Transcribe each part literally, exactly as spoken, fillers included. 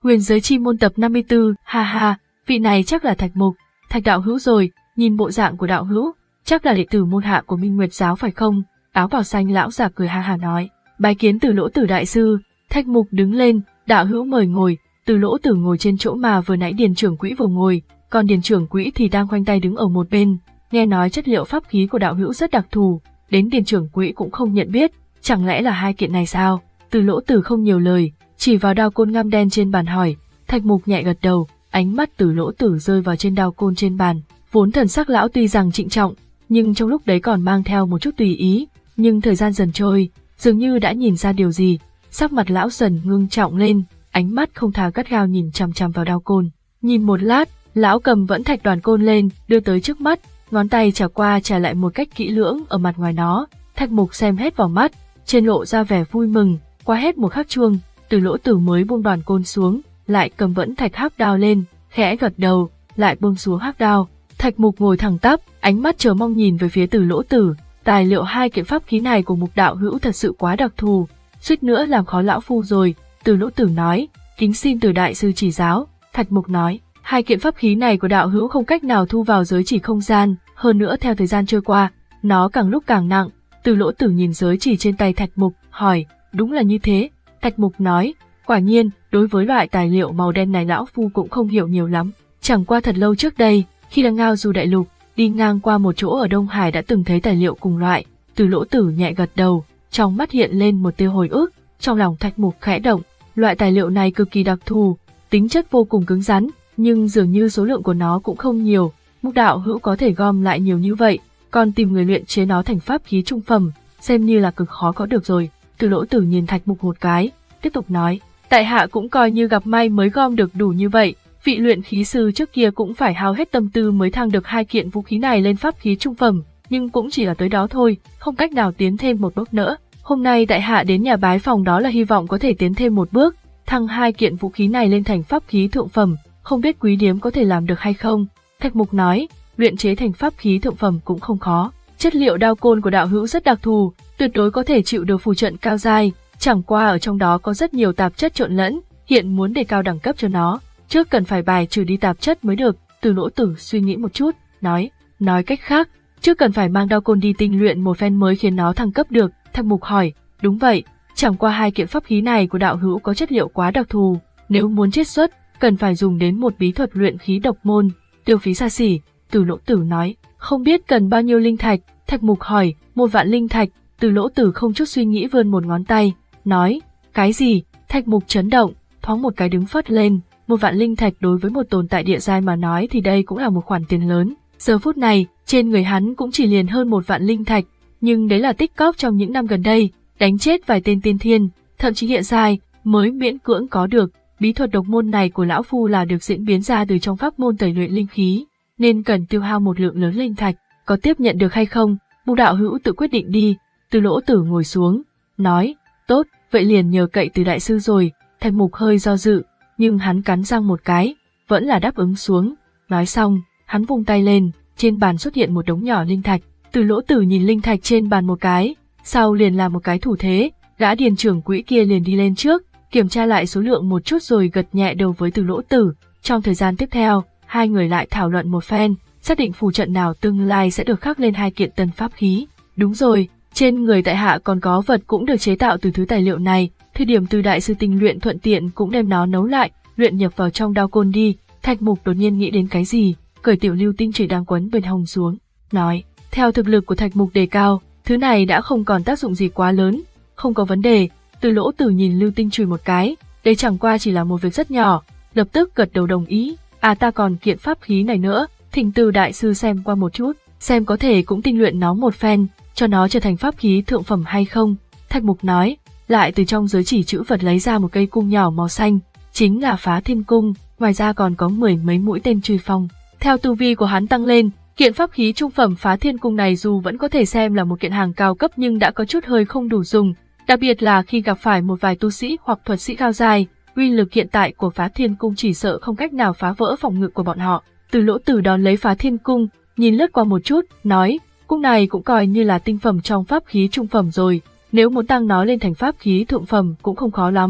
Huyền giới chi môn tập năm mươi tư, ha ha, vị này chắc là Thạch Mục, Thạch đạo hữu rồi, nhìn bộ dạng của đạo hữu, chắc là đệ tử môn hạ của Minh Nguyệt giáo phải không? Áo bào xanh lão già cười ha ha nói, bái kiến Từ Lỗ Tử đại sư. Thạch Mục đứng lên, đạo hữu mời ngồi. Từ Lỗ Tử ngồi trên chỗ mà vừa nãy Điền trưởng quỹ vừa ngồi, còn Điền trưởng quỹ thì đang khoanh tay đứng ở một bên. Nghe nói chất liệu pháp khí của đạo hữu rất đặc thù, đến Điền trưởng quỹ cũng không nhận biết, chẳng lẽ là hai kiện này sao? Từ Lỗ Tử không nhiều lời, chỉ vào đao côn ngăm đen trên bàn hỏi. Thạch Mục nhẹ gật đầu, ánh mắt Từ Lỗ Tử rơi vào trên đao côn trên bàn. Vốn thần sắc lão tuy rằng trịnh trọng, nhưng trong lúc đấy còn mang theo một chút tùy ý. Nhưng thời gian dần trôi, dường như đã nhìn ra điều gì, sắc mặt lão dần ngưng trọng lên, ánh mắt không tha gắt gao nhìn chằm chằm vào đao côn. Nhìn một lát, lão cầm vẫn thạch đoàn côn lên, đưa tới trước mắt, ngón tay chà qua chà lại một cách kỹ lưỡng ở mặt ngoài nó. Thạch Mục xem hết vào mắt, trên lộ ra vẻ vui mừng. Qua hết một khắc chuông, Từ Lỗ Tử mới buông đoàn côn xuống, lại cầm vẫn thạch hắc đao lên, khẽ gật đầu, lại buông xuống hắc đao. Thạch Mục ngồi thẳng tắp, ánh mắt chờ mong nhìn về phía Từ Lỗ Tử. Tài liệu hai kiện pháp khí này của Mục đạo hữu thật sự quá đặc thù, suýt nữa làm khó lão phu rồi. Từ Lỗ Tử nói, kính xin Từ đại sư chỉ giáo. Thạch Mục nói, hai kiện pháp khí này của đạo hữu không cách nào thu vào giới chỉ không gian, hơn nữa theo thời gian trôi qua, nó càng lúc càng nặng. Từ Lỗ Tử nhìn giới chỉ trên tay Thạch Mục, hỏi, đúng là như thế? Thạch Mục nói, quả nhiên, đối với loại tài liệu màu đen này lão phu cũng không hiểu nhiều lắm. Chẳng qua thật lâu trước đây, khi đang ngao du đại lục, đi ngang qua một chỗ ở Đông Hải đã từng thấy tài liệu cùng loại. Từ Lỗ Tử nhẹ gật đầu, trong mắt hiện lên một tia hồi ức, trong lòng Thạch Mục khẽ động. Loại tài liệu này cực kỳ đặc thù, tính chất vô cùng cứng rắn, nhưng dường như số lượng của nó cũng không nhiều. Mục đạo hữu có thể gom lại nhiều như vậy, còn tìm người luyện chế nó thành pháp khí trung phẩm, xem như là cực khó có được rồi. Từ Lỗ Tử nhìn Thạch Mục một cái, tiếp tục nói, tại hạ cũng coi như gặp may mới gom được đủ như vậy. Vị luyện khí sư trước kia cũng phải hao hết tâm tư mới thăng được hai kiện vũ khí này lên pháp khí trung phẩm, nhưng cũng chỉ là tới đó thôi, không cách nào tiến thêm một bước nữa. Hôm nay tại hạ đến nhà bái phòng đó là hy vọng có thể tiến thêm một bước, thăng hai kiện vũ khí này lên thành pháp khí thượng phẩm, không biết quý điếm có thể làm được hay không? Thạch Mục nói, luyện chế thành pháp khí thượng phẩm cũng không khó, chất liệu đao côn của đạo hữu rất đặc thù, tuyệt đối có thể chịu được phù trận cao giai, chẳng qua ở trong đó có rất nhiều tạp chất trộn lẫn, hiện muốn đề cao đẳng cấp cho nó, trước cần phải bài trừ đi tạp chất mới được. Từ Lỗ Tử suy nghĩ một chút, nói, nói cách khác, trước cần phải mang đao côn đi tinh luyện một phen mới khiến nó thăng cấp được. Thạch Mục hỏi, đúng vậy, chẳng qua hai kiện pháp khí này của đạo hữu có chất liệu quá đặc thù, nếu muốn chiết xuất, cần phải dùng đến một bí thuật luyện khí độc môn, tiêu phí xa xỉ. Từ Lỗ Tử nói, không biết cần bao nhiêu linh thạch? Thạch Mục hỏi, một vạn linh thạch. Từ Lỗ Tử không chút suy nghĩ vươn một ngón tay, nói, cái gì? Thạch Mục chấn động, thoáng một cái đứng phất lên. Một vạn linh thạch đối với một tồn tại địa giai mà nói thì đây cũng là một khoản tiền lớn. Giờ phút này, trên người hắn cũng chỉ liền hơn một vạn linh thạch, nhưng đấy là tích cóp trong những năm gần đây, đánh chết vài tên tiên thiên, thậm chí hiện giai, mới miễn cưỡng có được. Bí thuật độc môn này của lão phu là được diễn biến ra từ trong pháp môn tẩy luyện linh khí, nên cần tiêu hao một lượng lớn linh thạch, có tiếp nhận được hay không? Mục đạo hữu tự quyết định đi. Từ Lỗ Tử ngồi xuống, nói, tốt, vậy liền nhờ cậy Từ đại sư rồi. Thạch Mục hơi do dự, nhưng hắn cắn răng một cái, vẫn là đáp ứng xuống. Nói xong, hắn vung tay lên, trên bàn xuất hiện một đống nhỏ linh thạch. Từ Lỗ Tử nhìn linh thạch trên bàn một cái, sau liền làm một cái thủ thế, gã Điền trưởng quỹ kia liền đi lên trước, kiểm tra lại số lượng một chút rồi gật nhẹ đầu với Từ Lỗ Tử. Trong thời gian tiếp theo, hai người lại thảo luận một phen, xác định phù trận nào tương lai sẽ được khắc lên hai kiện tân pháp khí. Đúng rồi, trên người tại hạ còn có vật cũng được chế tạo từ thứ tài liệu này, thời điểm Từ đại sư tinh luyện thuận tiện cũng đem nó nấu lại, luyện nhập vào trong đao côn đi. Thạch Mục đột nhiên nghĩ đến cái gì, cởi tiểu lưu tinh chùy đang quấn bên hông xuống, nói, theo thực lực của Thạch Mục đề cao, thứ này đã không còn tác dụng gì quá lớn, không có vấn đề. Từ Lỗ Tử nhìn lưu tinh chùy một cái, đây chẳng qua chỉ là một việc rất nhỏ, lập tức gật đầu đồng ý. À ta còn kiện pháp khí này nữa, thỉnh Từ đại sư xem qua một chút, xem có thể cũng tinh luyện nó một phen, cho nó trở thành pháp khí thượng phẩm hay không. Thạch Mục nói, lại từ trong giới chỉ chữ vật lấy ra một cây cung nhỏ màu xanh, chính là Phá Thiên Cung, ngoài ra còn có mười mấy mũi tên truy phong. Theo tu vi của hắn tăng lên, kiện pháp khí trung phẩm Phá Thiên Cung này dù vẫn có thể xem là một kiện hàng cao cấp nhưng đã có chút hơi không đủ dùng, đặc biệt là khi gặp phải một vài tu sĩ hoặc thuật sĩ cao giai, uy lực hiện tại của Phá Thiên Cung chỉ sợ không cách nào phá vỡ phòng ngự của bọn họ. Từ Lỗ Tử đón lấy Phá Thiên Cung, nhìn lướt qua một chút, nói, cung này cũng coi như là tinh phẩm trong pháp khí trung phẩm rồi, nếu muốn tăng nó lên thành pháp khí thượng phẩm cũng không khó lắm.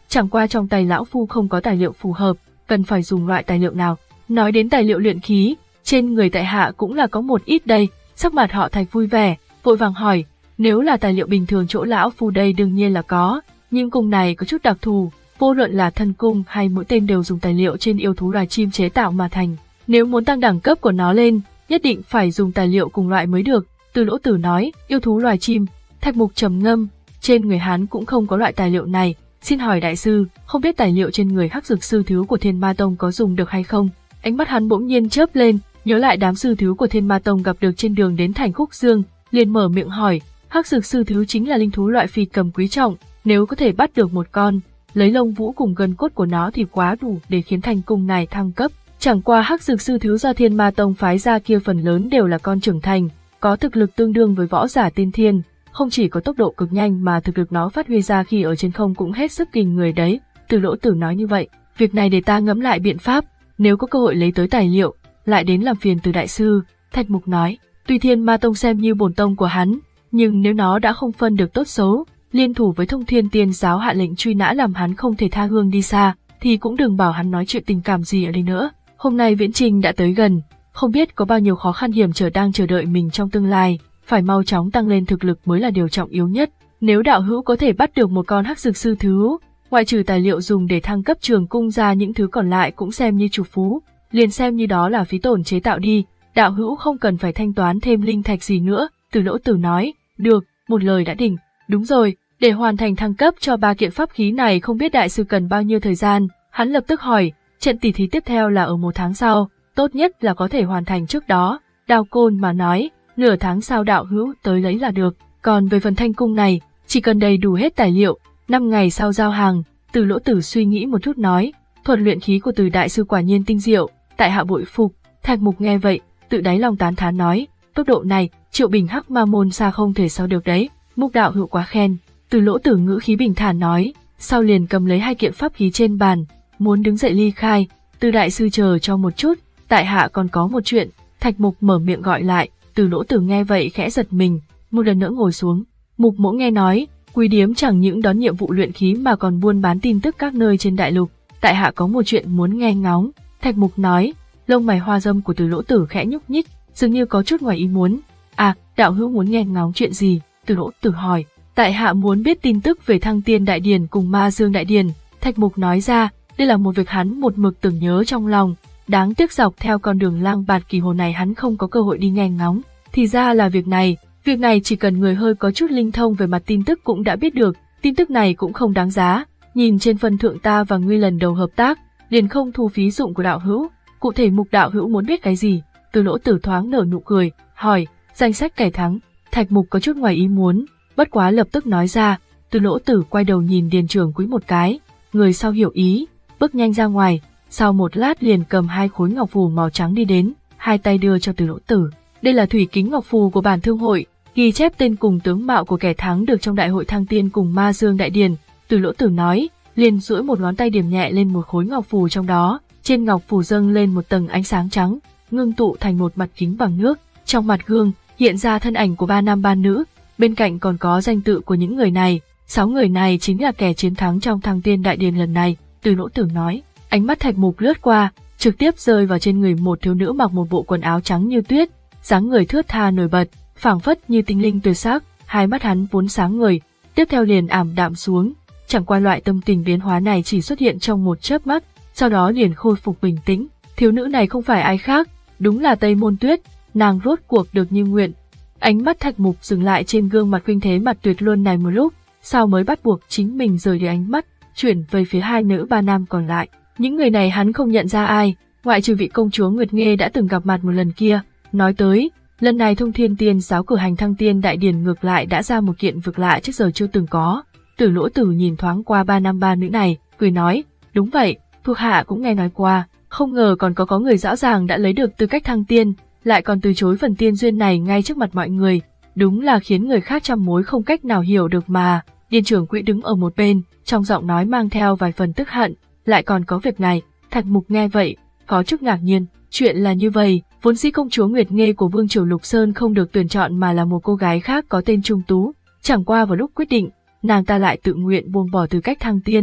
chẳng qua trong tay lão phu không có tài liệu phù hợp, cần phải dùng loại tài liệu nào. Nói đến tài liệu luyện khí, trên người tại hạ cũng là có một ít đây. Sắc mặt họ Thạch vui vẻ, vội vàng hỏi, nếu là tài liệu bình thường chỗ lão phu đây đương nhiên là có, nhưng cung này có chút đặc thù, vô luận là thân cung hay mũi tên đều dùng tài liệu trên yêu thú loài chim chế tạo mà thành. Nếu muốn tăng đẳng cấp của nó lên, nhất định phải dùng tài liệu cùng loại mới được. Từ Lỗ Tử nói, yêu thú loài chim. Thạch Mục trầm ngâm, trên người hắn cũng không có loại tài liệu này. Xin hỏi đại sư, không biết tài liệu trên người Hắc Dược sư thiếu của Thiên Ma Tông có dùng được hay không? Ánh mắt hắn bỗng nhiên chớp lên, nhớ lại đám sư thiếu của Thiên Ma Tông gặp được trên đường đến thành Khúc Dương, liền mở miệng hỏi, Hắc Dược sư thiếu chính là linh thú loại phi cầm quý trọng, nếu có thể bắt được một con, lấy lông vũ cùng gân cốt của nó thì quá đủ để khiến thành cung này thăng cấp. Chẳng qua Hắc Dược sư thiếu do Thiên Ma Tông phái ra kia phần lớn đều là con trưởng thành, có thực lực tương đương với võ giả tiên thiên, không chỉ có tốc độ cực nhanh mà thực lực nó phát huy ra khi ở trên không cũng hết sức kinh người đấy. Từ Lỗ Tử nói như vậy, việc này để ta ngẫm lại biện pháp, nếu có cơ hội lấy tới tài liệu, lại đến làm phiền Từ đại sư. Thạch Mục nói, tuy Thiên Ma Tông xem như bổn tông của hắn, nhưng nếu nó đã không phân được tốt xấu, liên thủ với Thông Thiên Tiên giáo hạ lệnh truy nã làm hắn không thể tha hương đi xa, thì cũng đừng bảo hắn nói chuyện tình cảm gì ở đây nữa. Hôm nay viễn trình đã tới gần, không biết có bao nhiêu khó khăn hiểm trở đang chờ đợi mình trong tương lai, phải mau chóng tăng lên thực lực mới là điều trọng yếu nhất. Nếu đạo hữu có thể bắt được một con Hắc Dược sư thứ, ngoại trừ tài liệu dùng để thăng cấp trường cung ra, những thứ còn lại cũng xem như chủ phú, liền xem như đó là phí tổn chế tạo đi, đạo hữu không cần phải thanh toán thêm linh thạch gì nữa. Từ Lỗ Tử nói, được, một lời đã định. Đúng rồi, để hoàn thành thăng cấp cho ba kiện pháp khí này không biết đại sư cần bao nhiêu thời gian. Hắn lập tức hỏi, trận tỷ thí tiếp theo là ở một tháng sau, tốt nhất là có thể hoàn thành trước đó. Đao Côn mà nói, nửa tháng sau đạo hữu tới lấy là được, còn về phần thanh cung này, chỉ cần đầy đủ hết tài liệu, năm ngày sau giao hàng. Từ Lỗ Tử suy nghĩ một chút nói, thuật luyện khí của Từ đại sư quả nhiên tinh diệu, tại hạ bội phục. Thạch Mục nghe vậy, tự đáy lòng tán thán nói, tốc độ này, Triệu Bình Hắc Ma môn xa không thể so được đấy. Mục đạo hữu quá khen. Từ Lỗ Tử ngữ khí bình thản nói, sau liền cầm lấy hai kiện pháp khí trên bàn, muốn đứng dậy ly khai. Từ đại sư chờ cho một chút, tại hạ còn có một chuyện. Thạch Mục mở miệng gọi lại. Từ Lỗ Tử nghe vậy khẽ giật mình, một lần nữa ngồi xuống. Mục Mỗ nghe nói, Quý điếm chẳng những đón nhiệm vụ luyện khí mà còn buôn bán tin tức các nơi trên đại lục. Tại hạ có một chuyện muốn nghe ngóng. Thạch Mục nói. Lông mày hoa râm của Từ Lỗ Tử khẽ nhúc nhích, dường như có chút ngoài ý muốn. À, đạo hữu muốn nghe ngóng chuyện gì? Từ Lỗ Tử hỏi. Tại hạ muốn biết tin tức về Thăng Tiên Đại Điển cùng Ma Dương Đại Điển. Thạch Mục nói ra, đây là một việc hắn một mực tưởng nhớ trong lòng. Đáng tiếc dọc theo con đường lang bạt kỳ hồ này hắn không có cơ hội đi nghe ngóng. Thì ra là việc này, việc này chỉ cần người hơi có chút linh thông về mặt tin tức cũng đã biết được, tin tức này cũng không đáng giá. Nhìn trên phần thượng ta và ngươi lần đầu hợp tác, liền không thu phí dụng của đạo hữu. Cụ thể Mục đạo hữu muốn biết cái gì? Từ Lỗ Tử thoáng nở nụ cười, hỏi, danh sách kẻ thắng. Thạch Mục có chút ngoài ý muốn, bất quá lập tức nói ra. Từ Lỗ Tử quay đầu nhìn Điền Trưởng Quý một cái, người sau hiểu ý, bước nhanh ra ngoài, sau một lát liền cầm hai khối ngọc phù màu trắng đi đến, hai tay đưa cho Từ Lỗ Tử. Đây là thủy kính ngọc phù của bản thương hội, ghi chép tên cùng tướng mạo của kẻ thắng được trong đại hội Thăng Tiên cùng Ma Dương Đại Điển. Từ Lỗ Tử nói, liền duỗi một ngón tay điểm nhẹ lên một khối ngọc phù trong đó, trên ngọc phù dâng lên một tầng ánh sáng trắng, ngưng tụ thành một mặt kính bằng nước. Trong mặt gương hiện ra thân ảnh của ba nam ba nữ, bên cạnh còn có danh tự của những người này. Sáu người này chính là kẻ chiến thắng trong Thăng Tiên Đại Điển lần này. Từ Lỗ Tử nói. Ánh mắt Thạch Mục lướt qua, trực tiếp rơi vào trên người một thiếu nữ mặc một bộ quần áo trắng như tuyết, dáng người thướt tha nổi bật, phảng phất như tinh linh tuyệt sắc. Hai mắt hắn vốn sáng ngời, tiếp theo liền ảm đạm xuống. Chẳng qua loại tâm tình biến hóa này chỉ xuất hiện trong một chớp mắt, sau đó liền khôi phục bình tĩnh. Thiếu nữ này không phải ai khác, đúng là Tây Môn Tuyết, nàng rốt cuộc được như nguyện. Ánh mắt Thạch Mục dừng lại trên gương mặt khuynh thế mặt tuyệt luân này một lúc, sau mới bắt buộc chính mình rời đi ánh mắt, chuyển về phía hai nữ ba nam còn lại. Những người này hắn không nhận ra ai, ngoại trừ vị công chúa Nguyệt Nghê đã từng gặp mặt một lần kia. Nói tới, lần này Thông Thiên Tiên giáo cử hành Thăng Tiên Đại Điển ngược lại đã ra một kiện vực lạ trước giờ chưa từng có. Từ Lỗ Tử nhìn thoáng qua ba nam ba nữ này, cười nói, đúng vậy, thuộc hạ cũng nghe nói qua, không ngờ còn có có người rõ ràng đã lấy được tư cách thăng tiên, lại còn từ chối phần tiên duyên này ngay trước mặt mọi người, đúng là khiến người khác trăm mối không cách nào hiểu được mà. Điền Trưởng Quỹ đứng ở một bên, trong giọng nói mang theo vài phần tức hận, lại còn có việc này. Thạch Mục nghe vậy, có chút ngạc nhiên, chuyện là như vậy, vốn dĩ công chúa Nguyệt Nghê của Vương triều Lục Sơn không được tuyển chọn mà là một cô gái khác có tên Trung Tú, chẳng qua vào lúc quyết định, nàng ta lại tự nguyện buông bỏ tư cách thăng tiên.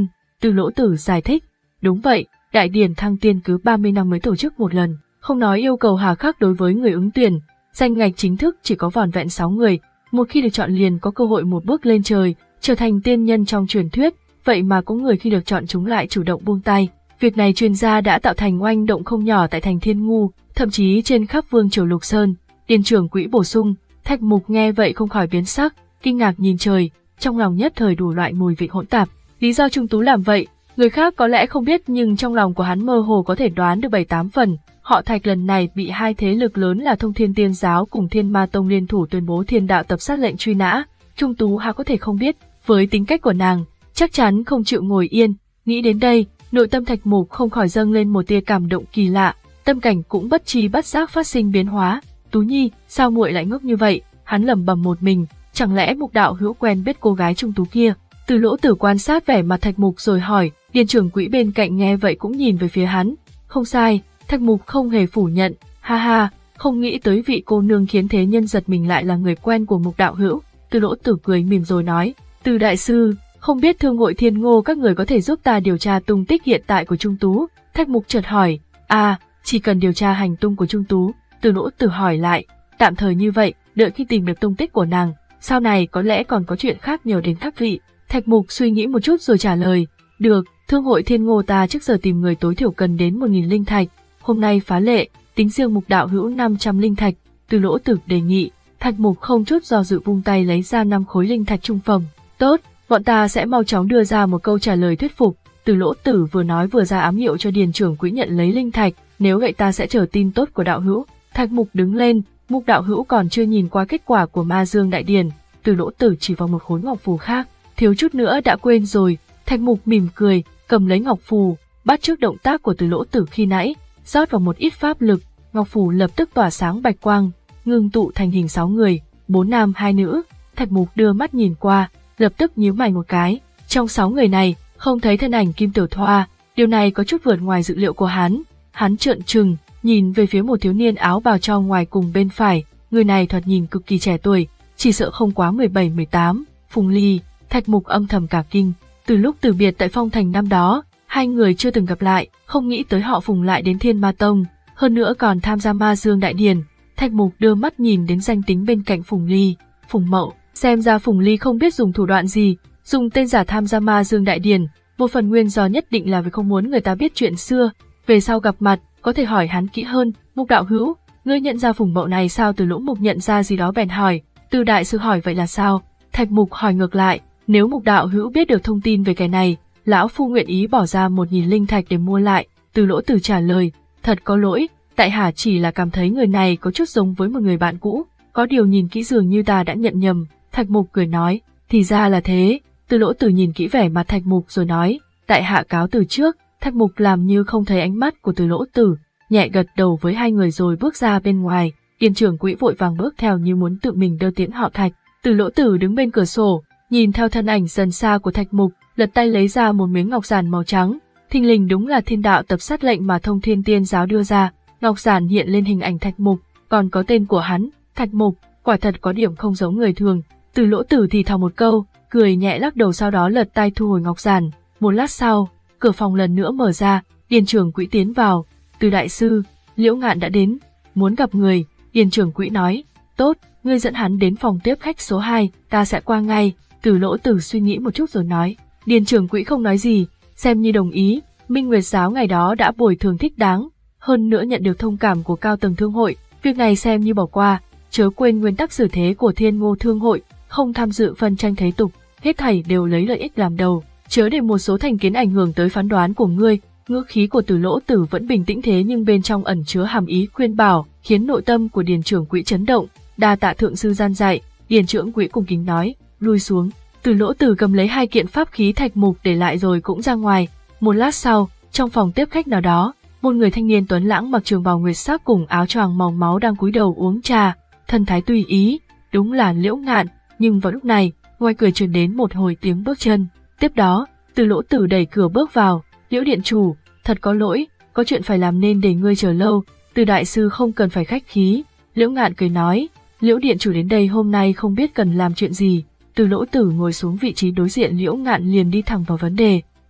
Từ Lỗ Tử giải thích, đúng vậy, đại điển thăng tiên cứ ba mươi năm mới tổ chức một lần, không nói yêu cầu hà khắc đối với người ứng tuyển, danh ngạch chính thức chỉ có vỏn vẹn sáu người, một khi được chọn liền có cơ hội một bước lên trời, trở thành tiên nhân trong truyền thuyết, vậy mà có người khi được chọn chúng lại chủ động buông tay. Việc này truyền ra đã tạo thành oanh động không nhỏ tại thành Thiên Ngu, thậm chí trên khắp vương triều Lục Sơn. Điền trưởng quỹ bổ sung, Thạch Mục nghe vậy không khỏi biến sắc, kinh ngạc nhìn trời, trong lòng nhất thời đủ loại mùi vị hỗn tạp. Lý do Trung Tú làm vậy, người khác có lẽ không biết nhưng trong lòng của hắn mơ hồ có thể đoán được bảy tám phần. Họ Thạch lần này bị hai thế lực lớn là Thông Thiên Tiên Giáo cùng Thiên Ma Tông liên thủ tuyên bố thiên đạo tập sát lệnh truy nã. Trung Tú há có thể không biết, với tính cách của nàng, chắc chắn không chịu ngồi yên. Nghĩ đến đây, nội tâm Thạch Mục không khỏi dâng lên một tia cảm động kỳ lạ, tâm cảnh cũng bất tri bất giác phát sinh biến hóa. Tú Nhi, sao muội lại ngốc như vậy? Hắn lẩm bẩm một mình, chẳng lẽ Mục đạo hữu quen biết cô gái Trung Tú kia? Từ Lỗ Tử quan sát vẻ mặt Thạch Mục rồi hỏi, Điền trưởng quỹ bên cạnh nghe vậy cũng nhìn về phía hắn. Không sai, Thạch Mục không hề phủ nhận, ha ha, không nghĩ tới vị cô nương khiến thế nhân giật mình lại là người quen của Mục đạo hữu. Từ Lỗ Tử cười mỉm rồi nói, Từ đại sư, không biết thương hội Thiên Ngô các người có thể giúp ta điều tra tung tích hiện tại của Trung Tú? Thạch Mục chợt hỏi, à, chỉ cần điều tra hành tung của Trung Tú. Từ Lỗ Tử hỏi lại, tạm thời như vậy, đợi khi tìm được tung tích của nàng, sau này có lẽ còn có chuyện khác nhờ đến các vị. Thạch Mục suy nghĩ một chút rồi trả lời, được, thương hội Thiên Ngô ta trước giờ tìm người tối thiểu cần đến một nghìn linh thạch, hôm nay phá lệ, tính riêng Mục đạo hữu năm trăm linh thạch. Từ Lỗ Tử đề nghị. Thạch Mục không chút do dự vung tay lấy ra năm khối linh thạch trung phẩm. Tốt, bọn ta sẽ mau chóng đưa ra một câu trả lời thuyết phục. Từ Lỗ Tử vừa nói vừa ra ám hiệu cho Điền trưởng quỹ nhận lấy linh thạch, nếu vậy ta sẽ chờ tin tốt của đạo hữu. Thạch Mục đứng lên, Mục đạo hữu còn chưa nhìn qua kết quả của Ma Dương đại điển. Từ Lỗ Tử chỉ vào một khối ngọc phù khác, thiếu chút nữa đã quên rồi. Thạch Mục mỉm cười, cầm lấy ngọc phù, bắt chước động tác của Từ Lỗ Tử khi nãy, rót vào một ít pháp lực, ngọc phù lập tức tỏa sáng bạch quang, ngưng tụ thành hình sáu người, bốn nam hai nữ. Thạch Mục đưa mắt nhìn qua, lập tức nhíu mày một cái, trong sáu người này không thấy thân ảnh Kim Tiểu Thoa, điều này có chút vượt ngoài dự liệu của hắn. Hắn trợn trừng, nhìn về phía một thiếu niên áo bào trong ngoài cùng bên phải, người này thoạt nhìn cực kỳ trẻ tuổi, chỉ sợ không quá mười bảy mười tám, Phùng Ly. Thạch Mục âm thầm cả kinh, từ lúc từ biệt tại Phong Thành năm đó, hai người chưa từng gặp lại, không nghĩ tới họ Phùng lại đến Thiên Ma Tông, hơn nữa còn tham gia Ma Dương đại điển. Thạch Mục đưa mắt nhìn đến danh tính bên cạnh Phùng Ly, Phùng Mậu, xem ra Phùng Ly không biết dùng thủ đoạn gì, dùng tên giả tham gia Ma Dương đại điển, một phần nguyên do nhất định là vì không muốn người ta biết chuyện xưa, về sau gặp mặt, có thể hỏi hắn kỹ hơn. Mục đạo hữu, ngươi nhận ra Phùng Mậu này sao? Từ Lỗ Mục nhận ra gì đó bèn hỏi, Từ đại sư hỏi vậy là sao? Thạch Mục hỏi ngược lại, nếu Mục đạo hữu biết được thông tin về cái này, lão phu nguyện ý bỏ ra một nghìn linh thạch để mua lại. Từ Lỗ Tử trả lời, thật có lỗi, tại hạ chỉ là cảm thấy người này có chút giống với một người bạn cũ, có điều nhìn kỹ dường như ta đã nhận nhầm. Thạch Mục cười nói, thì ra là thế. Từ Lỗ Tử nhìn kỹ vẻ mặt Thạch Mục rồi nói, tại hạ cáo từ trước. Thạch Mục làm như không thấy ánh mắt của Từ Lỗ Tử, nhẹ gật đầu với hai người rồi bước ra bên ngoài. Điền trưởng quỹ vội vàng bước theo như muốn tự mình đưa tiễn họ Thạch. Từ Lỗ Tử đứng bên cửa sổ, nhìn theo thân ảnh dần xa của Thạch Mục, lật tay lấy ra một miếng ngọc giản màu trắng. Thình lình đúng là thiên đạo tập sát lệnh mà Thông Thiên Tiên Giáo đưa ra. Ngọc giản hiện lên hình ảnh Thạch Mục, còn có tên của hắn, Thạch Mục, quả thật có điểm không giống người thường. Từ Lỗ Tử thì thào một câu, cười nhẹ lắc đầu, sau đó lật tay thu hồi ngọc giản. Một lát sau, cửa phòng lần nữa mở ra, Điền trưởng quỹ tiến vào. Từ đại sư, Liễu Ngạn đã đến, muốn gặp người. Điền trưởng quỹ nói, tốt, ngươi dẫn hắn đến phòng tiếp khách số hai, ta sẽ qua ngay. Từ Lỗ Tử suy nghĩ một chút rồi nói. Điền trưởng quỹ không nói gì, xem như đồng ý. Minh Nguyệt Giáo ngày đó đã bồi thường thích đáng, hơn nữa nhận được thông cảm của cao tầng thương hội, việc này xem như bỏ qua. Chớ quên nguyên tắc xử thế của Thiên Ngô Thương hội, không tham dự phân tranh thế tục, hết thảy đều lấy lợi ích làm đầu, chớ để một số thành kiến ảnh hưởng tới phán đoán của ngươi. Ngữ khí của Từ Lỗ Tử vẫn bình tĩnh thế nhưng bên trong ẩn chứa hàm ý khuyên bảo, khiến nội tâm của Điền trưởng quỹ chấn động. Đa tạ thượng sư gian dạy. Điền trưởng quỹ cung kính nói, lui xuống. Từ Lỗ Tử cầm lấy hai kiện pháp khí Thạch Mục để lại rồi cũng ra ngoài. Một lát sau, trong phòng tiếp khách nào đó, một người thanh niên tuấn lãng mặc trường bào nguyệt sắc cùng áo choàng màu máu đang cúi đầu uống trà, thân thái tùy ý, đúng là Liễu Ngạn. Nhưng vào lúc này, ngoài cửa truyền đến một hồi tiếng bước chân. Tiếp đó, Từ Lỗ Tử đẩy cửa bước vào. Liễu điện chủ, thật có lỗi, có chuyện phải làm nên để ngươi chờ lâu. Từ đại sư không cần phải khách khí. Liễu Ngạn cười nói, Liễu điện chủ đến đây hôm nay không biết cần làm chuyện gì. Từ Lỗ Tử ngồi xuống vị trí đối diện Liễu Ngạn liền đi thẳng vào vấn đề.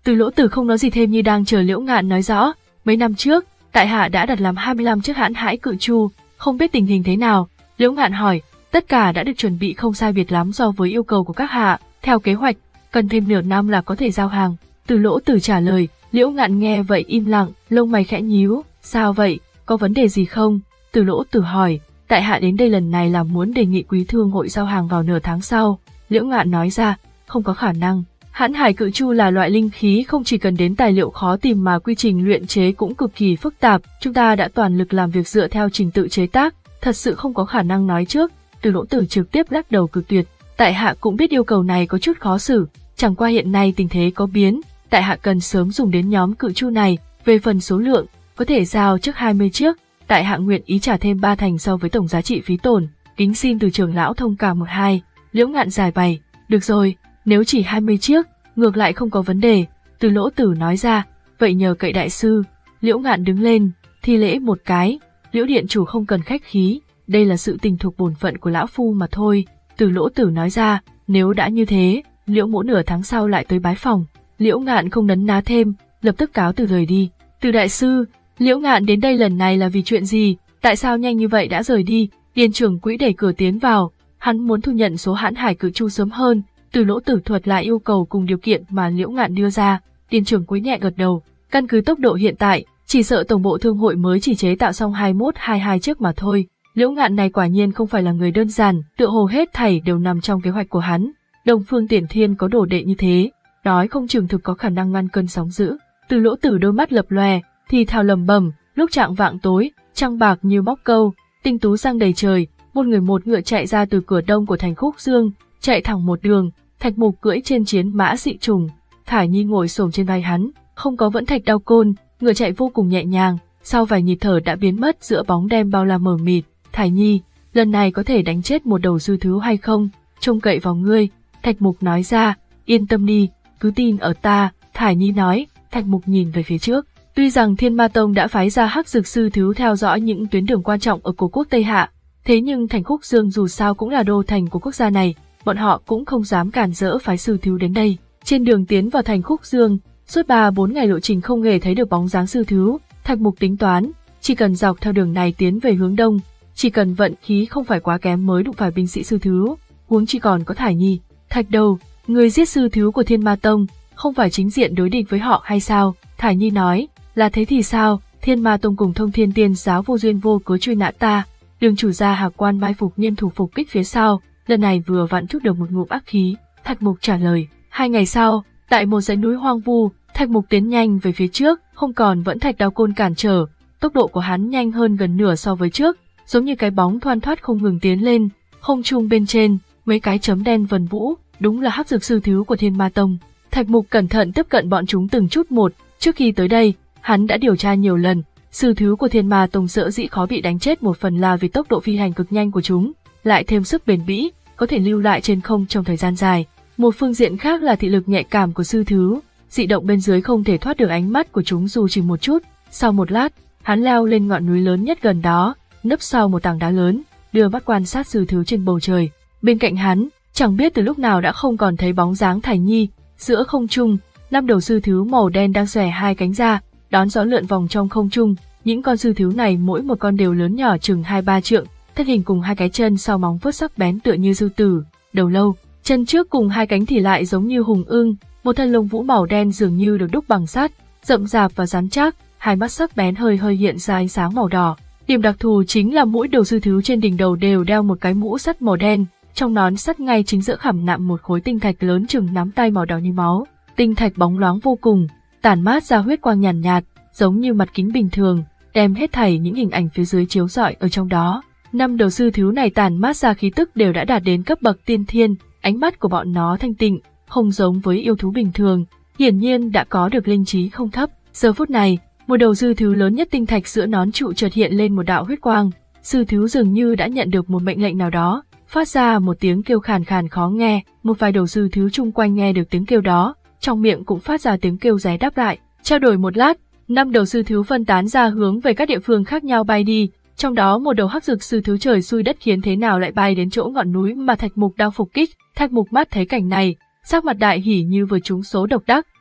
Từ Lỗ Tử không nói gì thêm như đang chờ Liễu Ngạn nói rõ. Mấy năm trước, tại hạ đã đặt làm hai mươi lăm chiếc hãn hải cự chu, không biết tình hình thế nào. Liễu Ngạn hỏi, tất cả đã được chuẩn bị không sai biệt lắm so với yêu cầu của các hạ, theo kế hoạch, cần thêm nửa năm là có thể giao hàng. Từ Lỗ Tử trả lời. Liễu Ngạn nghe vậy im lặng, lông mày khẽ nhíu, sao vậy, có vấn đề gì không? Từ Lỗ Tử hỏi, tại hạ đến đây lần này là muốn đề nghị Quý Thương hội giao hàng vào nửa tháng sau. Liễu Ngạn nói ra, không có khả năng. Hãn hải cự chu là loại linh khí không chỉ cần đến tài liệu khó tìm mà quy trình luyện chế cũng cực kỳ phức tạp, chúng ta đã toàn lực làm việc dựa theo trình tự chế tác, thật sự không có khả năng nói trước. Từ Lỗ Tử trực tiếp lắc đầu cực tuyệt, tại hạ cũng biết yêu cầu này có chút khó xử, chẳng qua hiện nay tình thế có biến, tại hạ cần sớm dùng đến nhóm cự chu này, về phần số lượng, có thể giao trước hai mươi chiếc, tại hạ nguyện ý trả thêm ba thành so với tổng giá trị phí tổn, kính xin từ trưởng lão thông cảm một hai. Liễu Ngạn giải bày, được rồi, nếu chỉ hai mươi chiếc, ngược lại không có vấn đề. Từ Lỗ Tử nói ra, vậy nhờ cậy đại sư. Liễu Ngạn đứng lên, thi lễ một cái, Liễu điện chủ không cần khách khí, đây là sự tình thuộc bổn phận của lão phu mà thôi. Từ Lỗ Tử nói ra, nếu đã như thế, Liễu mỗ nửa tháng sau lại tới bái phòng. Liễu Ngạn không nấn ná thêm, lập tức cáo từ rời đi. Từ đại sư, Liễu Ngạn đến đây lần này là vì chuyện gì, tại sao nhanh như vậy đã rời đi? Điền trưởng quỹ đẩy cửa tiến vào, hắn muốn thu nhận số hãn hải cự chu sớm hơn. Từ Lỗ Tử thuật lại yêu cầu cùng điều kiện mà Liễu Ngạn đưa ra. Điền trưởng quỹ nhẹ gật đầu, căn cứ tốc độ hiện tại, chỉ sợ tổng bộ thương hội mới chỉ chế tạo xong hai mươi mốt hai mươi hai chiếc mà thôi. Liễu Ngạn này quả nhiên không phải là người đơn giản, tựa hồ hết thảy đều nằm trong kế hoạch của hắn. Đông Phương Tiền Thiên có đồ đệ như thế, nói không chừng thực có khả năng ngăn cơn sóng dữ. Từ Lỗ Tử đôi mắt lập lòe, thì thào lầm bầm, lúc trạng vạng tối, trăng bạc như móc câu, tinh tú giăng đầy trời, một người một ngựa chạy ra từ cửa đông của thành Khúc Dương, chạy thẳng một đường. Thạch Mục cưỡi trên chiến mã dị trùng, Thải Nhi ngồi xổm trên vai hắn, không có vẫn thạch đao côn, ngựa chạy vô cùng nhẹ nhàng, sau vài nhịp thở đã biến mất giữa bóng đêm bao la mờ mịt. Thải Nhi, lần này có thể đánh chết một đầu sư thứ hay không? Trông cậy vào ngươi. Thạch Mục nói ra, yên tâm đi, cứ tin ở ta. Thải Nhi nói. Thạch Mục nhìn về phía trước. Tuy rằng Thiên Ma Tông đã phái ra Hắc Dược sư thứ theo dõi những tuyến đường quan trọng ở cổ quốc Tây Hạ, thế nhưng thành Khúc Dương dù sao cũng là đô thành của quốc gia này, bọn họ cũng không dám cản rỡ phái sư thiếu đến đây. Trên đường tiến vào thành Khúc Dương, suốt ba bốn ngày lộ trình không hề thấy được bóng dáng sư thiếu. Thạch Mục tính toán, chỉ cần dọc theo đường này tiến về hướng đông, chỉ cần vận khí không phải quá kém mới đụng phải binh sĩ sư thiếu, huống chi còn có Thải Nhi. Thạch Đầu, người giết sư thiếu của Thiên Ma Tông, không phải chính diện đối địch với họ hay sao? Thải Nhi nói, là thế thì sao, Thiên Ma Tông cùng Thông Thiên Tiên giáo vô duyên vô cớ truy nã ta, đường chủ gia Hạc Quan mai phục nhân thủ phục kích phía sau, lần này vừa vặn chút được một ngụm ác khí. Thạch Mục trả lời. Hai ngày sau, tại một dãy núi hoang vu, Thạch Mục tiến nhanh về phía trước, không còn vẫn thạch đao côn cản trở, tốc độ của hắn nhanh hơn gần nửa so với trước, giống như cái bóng thoăn thoắt không ngừng tiến lên. Không trung bên trên, mấy cái chấm đen vần vũ, đúng là Hắc Dược sư thứ của Thiên Ma Tông. Thạch Mục cẩn thận tiếp cận bọn chúng từng chút một, trước khi tới đây, hắn đã điều tra nhiều lần, sư thứ của Thiên Ma Tông sở dĩ khó bị đánh chết một phần là vì tốc độ phi hành cực nhanh của chúng, lại thêm sức bền bỉ, có thể lưu lại trên không trong thời gian dài. Một phương diện khác là thị lực nhạy cảm của sư thứ, dị động bên dưới không thể thoát được ánh mắt của chúng dù chỉ một chút. Sau một lát, hắn leo lên ngọn núi lớn nhất gần đó, nấp sau một tảng đá lớn, đưa mắt quan sát sư thứ trên bầu trời. Bên cạnh hắn, chẳng biết từ lúc nào đã không còn thấy bóng dáng Thải Nhi. Giữa không trung, năm đầu sư thứ màu đen đang xòe hai cánh ra, đón gió lượn vòng trong không trung. Những con sư thứ này mỗi một con đều lớn nhỏ chừng hai ba trượng, thân hình cùng hai cái chân sau móng vuốt sắc bén tựa như sư tử, đầu lâu, chân trước cùng hai cánh thì lại giống như hùng ưng, một thân lông vũ màu đen dường như được đúc bằng sắt, rậm rạp và rắn chắc, hai mắt sắc bén hơi hơi hiện ra ánh sáng màu đỏ. Điểm đặc thù chính là mỗi đầu sư thứ trên đỉnh đầu đều đeo một cái mũ sắt màu đen, trong nón sắt ngay chính giữa khảm nạm một khối tinh thạch lớn chừng nắm tay màu đỏ như máu. Tinh thạch bóng loáng vô cùng, tản mát ra huyết quang nhàn nhạt, nhạt, giống như mặt kính bình thường, đem hết thảy những hình ảnh phía dưới chiếu rọi ở trong đó. Năm đầu sư thiếu này tản mát ra khí tức đều đã đạt đến cấp bậc tiên thiên, ánh mắt của bọn nó thanh tịnh, không giống với yêu thú bình thường, hiển nhiên đã có được linh trí không thấp. Giờ phút này, một đầu sư thiếu lớn nhất tinh thạch giữa nón trụ chợt hiện lên một đạo huyết quang, sư thiếu dường như đã nhận được một mệnh lệnh nào đó, phát ra một tiếng kêu khàn khàn khó nghe. Một vài đầu sư thiếu chung quanh nghe được tiếng kêu đó, trong miệng cũng phát ra tiếng kêu ré đáp lại. Trao đổi một lát, năm đầu sư thiếu phân tán ra hướng về các địa phương khác nhau bay đi, trong đó một đầu Hắc Dược sư thiếu trời xui đất khiến thế nào lại bay đến chỗ ngọn núi mà Thạch Mục đang phục kích. Thạch Mục mắt thấy cảnh này, sắc mặt đại hỉ như vừa trúng số độc đắc,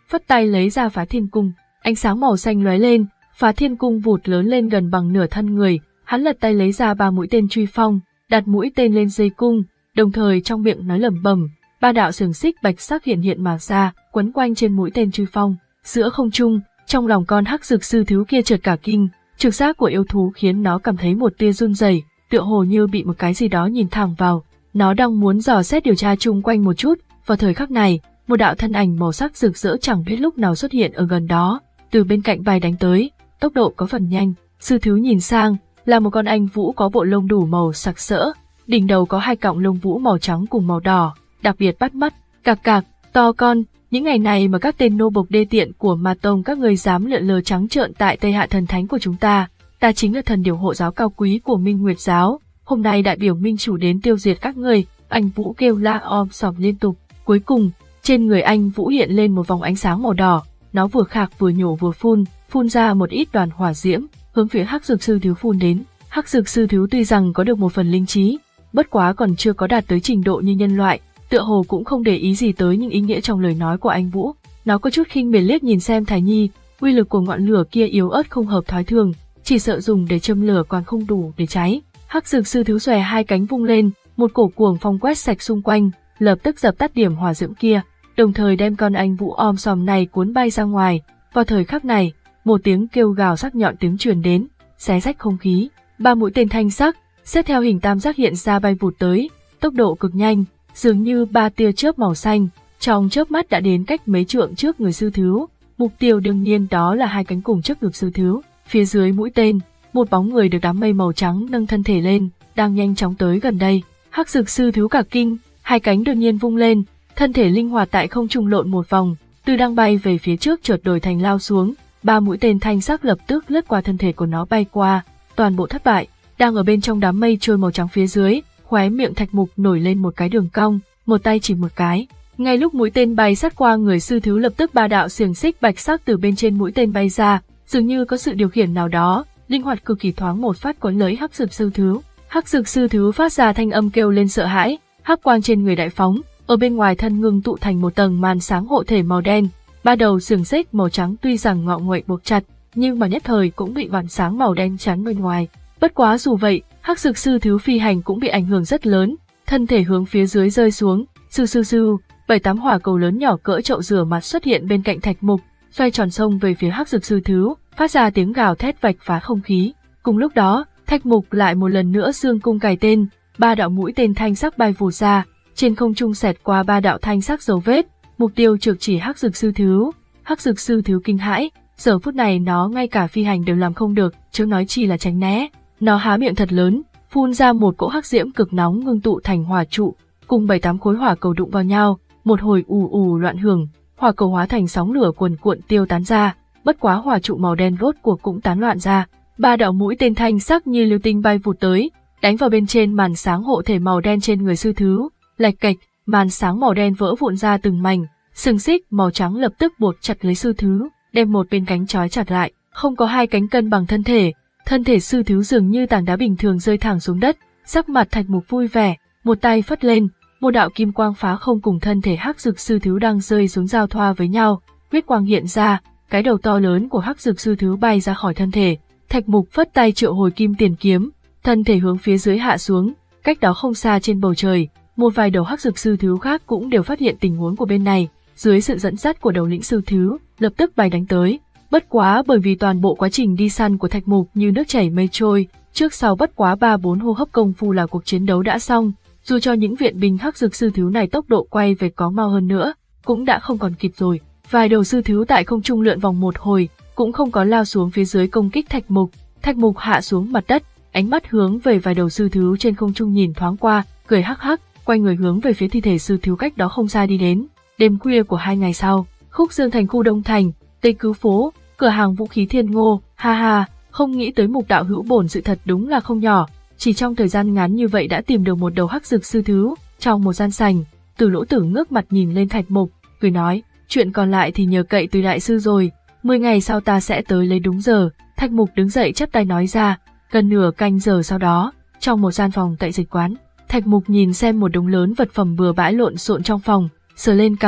phất tay lấy ra Phá Thiên Cung, ánh sáng màu xanh lóe lên, Phá Thiên Cung vụt lớn lên gần bằng nửa thân người, hắn lật tay lấy ra ba mũi tên truy phong, đặt mũi tên lên dây cung, đồng thời trong miệng nói lẩm bẩm, ba đạo xiềng xích bạch sắc hiện hiện mà ra, quấn quanh trên mũi tên truy phong. Giữa không trung, trong lòng con hắc dược sư thiếu kia chợt cả kinh, trực giác của yêu thú khiến nó cảm thấy một tia run rẩy, tựa hồ như bị một cái gì đó nhìn thẳng vào. Nó đang muốn dò xét điều tra chung quanh một chút, vào thời khắc này, một đạo thân ảnh màu sắc rực rỡ chẳng biết lúc nào xuất hiện ở gần đó, từ bên cạnh bay đánh tới, tốc độ có phần nhanh. Sư thiếu nhìn sang, là một con anh vũ có bộ lông đủ màu sặc sỡ, đỉnh đầu có hai cọng lông vũ màu trắng cùng màu đỏ, đặc biệt bắt mắt. Cạc cạc, to con, những ngày này mà các tên nô bộc đê tiện của Ma Tông các ngươi dám lượn lờ trắng trợn tại Tây Hạ thần thánh của chúng ta, ta chính là thần điều hộ giáo cao quý của Minh Nguyệt giáo, hôm nay đại biểu minh chủ đến tiêu diệt các ngươi. Anh Vũ kêu la om sòm liên tục, cuối cùng, trên người anh Vũ hiện lên một vòng ánh sáng màu đỏ, nó vừa khạc vừa nhổ vừa phun, phun ra một ít đoàn hỏa diễm, hướng phía Hắc Dược Sư thiếu phun đến. Hắc Dược Sư thiếu tuy rằng có được một phần linh trí, bất quá còn chưa có đạt tới trình độ như nhân loại, tựa hồ cũng không để ý gì tới những ý nghĩa trong lời nói của anh Vũ. Nó có chút khinh miệt liếc nhìn xem Thái Nhi, uy lực của ngọn lửa kia yếu ớt không hợp thói thường, chỉ sợ dùng để châm lửa còn không đủ để cháy. Hắc Dược Sư thiếu xòe hai cánh vung lên, một cổ cuồng phong quét sạch xung quanh, lập tức dập tắt điểm hỏa diễm kia, đồng thời đem con anh Vũ om sòm này cuốn bay ra ngoài. Vào thời khắc này, một tiếng kêu gào sắc nhọn tiếng truyền đến, xé rách không khí. Ba mũi tên thanh sắc, xếp theo hình tam giác hiện ra bay vụt tới, tốc độ cực nhanh, dường như ba tia chớp màu xanh, trong chớp mắt đã đến cách mấy trượng trước người sư thiếu. Mục tiêu đương nhiên đó là hai cánh cùng trước ngực sư thiếu. Phía dưới mũi tên, một bóng người được đám mây màu trắng nâng thân thể lên, đang nhanh chóng tới gần đây. Hắc Dược Sư thiếu cả kinh, hai cánh đột nhiên vung lên, thân thể linh hoạt tại không trung lộn một vòng, từ đang bay về phía trước chợt đổi thành lao xuống. Ba mũi tên thanh sắc lập tức lướt qua thân thể của nó bay qua, toàn bộ thất bại. Đang ở bên trong đám mây trôi màu trắng phía dưới, khóe miệng Thạch Mục nổi lên một cái đường cong, một tay chỉ một cái. Ngay lúc mũi tên bay sát qua người sư thiếu, lập tức ba đạo xiềng xích bạch sắc từ bên trên mũi tên bay ra, dường như có sự điều khiển nào đó, linh hoạt cực kỳ, thoáng một phát cuốn lấy Hắc Dược Sư thiếu. Hắc Dược Sư thiếu phát ra thanh âm kêu lên sợ hãi, hắc quang trên người đại phóng, ở bên ngoài thân ngưng tụ thành một tầng màn sáng hộ thể màu đen. Ba đầu xiềng xích màu trắng tuy rằng ngọ nguậy buộc chặt, nhưng mà nhất thời cũng bị màn sáng màu đen chắn bên ngoài. Bất quá dù vậy, Hắc Dược Sư thiếu phi hành cũng bị ảnh hưởng rất lớn, thân thể hướng phía dưới rơi xuống, sư sư sư, bảy tám hỏa cầu lớn nhỏ cỡ chậu rửa mặt xuất hiện bên cạnh Thạch Mục, xoay tròn xông về phía Hắc Dược Sư thiếu, phát ra tiếng gào thét vạch phá không khí. Cùng lúc đó, Thạch Mục lại một lần nữa dương cung cài tên, ba đạo mũi tên thanh sắc bay vụt ra, trên không trung xẹt qua ba đạo thanh sắc dấu vết, mục tiêu trực chỉ Hắc Dược Sư thiếu. Hắc Dược Sư thiếu kinh hãi, giờ phút này nó ngay cả phi hành đều làm không được, chứ nói chi là tránh né. Nó há miệng thật lớn, phun ra một cỗ hắc diễm cực nóng ngưng tụ thành hỏa trụ, cùng bảy tám khối hỏa cầu đụng vào nhau, một hồi ù ù loạn hưởng, hỏa cầu hóa thành sóng lửa cuồn cuộn tiêu tán ra, bất quá hỏa trụ màu đen rốt cuộc cũng tán loạn ra. Ba đạo mũi tên thanh sắc như lưu tinh bay vụt tới, đánh vào bên trên màn sáng hộ thể màu đen trên người sư thiếu, lạch cạch, màn sáng màu đen vỡ vụn ra từng mảnh, xiềng xích màu trắng lập tức buộc chặt lấy sư thiếu, đem một bên cánh trói chặt lại, không có hai cánh cân bằng thân thể, thân thể sư thiếu dường như tảng đá bình thường rơi thẳng xuống đất. Sắc mặt Thạch Mục vui vẻ, một tay phất lên, một đạo kim quang phá không cùng thân thể Hắc Dược Sư thiếu đang rơi xuống giao thoa với nhau, huyết quang hiện ra, cái đầu to lớn của Hắc Dược Sư thiếu bay ra khỏi thân thể. Thạch Mục phất tay triệu hồi kim tiền kiếm, thân thể hướng phía dưới hạ xuống, cách đó không xa trên bầu trời, một vài đầu Hắc Dược Sư thiếu khác cũng đều phát hiện tình huống của bên này, dưới sự dẫn dắt của đầu lĩnh sư thiếu, lập tức bay đánh tới. Bất quá bởi vì toàn bộ quá trình đi săn của Thạch Mục như nước chảy mây trôi, trước sau bất quá ba bốn hô hấp công phu là cuộc chiến đấu đã xong, dù cho những viện binh Hắc Dược Sư thiếu này tốc độ quay về có mau hơn nữa, cũng đã không còn kịp rồi. Vài đầu sư thiếu tại không trung lượn vòng một hồi, cũng không có lao xuống phía dưới công kích Thạch Mục. Thạch Mục hạ xuống mặt đất, ánh mắt hướng về vài đầu sư thiếu trên không trung nhìn thoáng qua, cười hắc hắc, quay người hướng về phía thi thể sư thiếu cách đó không xa đi đến. Đêm khuya của hai ngày sau, Khúc Dương thành khu Đông Thành, Tây Cứu phố, cửa hàng vũ khí Thiên Ngô, ha ha, không nghĩ tới Mục đạo hữu bổn sự thật đúng là không nhỏ, chỉ trong thời gian ngắn như vậy đã tìm được một đầu Hắc Dược Sư thiếu. Trong một gian sành, Từ Lỗ Tử ngước mặt nhìn lên Thạch Mục, cười nói, chuyện còn lại thì nhờ cậy Từ đại sư rồi, mười ngày sau ta sẽ tới lấy đúng giờ. Thạch Mục đứng dậy chắp tay nói ra. Gần nửa canh giờ sau đó, trong một gian phòng tại dịch quán, Thạch Mục nhìn xem một đống lớn vật phẩm bừa bãi lộn xộn trong phòng, sờ lên cằm,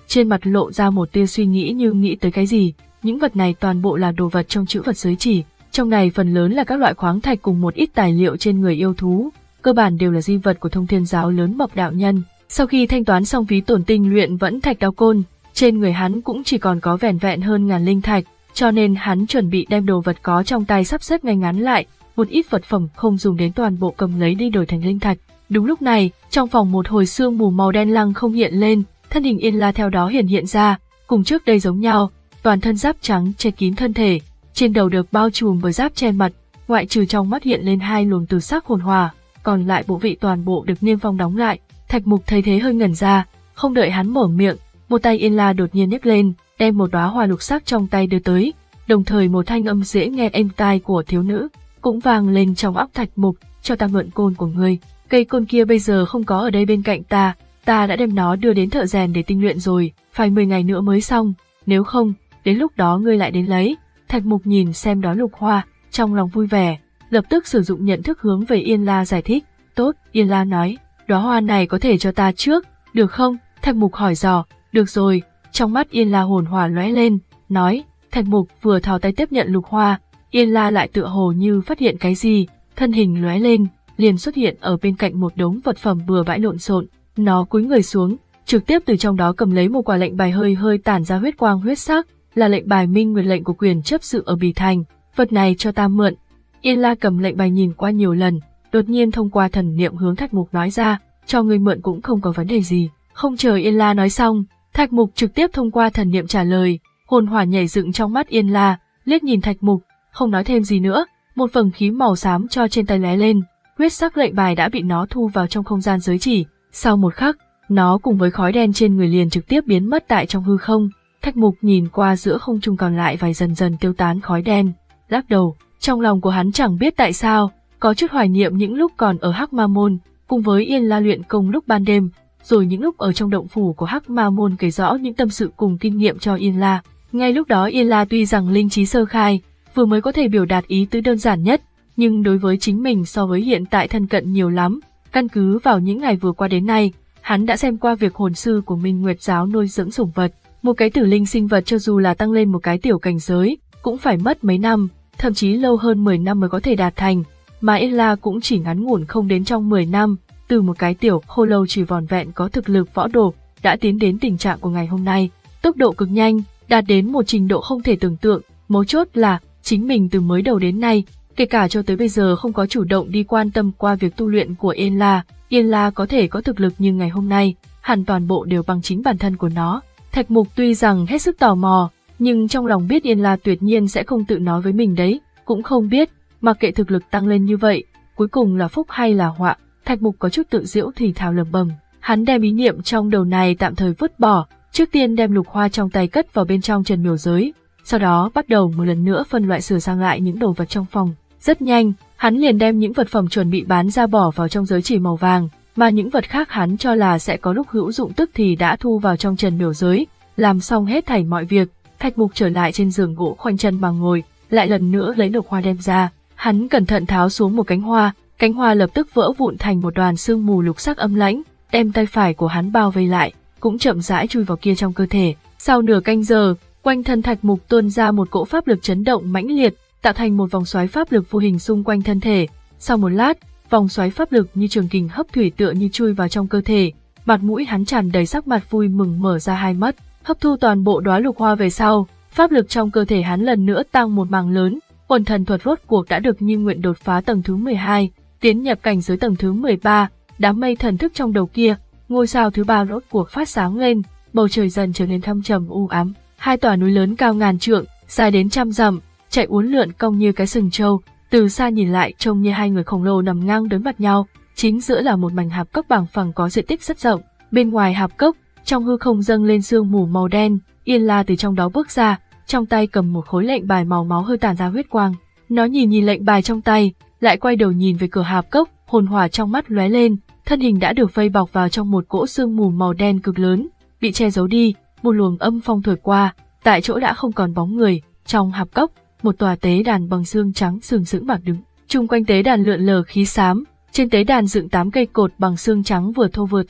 trên mặt lộ ra một tia suy nghĩ như nghĩ tới cái gì. Những vật này toàn bộ là đồ vật trong chữ vật giới chỉ, trong này phần lớn là các loại khoáng thạch cùng một ít tài liệu trên người yêu thú, cơ bản đều là di vật của Thông Thiên giáo lớn mập đạo nhân. Sau khi thanh toán xong phí tổn tinh luyện vẫn thạch đao côn, trên người hắn cũng chỉ còn có vẻn vẹn hơn ngàn linh thạch, cho nên hắn chuẩn bị đem đồ vật có trong tay sắp xếp ngay ngắn lại, một ít vật phẩm không dùng đến toàn bộ cầm lấy đi đổi thành linh thạch. Đúng lúc này, trong phòng một hồi sương mù màu đen lăng không hiện lên, thân hình Yên La theo đó hiện hiện ra, cùng trước đây giống nhau, toàn thân giáp trắng che kín thân thể, trên đầu được bao trùm với giáp che mặt, ngoại trừ trong mắt hiện lên hai luồng từ sắc hồn hỏa, còn lại bộ vị toàn bộ được niêm phong đóng lại. Thạch Mục thấy thế hơi ngẩn ra, không đợi hắn mở miệng, một tay Yên La đột nhiên nhấc lên, đem một đóa hoa lục sắc trong tay đưa tới, đồng thời một thanh âm dễ nghe êm tai của thiếu nữ cũng vang lên trong óc Thạch Mục, cho ta mượn côn của ngươi. Cây côn kia bây giờ không có ở đây bên cạnh ta, ta đã đem nó đưa đến thợ rèn để tinh luyện rồi, phải mười ngày nữa mới xong, nếu không, đến lúc đó ngươi lại đến lấy. Thạch Mục nhìn xem đó lục hoa, trong lòng vui vẻ, lập tức sử dụng nhận thức hướng về Yên La giải thích. Tốt, Yên La nói, đóa hoa này có thể cho ta trước, được không? Thạch Mục hỏi dò. Được rồi. Trong mắt Yên La hồn hỏa lóe lên, nói. Thạch Mục vừa thò tay tiếp nhận lục hoa, Yên La lại tựa hồ như phát hiện cái gì, thân hình lóe lên, liền xuất hiện ở bên cạnh một đống vật phẩm bừa bãi lộn xộn. Nó cúi người xuống, trực tiếp từ trong đó cầm lấy một quả lệnh bài hơi hơi tản ra huyết quang huyết sắc, là lệnh bài minh nguyệt lệnh của quyền chấp sự ở Bỉ Thành. Vật này cho ta mượn. Yên La cầm lệnh bài nhìn qua nhiều lần, đột nhiên thông qua thần niệm hướng Thạch Mục nói ra, cho người mượn cũng không có vấn đề gì. Không chờ Yên La nói xong, Thạch Mục trực tiếp thông qua thần niệm trả lời. Hồn hỏa nhảy dựng trong mắt Yên La, liếc nhìn Thạch Mục, không nói thêm gì nữa, một vầng khí màu xám cho trên tay lóe lên, huyết sắc lệnh bài đã bị nó thu vào trong không gian giới chỉ. Sau một khắc, nó cùng với khói đen trên người liền trực tiếp biến mất tại trong hư không. Thạch Mục nhìn qua giữa không trung còn lại vài dần dần tiêu tán khói đen, lắc đầu, trong lòng của hắn chẳng biết tại sao, có chút hoài niệm những lúc còn ở Hắc Ma Môn, cùng với Yên La luyện công lúc ban đêm, rồi những lúc ở trong động phủ của Hắc Ma Môn kể rõ những tâm sự cùng kinh nghiệm cho Yên La. Ngay lúc đó Yên La tuy rằng linh trí sơ khai, vừa mới có thể biểu đạt ý tứ đơn giản nhất, nhưng đối với chính mình so với hiện tại thân cận nhiều lắm. Căn cứ vào những ngày vừa qua đến nay, hắn đã xem qua việc hồn sư của Minh Nguyệt giáo nuôi dưỡng sủng vật. Một cái tử linh sinh vật cho dù là tăng lên một cái tiểu cảnh giới, cũng phải mất mấy năm, thậm chí lâu hơn mười năm mới có thể đạt thành, mà Yên La cũng chỉ ngắn ngủn không đến trong mười năm, từ một cái tiểu khô lâu chỉ vỏn vẹn có thực lực võ đồ, đã tiến đến tình trạng của ngày hôm nay, tốc độ cực nhanh, đạt đến một trình độ không thể tưởng tượng. Mấu chốt là, chính mình từ mới đầu đến nay, kể cả cho tới bây giờ không có chủ động đi quan tâm qua việc tu luyện của Yên La. Yên La có thể có thực lực như ngày hôm nay, hẳn toàn bộ đều bằng chính bản thân của nó. Thạch Mục tuy rằng hết sức tò mò, nhưng trong lòng biết Yên La tuyệt nhiên sẽ không tự nói với mình đấy, cũng không biết, mặc kệ thực lực tăng lên như vậy, cuối cùng là phúc hay là họa. Thạch Mục có chút tự giễu thì thào lẩm bẩm, hắn đem ý niệm trong đầu này tạm thời vứt bỏ, trước tiên đem lục hoa trong tay cất vào bên trong trần miểu giới, sau đó bắt đầu một lần nữa phân loại sửa sang lại những đồ vật trong phòng. Rất nhanh, hắn liền đem những vật phẩm chuẩn bị bán ra bỏ vào trong giới chỉ màu vàng, mà những vật khác hắn cho là sẽ có lúc hữu dụng tức thì đã thu vào trong trần miểu giới. Làm xong hết thảy mọi việc, Thạch Mục trở lại trên giường gỗ khoanh chân bằng ngồi, lại lần nữa lấy lục hoa đem ra. Hắn cẩn thận tháo xuống một cánh hoa, cánh hoa lập tức vỡ vụn thành một đoàn sương mù lục sắc âm lãnh, đem tay phải của hắn bao vây lại, cũng chậm rãi chui vào kia trong cơ thể. Sau nửa canh giờ, quanh thân Thạch Mục tuôn ra một cỗ pháp lực chấn động mãnh liệt, tạo thành một vòng xoáy pháp lực vô hình xung quanh thân thể. Sau một lát, vòng xoáy pháp lực như trường kình hấp thủy tựa như chui vào trong cơ thể. Mặt mũi hắn tràn đầy sắc mặt vui mừng mở ra hai mắt, hấp thu toàn bộ đóa lục hoa về sau, pháp lực trong cơ thể hắn lần nữa tăng một mảng lớn. Quần thần thuật rốt cuộc đã được như nguyện đột phá tầng thứ mười hai, tiến nhập cảnh giới tầng thứ mười ba. Đám mây thần thức trong đầu kia, ngôi sao thứ ba rốt cuộc phát sáng lên, bầu trời dần trở nên thâm trầm u ám. Hai tòa núi lớn cao ngàn trượng, dài đến trăm dặm, chạy uốn lượn cong như cái sừng trâu, từ xa nhìn lại trông như hai người khổng lồ nằm ngang đối mặt nhau. Chính giữa là một mảnh hạp cốc bằng phẳng có diện tích rất rộng. Bên ngoài hạp cốc, trong hư không dâng lên sương mù màu đen. Yên La từ trong đó bước ra, trong tay cầm một khối lệnh bài màu máu hơi tản ra huyết quang. Nó nhìn nhìn lệnh bài trong tay, lại quay đầu nhìn về cửa hạp cốc, hồn hỏa trong mắt lóe lên, thân hình đã được vây bọc vào trong một cỗ sương mù màu đen cực lớn, bị che giấu đi. Một luồng âm phong thổi qua, tại chỗ đã không còn bóng người. Trong hạp cốc, một tòa tế đàn bằng xương trắng sừng sững mà đứng. Chung quanh tế đàn lượn lờ khí xám, trên tế đàn dựng tám cây cột bằng xương trắng vừa thô vừa to,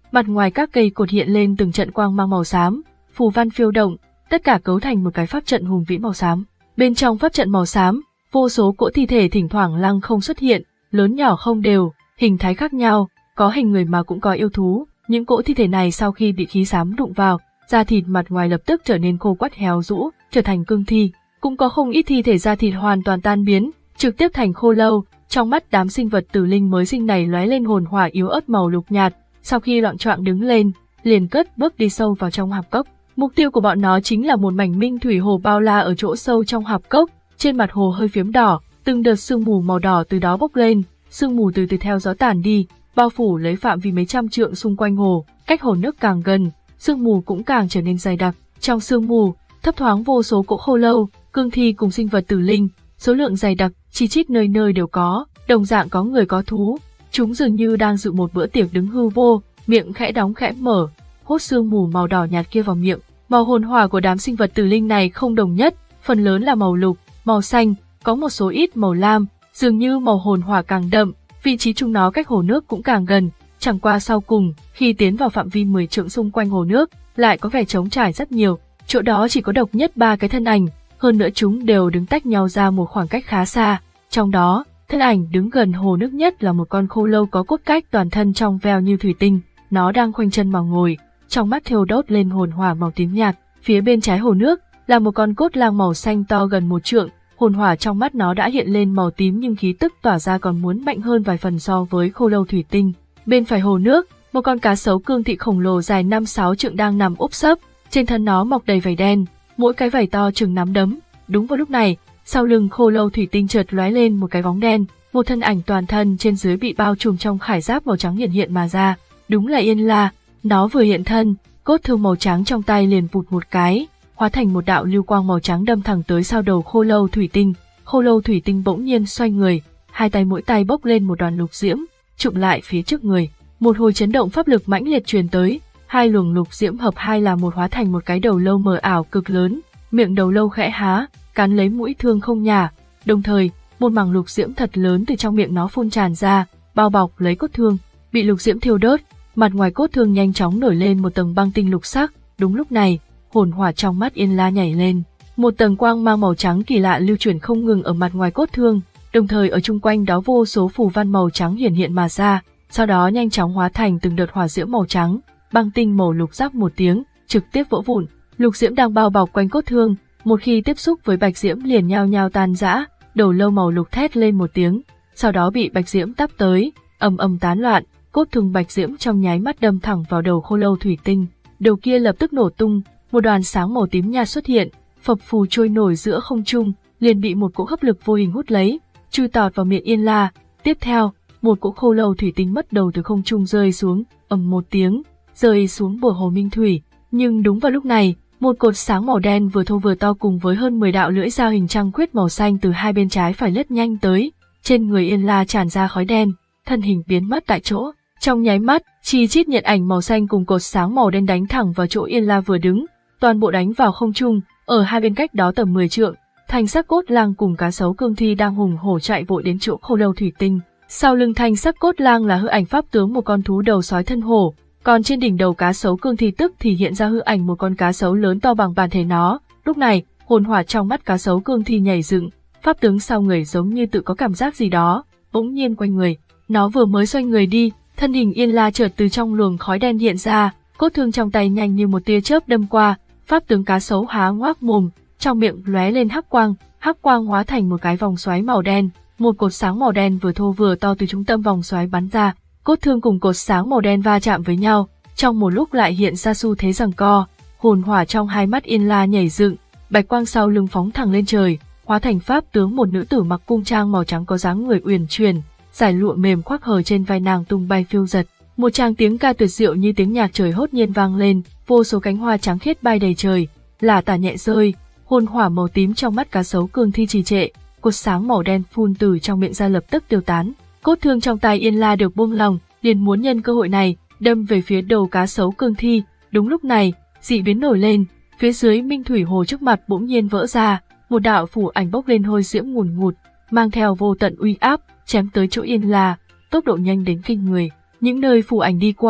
mặt ngoài các cây cột hiện lên từng trận quang mang màu xám, phù văn phiêu động, tất cả cấu thành một cái pháp trận hùng vĩ màu xám. Bên trong pháp trận màu xám, vô số cỗ thi thể thỉnh thoảng lăng không xuất hiện, lớn nhỏ không đều, hình thái khác nhau, có hình người mà cũng có yêu thú. Những cỗ thi thể này sau khi bị khí xám đụng vào, da thịt mặt ngoài lập tức trở nên khô quắt héo rũ, trở thành cương thi. Cũng có không ít thi thể da thịt hoàn toàn tan biến, trực tiếp thành khô lâu. Trong mắt đám sinh vật tử linh mới sinh này lóe lên hồn hỏa yếu ớt màu lục nhạt, sau khi loạng choạng đứng lên, liền cất bước đi sâu vào trong hạp cốc. Mục tiêu của bọn nó chính là một mảnh minh thủy hồ bao la ở chỗ sâu trong hạp cốc, trên mặt hồ hơi phiếm đỏ, từng đợt sương mù màu đỏ từ đó bốc lên, sương mù từ từ theo gió tản đi, bao phủ lấy phạm vi mấy trăm trượng xung quanh hồ. Cách hồ nước càng gần, sương mù cũng càng trở nên dày đặc. Trong sương mù, thấp thoáng vô số cỗ khô lâu, cương thi cùng sinh vật tử linh, số lượng dày đặc, chi chít nơi nơi đều có, đồng dạng có người có thú. Chúng dường như đang dự một bữa tiệc đứng hư vô, miệng khẽ đóng khẽ mở, hút sương mù màu đỏ nhạt kia vào miệng. Màu hồn hỏa của đám sinh vật tử linh này không đồng nhất, phần lớn là màu lục, màu xanh, có một số ít màu lam, dường như màu hồn hỏa càng đậm, vị trí chúng nó cách hồ nước cũng càng gần. Chẳng qua sau cùng, khi tiến vào phạm vi mười trượng xung quanh hồ nước, lại có vẻ trống trải rất nhiều, chỗ đó chỉ có độc nhất ba cái thân ảnh, hơn nữa chúng đều đứng tách nhau ra một khoảng cách khá xa. Trong đó, thân ảnh đứng gần hồ nước nhất là một con khô lâu có cốt cách toàn thân trong veo như thủy tinh, nó đang khoanh chân mà ngồi, trong mắt thiêu đốt lên hồn hỏa màu tím nhạt. Phía bên trái hồ nước là một con cốt lang màu xanh to gần một trượng, hồn hỏa trong mắt nó đã hiện lên màu tím nhưng khí tức tỏa ra còn muốn mạnh hơn vài phần so với khô lâu thủy tinh. Bên phải hồ nước, một con cá sấu cương thị khổng lồ dài năm sáu trượng đang nằm úp sấp, trên thân nó mọc đầy vảy đen, mỗi cái vảy to chừng nắm đấm. Đúng vào lúc này, sau lưng khô lâu thủy tinh chợt lóe lên một cái bóng đen, một thân ảnh toàn thân trên dưới bị bao trùm trong khải giáp màu trắng hiện hiện mà ra. Đúng là Yên La. Nó vừa hiện thân, cốt thương màu trắng trong tay liền vụt một cái, hóa thành một đạo lưu quang màu trắng đâm thẳng tới sau đầu khô lâu thủy tinh. Khô lâu thủy tinh bỗng nhiên xoay người, hai tay mỗi tay bốc lên một đoàn lục diễm, chụm lại phía trước người. Một hồi chấn động pháp lực mãnh liệt truyền tới, hai luồng lục diễm hợp hai là một hóa thành một cái đầu lâu mờ ảo cực lớn, miệng đầu lâu khẽ há, cắn lấy mũi thương không nhả. Đồng thời, một mảng lục diễm thật lớn từ trong miệng nó phun tràn ra, bao bọc lấy cốt thương, bị lục diễm thiêu đốt. Mặt ngoài cốt thương nhanh chóng nổi lên một tầng băng tinh lục sắc. Đúng lúc này, hồn hỏa trong mắt Yên La nhảy lên, một tầng quang mang màu trắng kỳ lạ lưu chuyển không ngừng ở mặt ngoài cốt thương, đồng thời ở chung quanh đó vô số phù văn màu trắng hiển hiện mà ra, sau đó nhanh chóng hóa thành từng đợt hỏa diễm màu trắng. Băng tinh màu lục rắc một tiếng, trực tiếp vỡ vụn. Lục diễm đang bao bọc quanh cốt thương, một khi tiếp xúc với bạch diễm liền nhao nhao tan rã. Đầu lâu màu lục thét lên một tiếng, sau đó bị bạch diễm tắp tới, ầm ầm tán loạn. Cốt thương bạch diễm trong nháy mắt đâm thẳng vào đầu khô lâu thủy tinh, đầu kia lập tức nổ tung, một đoàn sáng màu tím nhạt xuất hiện, phập phù trôi nổi giữa không trung, liền bị một cỗ hấp lực vô hình hút lấy, chui tọt vào miệng Yên La. Tiếp theo, một cỗ khô lâu thủy tinh mất đầu từ không trung rơi xuống, ầm một tiếng, rơi xuống bờ hồ minh thủy. Nhưng đúng vào lúc này, một cột sáng màu đen vừa thô vừa to cùng với hơn mười đạo lưỡi dao hình trăng khuyết màu xanh từ hai bên trái phải lướt nhanh tới, trên người Yên La tràn ra khói đen, thân hình biến mất tại chỗ. Trong nháy mắt, chi chít nhiệt ảnh màu xanh cùng cột sáng màu đen đánh thẳng vào chỗ Yên La vừa đứng, toàn bộ đánh vào không trung. Ở hai bên cách đó tầm mười trượng, Thanh Sắc Cốt Lang cùng cá sấu cương thi đang hùng hổ chạy vội đến chỗ khô lâu thủy tinh. Sau lưng Thanh Sắc Cốt Lang là hư ảnh pháp tướng một con thú đầu sói thân hổ, còn trên đỉnh đầu cá sấu cương thi tức thì hiện ra hư ảnh một con cá sấu lớn to bằng bàn thể nó. Lúc này, hồn hỏa trong mắt cá sấu cương thi nhảy dựng, pháp tướng sau người giống như tự có cảm giác gì đó, bỗng nhiên quay người. Nó vừa mới xoay người đi, thân hình Yên La chợt từ trong luồng khói đen hiện ra, cốt thương trong tay nhanh như một tia chớp đâm qua. Pháp tướng cá sấu há ngoác mồm, trong miệng lóe lên hắc quang, hắc quang hóa thành một cái vòng xoáy màu đen, một cột sáng màu đen vừa thô vừa to từ trung tâm vòng xoáy bắn ra. Cốt thương cùng cột sáng màu đen va chạm với nhau, trong một lúc lại hiện ra xu thế giằng co. Hồn hỏa trong hai mắt Yên La nhảy dựng, bạch quang sau lưng phóng thẳng lên trời, hóa thành pháp tướng một nữ tử mặc cung trang màu trắng có dáng người uyển chuyển, giải lụa mềm khoác hờ trên vai nàng tung bay phiêu giật. Một tràng tiếng ca tuyệt diệu như tiếng nhạc trời hốt nhiên vang lên, vô số cánh hoa trắng khiết bay đầy trời, lả tả nhẹ rơi. Hồn hỏa màu tím trong mắt cá sấu cương thi trì trệ, cột sáng màu đen phun từ trong miệng ra lập tức tiêu tán. Cốt thương trong tay Yên La được buông lòng, liền muốn nhân cơ hội này đâm về phía đầu cá sấu cương thi. Đúng lúc này, dị biến nổi lên, phía dưới minh thủy hồ trước mặt bỗng nhiên vỡ ra, một đạo phủ ảnh bốc lên hôi diễm ngùn ngụt, mang theo vô tận uy áp, chém tới chỗ Yên La, tốc độ nhanh đến kinh người. Những nơi phủ ảnh đi qua,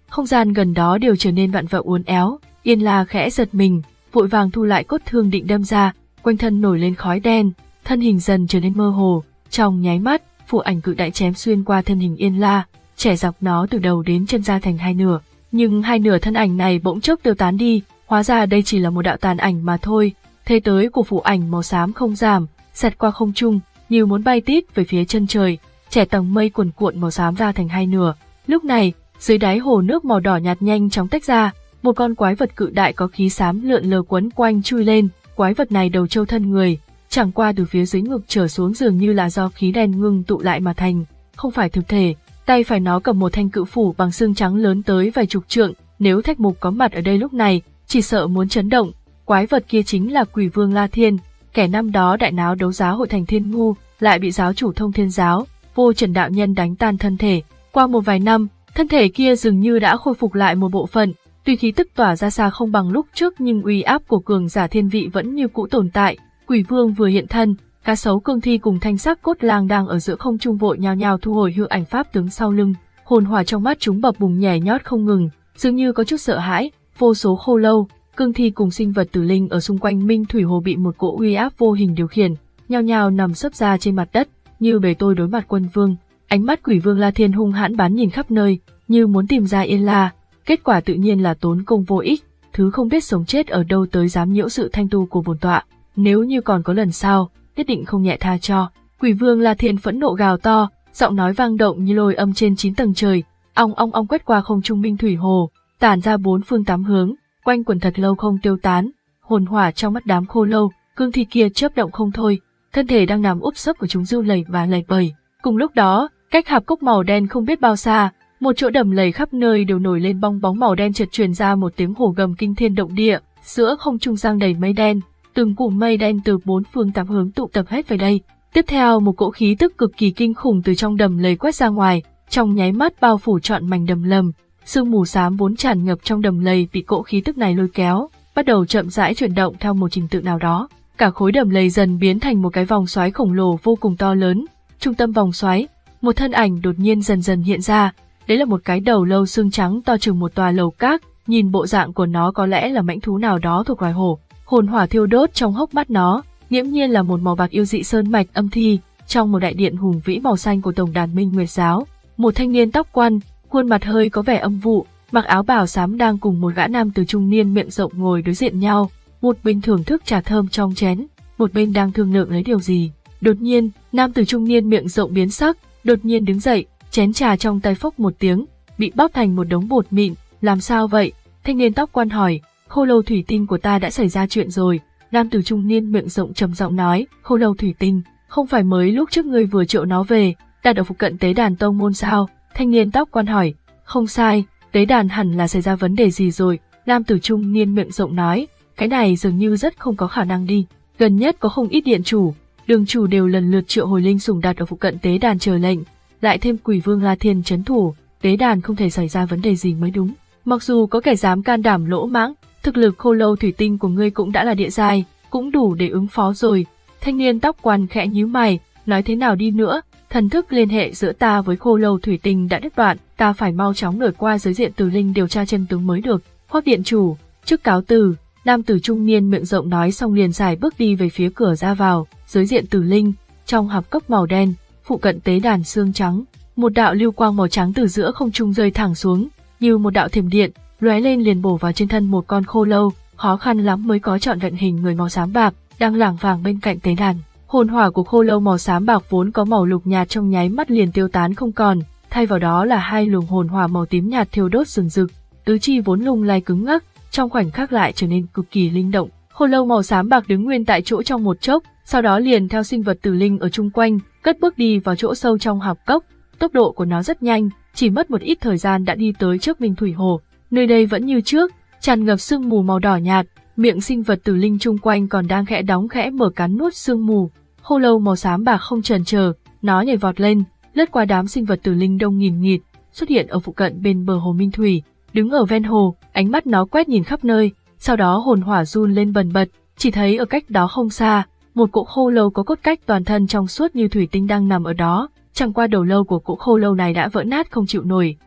không gian gần đó đều trở nên vặn vẹo uốn éo. Yên La khẽ giật mình, vội vàng thu lại cốt thương định đâm ra, quanh thân nổi lên khói đen, thân hình dần trở nên mơ hồ. Trong nháy mắt, phù ảnh cự đại chém xuyên qua thân hình Yên La, chẻ dọc nó từ đầu đến chân ra thành hai nửa. Nhưng hai nửa thân ảnh này bỗng chốc tiêu tán đi, hóa ra đây chỉ là một đạo tàn ảnh mà thôi. Thế tới của phù ảnh màu xám không giảm, xẹt qua không trung, như muốn bay tít về phía chân trời, chẻ tầng mây cuồn cuộn màu xám ra thành hai nửa. Lúc này, dưới đáy hồ nước màu đỏ nhạt nhanh chóng tách ra, một con quái vật cự đại có khí xám lượn lờ quấn quanh chui lên. Quái vật này đầu trâu thân người, chẳng qua từ phía dưới ngực trở xuống dường như là do khí đen ngưng tụ lại mà thành, không phải thực thể. Tay phải nó cầm một thanh cự phủ bằng xương trắng lớn tới vài chục trượng, nếu Thạch Mục có mặt ở đây lúc này, chỉ sợ muốn chấn động. Quái vật kia chính là Quỷ Vương La Thiên, kẻ năm đó đại náo đấu giá hội thành Thiên Ngu, lại bị giáo chủ Thông Thiên Giáo, Vô Trần đạo nhân đánh tan thân thể. Qua một vài năm, thân thể kia dường như đã khôi phục lại một bộ phận, tuy khí tức tỏa ra xa không bằng lúc trước nhưng uy áp của cường giả thiên vị vẫn như cũ tồn tại. Quỷ Vương vừa hiện thân, cá sấu cương thi cùng thanh sắc cốt lang đang ở giữa không trung vội nhao nhao thu hồi hư ảnh pháp tướng sau lưng, hồn hỏa trong mắt chúng bập bùng nhảy nhót không ngừng, dường như có chút sợ hãi. Vô số khô lâu, cương thi cùng sinh vật tử linh ở xung quanh Minh Thủy Hồ bị một cỗ uy áp vô hình điều khiển, nhao nhao nằm sấp ra trên mặt đất, như bề tôi đối mặt quân vương. Ánh mắt Quỷ Vương La Thiên hung hãn bắn nhìn khắp nơi, như muốn tìm ra Yên La. Kết quả tự nhiên là tốn công vô ích, thứ không biết sống chết ở đâu tới dám nhiễu sự thanh tu của bổn tọa. Nếu như còn có lần sau, nhất định không nhẹ tha cho. Quỷ Vương La Thiên phẫn nộ gào to, giọng nói vang động như lôi âm trên chín tầng trời, ong ong ong quét qua không trung Minh Thủy Hồ, tản ra bốn phương tám hướng, quanh quẩn thật lâu không tiêu tán. Hồn hỏa trong mắt đám khô lâu, cương thi kia chớp động không thôi, thân thể đang nằm úp sấp của chúng run lẩy và lẩy bẩy. Cùng lúc đó, cách hạp cốc màu đen không biết bao xa, một chỗ đầm lầy khắp nơi đều nổi lên bong bóng màu đen, chợt truyền ra một tiếng hổ gầm kinh thiên động địa, giữa không trung giăng đầy mây đen, từng cụm mây đen từ bốn phương tám hướng tụ tập hết về đây. Tiếp theo một cỗ khí tức cực kỳ kinh khủng từ trong đầm lầy quét ra ngoài, trong nháy mắt bao phủ trọn mảnh đầm lầm. Sương mù xám vốn tràn ngập trong đầm lầy bị cỗ khí tức này lôi kéo, bắt đầu chậm rãi chuyển động theo một trình tự nào đó. Cả khối đầm lầy dần biến thành một cái vòng xoáy khổng lồ vô cùng to lớn. Trung tâm vòng xoáy, một thân ảnh đột nhiên dần dần hiện ra. Đấy là một cái đầu lâu xương trắng to chừng một tòa lầu các, nhìn bộ dạng của nó có lẽ là mãnh thú nào đó thuộc loài hổ. Hồn hỏa thiêu đốt trong hốc mắt nó, nghiễm nhiên là một màu bạc yêu dị sơn mạch âm thi. Trong một đại điện hùng vĩ màu xanh của tổng đàn Minh Nguyệt Giáo, một thanh niên tóc quăn, khuôn mặt hơi có vẻ âm vụ, mặc áo bào xám đang cùng một gã nam tử trung niên miệng rộng ngồi đối diện nhau, một bên thưởng thức trà thơm trong chén, một bên đang thương lượng lấy điều gì. Đột nhiên, nam tử trung niên miệng rộng biến sắc, đột nhiên đứng dậy, chén trà trong tay phốc một tiếng, bị bóp thành một đống bột mịn. Làm sao vậy? Thanh niên tóc quan hỏi. Khô lâu thủy tinh của ta đã xảy ra chuyện rồi. Nam tử trung niên miệng rộng trầm giọng nói. Khô lâu thủy tinh, không phải mới lúc trước ngươi vừa triệu nó về, đặt ở phụ cận tế đàn tông môn sao? Thanh niên tóc quan hỏi. Không sai, tế đàn hẳn là xảy ra vấn đề gì rồi. Nam tử trung niên miệng rộng nói. Cái này dường như rất không có khả năng đi. Gần nhất có không ít điện chủ, đường chủ đều lần lượt triệu hồi linh sủng đặt ở phụ cận tế đàn chờ lệnh, lại thêm Quỷ Vương La Thiên trấn thủ, tế đàn không thể xảy ra vấn đề gì mới đúng. Mặc dù có kẻ dám can đảm lỗ mãng, thực lực khô lâu thủy tinh của ngươi cũng đã là địa giai, cũng đủ để ứng phó rồi. Thanh niên tóc quan khẽ nhíu mày, nói thế nào đi nữa, thần thức liên hệ giữa ta với khô lâu thủy tinh đã đứt đoạn, ta phải mau chóng đổi qua giới diện Tử Linh điều tra chân tướng mới được. Hoắc điện chủ, trước cáo từ. Nam tử trung niên miệng rộng nói xong liền xài bước đi về phía cửa ra vào, giới diện Tử Linh, trong hạp cốc màu đen, phụ cận tế đàn xương trắng, một đạo lưu quang màu trắng từ giữa không trung rơi thẳng xuống, như một đạo thiểm điện, lóe lên liền bổ vào trên thân một con khô lâu, khó khăn lắm mới có trọn vẹn hình người màu xám bạc, đang lảng vảng bên cạnh tế đàn. Hồn hỏa của khô lâu màu xám bạc vốn có màu lục nhạt trong nháy mắt liền tiêu tán không còn, thay vào đó là hai luồng hồn hỏa màu tím nhạt thiêu đốt rừng rực, tứ chi vốn lung lay cứng ngắc, trong khoảnh khắc lại trở nên cực kỳ linh động. Khô lâu màu xám bạc đứng nguyên tại chỗ trong một chốc, sau đó liền theo sinh vật tử linh ở chung quanh, cất bước đi vào chỗ sâu trong hạp cốc. Tốc độ của nó rất nhanh, chỉ mất một ít thời gian đã đi tới trước Minh Thủy Hồ. Nơi đây vẫn như trước, tràn ngập sương mù màu đỏ nhạt, miệng sinh vật tử linh chung quanh còn đang khẽ đóng khẽ mở cắn nuốt sương mù. Khô lâu màu xám bạc không chần chờ, nó nhảy vọt lên, lướt qua đám sinh vật tử linh đông nghìn nghịt, xuất hiện ở phụ cận bên bờ hồ Minh Thủy, đứng ở ven hồ, ánh mắt nó quét nhìn khắp nơi, sau đó hồn hỏa run lên bần bật, chỉ thấy ở cách đó không xa, một cỗ khô lâu có cốt cách toàn thân trong suốt như thủy tinh đang nằm ở đó, chẳng qua đầu lâu của cỗ khô lâu này đã vỡ nát không chịu nổi,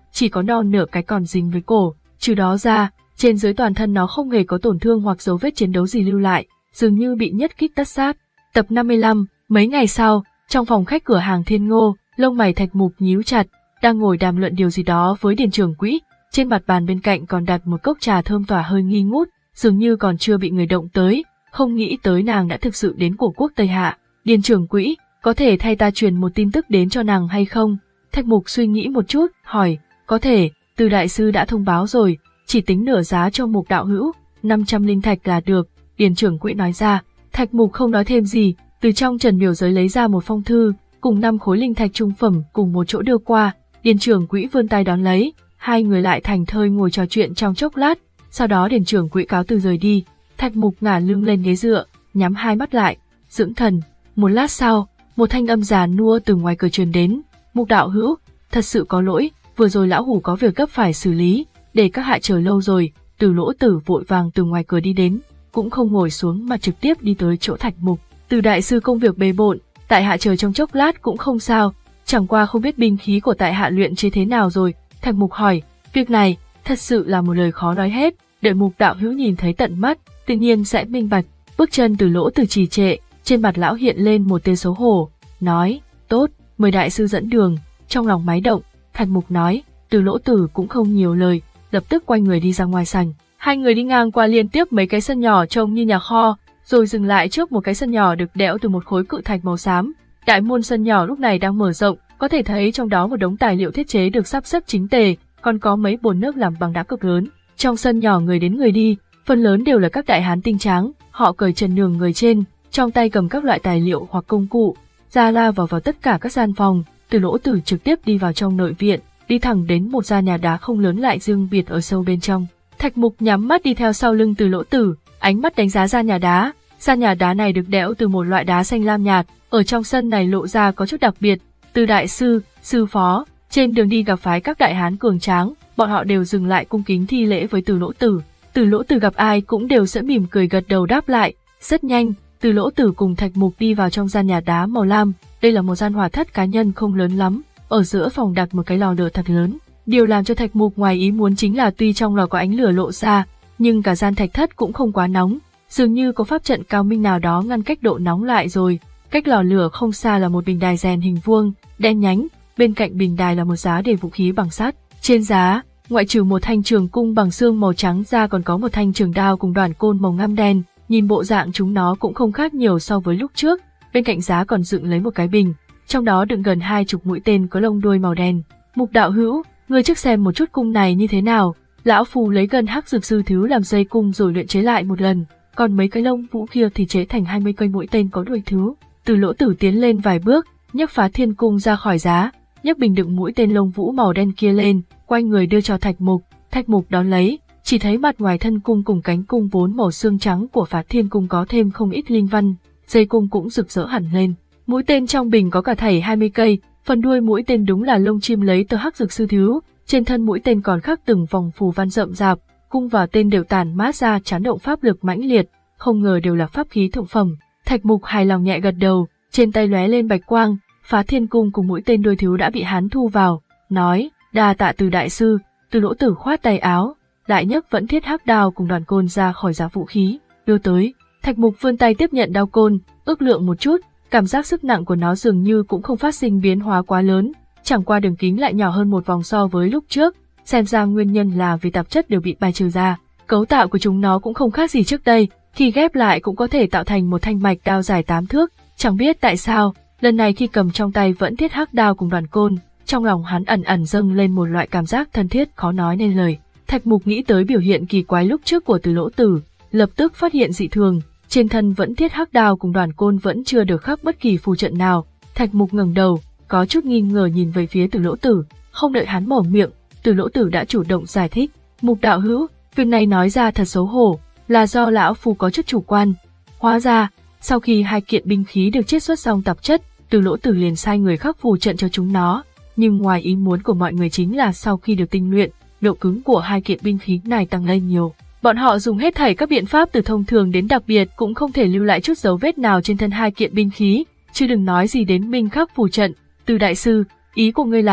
chỉ có non nửa cái còn dính với cổ, trừ đó ra, trên dưới toàn thân nó không hề có tổn thương hoặc dấu vết chiến đấu gì lưu lại, dường như bị nhất kích tất sát. Tập năm mươi lăm, mấy ngày sau, trong phòng khách cửa hàng Thiên Ngô, lông mày Thạch Mục nhíu chặt, đang ngồi đàm luận điều gì đó với Điền trưởng quỹ, trên mặt bàn bên cạnh còn đặt một cốc trà thơm tỏa hơi nghi ngút, dường như còn chưa bị người động tới, không nghĩ tới nàng đã thực sự đến cổ quốc Tây Hạ. Điền trưởng quỹ, có thể thay ta truyền một tin tức đến cho nàng hay không? Thạch Mục suy nghĩ một chút, hỏi, có thể, Từ đại sư đã thông báo rồi, chỉ tính nửa giá cho Mục đạo hữu, năm trăm linh thạch là được, Điền trưởng quỹ nói ra. Thạch Mục không nói thêm gì, từ trong trần miểu giới lấy ra một phong thư, cùng năm khối linh thạch trung phẩm cùng một chỗ đưa qua, Điền trưởng quỹ vươn tay đón lấy, hai người lại thành thơi ngồi trò chuyện trong chốc lát, sau đó Điền trưởng quỹ cáo từ rời đi. Thạch Mục ngả lưng lên ghế dựa, nhắm hai mắt lại, dưỡng thần. Một lát sau, một thanh âm già nua từ ngoài cửa truyền đến, Mục đạo hữu, thật sự có lỗi, vừa rồi lão hủ có việc gấp phải xử lý, để các hạ chờ lâu rồi. Từ Lỗ Tử vội vàng từ ngoài cửa đi đến, cũng không ngồi xuống mà trực tiếp đi tới chỗ Thạch Mục. Từ đại sư công việc bề bộn, tại hạ chờ trong chốc lát cũng không sao, chẳng qua không biết binh khí của tại hạ luyện chế thế nào rồi. Thạch Mục hỏi, việc này thật sự là một lời khó nói hết, đợi Mục đạo hữu nhìn thấy tận mắt, tự nhiên sẽ minh bạch. Bước chân Từ Lỗ Tử trì trệ, trên mặt lão hiện lên một tia xấu hổ, nói, tốt, mời đại sư dẫn đường. Trong lòng máy động, Thạch Mục nói, Từ Lỗ Tử cũng không nhiều lời, lập tức quay người đi ra ngoài sảnh. Hai người đi ngang qua liên tiếp mấy cái sân nhỏ trông như nhà kho, rồi dừng lại trước một cái sân nhỏ được đẽo từ một khối cự thạch màu xám. Đại môn sân nhỏ lúc này đang mở rộng, có thể thấy trong đó một đống tài liệu thiết chế được sắp xếp chính tề, còn có mấy bồn nước làm bằng đá cực lớn. Trong sân nhỏ người đến người đi, phần lớn đều là các đại hán tinh tráng, họ cởi trần nhường người trên, trong tay cầm các loại tài liệu hoặc công cụ, ra la vào vào tất cả các gian phòng. Từ Lỗ Tử trực tiếp đi vào trong nội viện, đi thẳng đến một gian nhà đá không lớn lại riêng biệt ở sâu bên trong. Thạch Mục nhắm mắt đi theo sau lưng Từ Lỗ Tử, ánh mắt đánh giá gian nhà đá. Gian nhà đá này được đẽo từ một loại đá xanh lam nhạt, ở trong sân này lộ ra có chút đặc biệt. Từ đại sư, sư phó, trên đường đi gặp phái các đại hán cường tráng, bọn họ đều dừng lại cung kính thi lễ với Từ Lỗ Tử. Từ Lỗ Tử gặp ai cũng đều sẽ mỉm cười gật đầu đáp lại. Rất nhanh, Từ Lỗ Tử cùng Thạch Mục đi vào trong gian nhà đá màu lam. Đây là một gian hỏa thất cá nhân không lớn lắm, ở giữa phòng đặt một cái lò lửa thật lớn. Điều làm cho Thạch Mục ngoài ý muốn chính là tuy trong lò có ánh lửa lộ ra, nhưng cả gian thạch thất cũng không quá nóng, dường như có pháp trận cao minh nào đó ngăn cách độ nóng lại rồi. Cách lò lửa không xa là một bình đài rèn hình vuông, đen nhánh, bên cạnh bình đài là một giá để vũ khí bằng sắt. Trên giá, ngoại trừ một thanh trường cung bằng xương màu trắng ra còn có một thanh trường đao cùng đoàn côn màu ngăm đen, nhìn bộ dạng chúng nó cũng không khác nhiều so với lúc trước. Bên cạnh giá còn dựng lấy một cái bình, trong đó đựng gần hai chục mũi tên có lông đuôi màu đen. Mục đạo hữu, ngươi trước xem một chút cung này như thế nào. Lão phù lấy gần hắc dược sư thứ làm dây cung rồi luyện chế lại một lần, còn mấy cái lông vũ kia thì chế thành hai mươi cây mũi tên có đuôi thứ. Từ Lỗ Tử tiến lên vài bước, nhấc Phá Thiên cung ra khỏi giá, nhấc bình đựng mũi tên lông vũ màu đen kia lên, quay người đưa cho Thạch Mục. Thạch Mục đón lấy, chỉ thấy mặt ngoài thân cung cùng cánh cung vốn màu xương trắng của Phá Thiên cung có thêm không ít linh văn, dây cung cũng rực rỡ hẳn lên. Mũi tên trong bình có cả thảy hai mươi cây, phần đuôi mũi tên đúng là lông chim lấy từ hắc dược sư thứ, trên thân mũi tên còn khắc từng vòng phù văn rậm rạp, cung và tên đều tản mát ra chấn động pháp lực mãnh liệt, không ngờ đều là pháp khí thượng phẩm. Thạch Mục hài lòng nhẹ gật đầu, trên tay lóe lên bạch quang, Phá Thiên cung cùng mũi tên đuôi thiếu đã bị hắn thu vào, nói: "Đa tạ Từ đại sư." Từ Lỗ Tử khoát tay áo, lại nhấc vẫn thiết hắc đao cùng đoàn côn ra khỏi giá vũ khí, đưa tới. Thạch Mục vươn tay tiếp nhận đao côn, ước lượng một chút, cảm giác sức nặng của nó dường như cũng không phát sinh biến hóa quá lớn, chẳng qua đường kính lại nhỏ hơn một vòng so với lúc trước, xem ra nguyên nhân là vì tạp chất đều bị bài trừ ra. Cấu tạo của chúng nó cũng không khác gì trước đây, khi ghép lại cũng có thể tạo thành một thanh mạch đao dài tám thước, chẳng biết tại sao, lần này khi cầm trong tay vẫn thiết hắc đao cùng đoàn côn, trong lòng hắn ẩn ẩn dâng lên một loại cảm giác thân thiết khó nói nên lời. Thạch Mục nghĩ tới biểu hiện kỳ quái lúc trước của Từ Lỗ Tử, lập tức phát hiện dị thường, trên thân vẫn thiết hắc đao cùng đoàn côn vẫn chưa được khắc bất kỳ phù trận nào. Thạch Mục ngẩng đầu, có chút nghi ngờ nhìn về phía Từ Lỗ Tử, không đợi hắn mở miệng, Từ Lỗ Tử đã chủ động giải thích: "Mục đạo hữu, việc này nói ra thật xấu hổ, là do lão phu có chút chủ quan." Hóa ra, sau khi hai kiện binh khí được chiết xuất xong tạp chất, Từ Lỗ Tử liền sai người khắc phù trận cho chúng nó, nhưng ngoài ý muốn của mọi người chính là sau khi được tinh luyện, độ cứng của hai kiện binh khí này tăng lên nhiều. Bọn họ dùng hết thảy các biện pháp từ thông thường đến đặc biệt cũng không thể lưu lại chút dấu vết nào trên thân hai kiện binh khí, chứ đừng nói gì đến minh khắc phù trận. Từ đại sư, ý của ngươi là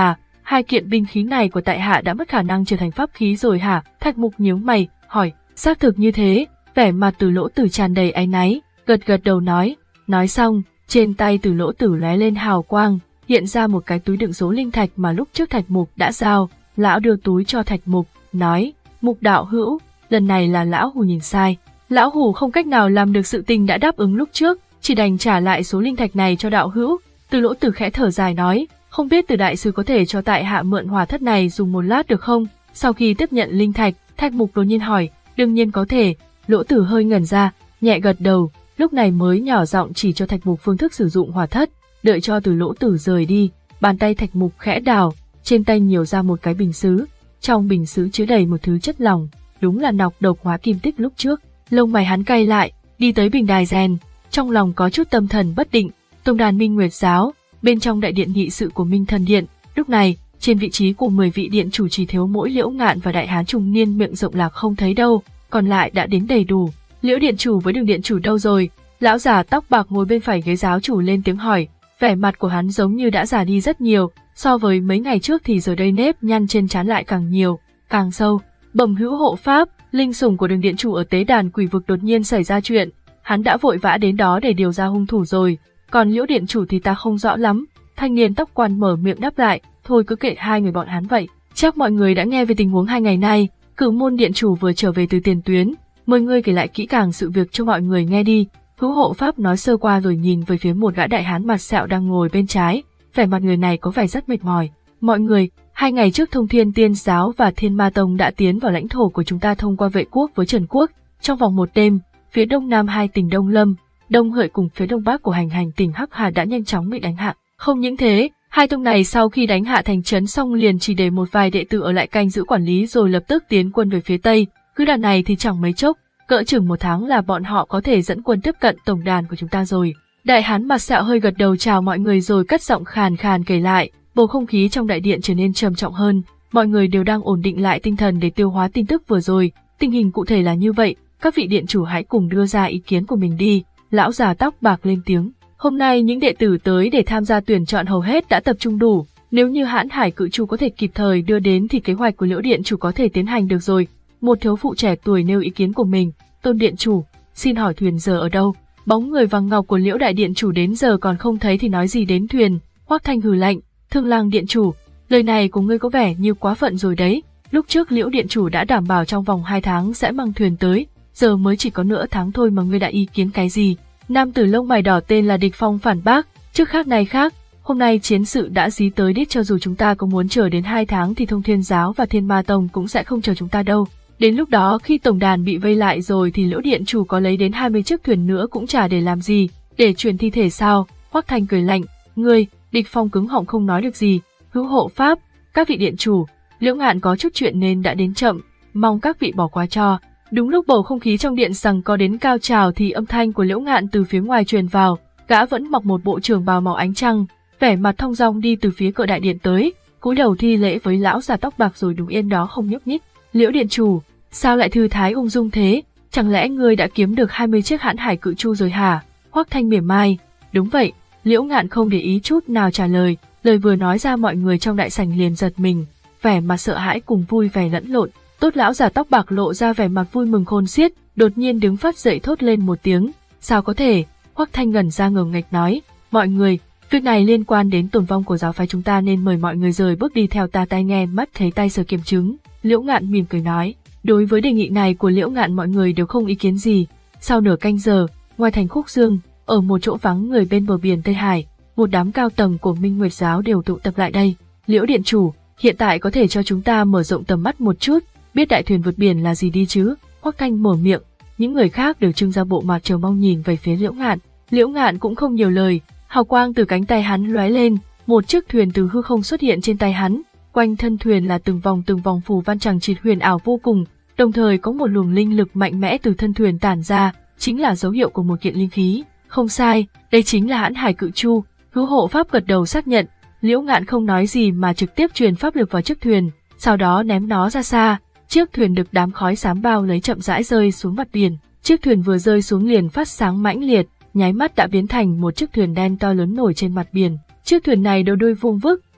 hai kiện binh khí này của tại hạ đã mất khả năng trở thành pháp khí rồi hả? Thạch Mục nhíu mày, hỏi, xác thực như thế, vẻ mặt Từ Lỗ Tử tràn đầy áy náy, gật gật đầu nói, nói xong, trên tay Từ Lỗ Tử lóe lên hào quang, hiện ra một cái túi đựng số linh thạch mà lúc trước Thạch Mục đã giao, lão đưa túi cho Thạch Mục, nói, Mục đạo hữu, lần này là lão hù nhìn sai, lão hù không cách nào làm được sự tình đã đáp ứng lúc trước, chỉ đành trả lại số linh thạch này cho đạo hữu. Từ Lỗ Tử khẽ thở dài nói, không biết Từ đại sư có thể cho tại hạ mượn hỏa thất này dùng một lát được không? Sau khi tiếp nhận linh thạch, Thạch Mục đột nhiên hỏi, đương nhiên có thể. Lỗ Tử hơi ngẩn ra, nhẹ gật đầu, lúc này mới nhỏ giọng chỉ cho Thạch Mục phương thức sử dụng hỏa thất. Đợi cho Từ Lỗ Tử rời đi, bàn tay Thạch Mục khẽ đào, trên tay nhiều ra một cái bình sứ, trong bình sứ chứa đầy một thứ chất lỏng, đúng là nọc độc hóa kim tích lúc trước. Lông mày hắn cay lại, đi tới bình đài rèn, trong lòng có chút tâm thần bất định. Tông đàn Minh Nguyệt giáo, bên trong đại điện nghị sự của Minh Thần Điện, lúc này, trên vị trí của mười vị điện chủ chỉ thiếu mỗi Liễu Ngạn và đại hán trung niên miệng rộng lạc không thấy đâu, còn lại đã đến đầy đủ. Liễu điện chủ với Đường điện chủ đâu rồi? Lão già tóc bạc ngồi bên phải ghế giáo chủ lên tiếng hỏi, vẻ mặt của hắn giống như đã già đi rất nhiều, so với mấy ngày trước thì giờ đây nếp nhăn trên trán lại càng nhiều, càng sâu. Bẩm hữu hộ pháp, linh sủng của Đường điện chủ ở tế đàn quỷ vực đột nhiên xảy ra chuyện, hắn đã vội vã đến đó để điều ra hung thủ rồi, còn Liễu điện chủ thì ta không rõ lắm. Thanh niên tóc quan mở miệng đáp lại, thôi cứ kệ hai người bọn hắn vậy. Chắc mọi người đã nghe về tình huống hai ngày nay, Cửu môn điện chủ vừa trở về từ tiền tuyến, mời ngươi kể lại kỹ càng sự việc cho mọi người nghe đi. Hữu hộ pháp nói sơ qua rồi nhìn về phía một gã đại hán mặt sẹo đang ngồi bên trái, vẻ mặt người này có vẻ rất mệt mỏi. Mọi người, hai ngày trước Thông Thiên Tiên giáo và Thiên Ma Tông đã tiến vào lãnh thổ của chúng ta thông qua Vệ quốc với Trần quốc. Trong vòng một đêm, phía đông nam hai tỉnh Đông Lâm, Đông Hợi cùng phía đông bắc của hành hành tỉnh Hắc Hà đã nhanh chóng bị đánh hạ. Không những thế, hai tông này sau khi đánh hạ thành trấn xong liền chỉ để một vài đệ tử ở lại canh giữ quản lý rồi lập tức tiến quân về phía tây. Cứ đàn này thì chẳng mấy chốc, cỡ chừng một tháng là bọn họ có thể dẫn quân tiếp cận tổng đàn của chúng ta rồi. Đại hán mặt sẹo hơi gật đầu chào mọi người rồi cất giọng khàn khàn kể lại. Bầu không khí trong đại điện trở nên trầm trọng hơn, mọi người đều đang ổn định lại tinh thần để tiêu hóa tin tức vừa rồi. Tình hình cụ thể là như vậy, các vị điện chủ hãy cùng đưa ra ý kiến của mình đi. Lão già tóc bạc lên tiếng. Hôm nay những đệ tử tới để tham gia tuyển chọn hầu hết đã tập trung đủ, nếu như Hãn Hải Cự Chu có thể kịp thời đưa đến thì kế hoạch của Liễu điện chủ có thể tiến hành được rồi. Một thiếu phụ trẻ tuổi nêu ý kiến của mình, Tôn điện chủ, xin hỏi thuyền giờ ở đâu? Bóng người vàng ngọc của Liễu đại điện chủ đến giờ còn không thấy thì nói gì đến thuyền? Hoắc Thanh hừ lạnh, Thương Lang điện chủ, lời này của ngươi có vẻ như quá phận rồi đấy. Lúc trước Liễu điện chủ đã đảm bảo trong vòng hai tháng sẽ mang thuyền tới, giờ mới chỉ có nửa tháng thôi mà ngươi đã ý kiến cái gì? Nam tử lông mày đỏ tên là Địch Phong phản bác, trước khác này khác, hôm nay chiến sự đã dí tới đích, cho dù chúng ta có muốn chờ đến hai tháng thì Thông Thiên giáo và Thiên Ma Tông cũng sẽ không chờ chúng ta đâu. Đến lúc đó khi tổng đàn bị vây lại rồi thì Liễu điện chủ có lấy đến hai mươi chiếc thuyền nữa cũng chả để làm gì, để chuyển thi thể sao? Hoắc Thanh cười lạnh, ngươi, Địch Phong cứng họng không nói được gì. Hữu hộ pháp, các vị điện chủ, Liễu Ngạn có chút chuyện nên đã đến chậm, mong các vị bỏ qua cho. Đúng lúc bầu không khí trong điện giằng co đến cao trào thì âm thanh của Liễu Ngạn từ phía ngoài truyền vào, gã vẫn mặc một bộ trường bào màu ánh trăng, vẻ mặt thong dong đi từ phía cửa đại điện tới, cúi đầu thi lễ với lão già tóc bạc rồi đứng yên đó không nhúc nhích. Liễu điện chủ, sao lại thư thái ung dung thế? Chẳng lẽ ngươi đã kiếm được hai mươi chiếc Hãn Hải Cự Chu rồi hả? Hoắc Thanh mỉa mai. Đúng vậy. Liễu Ngạn không để ý chút nào trả lời, lời vừa nói ra mọi người trong đại sảnh liền giật mình, vẻ mặt sợ hãi cùng vui vẻ lẫn lộn. Tốt lão già tóc bạc lộ ra vẻ mặt vui mừng khôn xiết, đột nhiên đứng phát dậy thốt lên một tiếng, sao có thể? Hoắc Thanh ngẩn ra ngờ nghệch nói, mọi người, việc này liên quan đến tồn vong của giáo phái chúng ta nên mời mọi người rời bước đi theo ta, tai nghe mắt thấy tay sờ kiểm chứng. Liễu Ngạn mỉm cười nói, đối với đề nghị này của Liễu Ngạn mọi người đều không ý kiến gì. Sau nửa canh giờ, ngoài thành Khúc Dương, ở một chỗ vắng người bên bờ biển Tây Hải, một đám cao tầng của Minh Nguyệt giáo đều tụ tập lại đây. Liễu điện chủ, hiện tại có thể cho chúng ta mở rộng tầm mắt một chút, biết đại thuyền vượt biển là gì đi chứ? Hoắc Thanh mở miệng, những người khác đều trưng ra bộ mặt chờ mong nhìn về phía Liễu Ngạn. Liễu Ngạn cũng không nhiều lời, hào quang từ cánh tay hắn lóe lên, một chiếc thuyền từ hư không xuất hiện trên tay hắn, quanh thân thuyền là từng vòng từng vòng phù văn chằng chịt huyền ảo vô cùng, đồng thời có một luồng linh lực mạnh mẽ từ thân thuyền tản ra, chính là dấu hiệu của một kiện linh khí. Không sai, đây chính là Hãn Hải Cự Chu. Hữu hộ pháp gật đầu xác nhận. Liễu Ngạn không nói gì mà trực tiếp truyền pháp lực vào chiếc thuyền, sau đó ném nó ra xa. Chiếc thuyền được đám khói xám bao lấy chậm rãi rơi xuống mặt biển. Chiếc thuyền vừa rơi xuống liền phát sáng mãnh liệt, nháy mắt đã biến thành một chiếc thuyền đen to lớn nổi trên mặt biển. Chiếc thuyền này đầu đuôi vuông vức,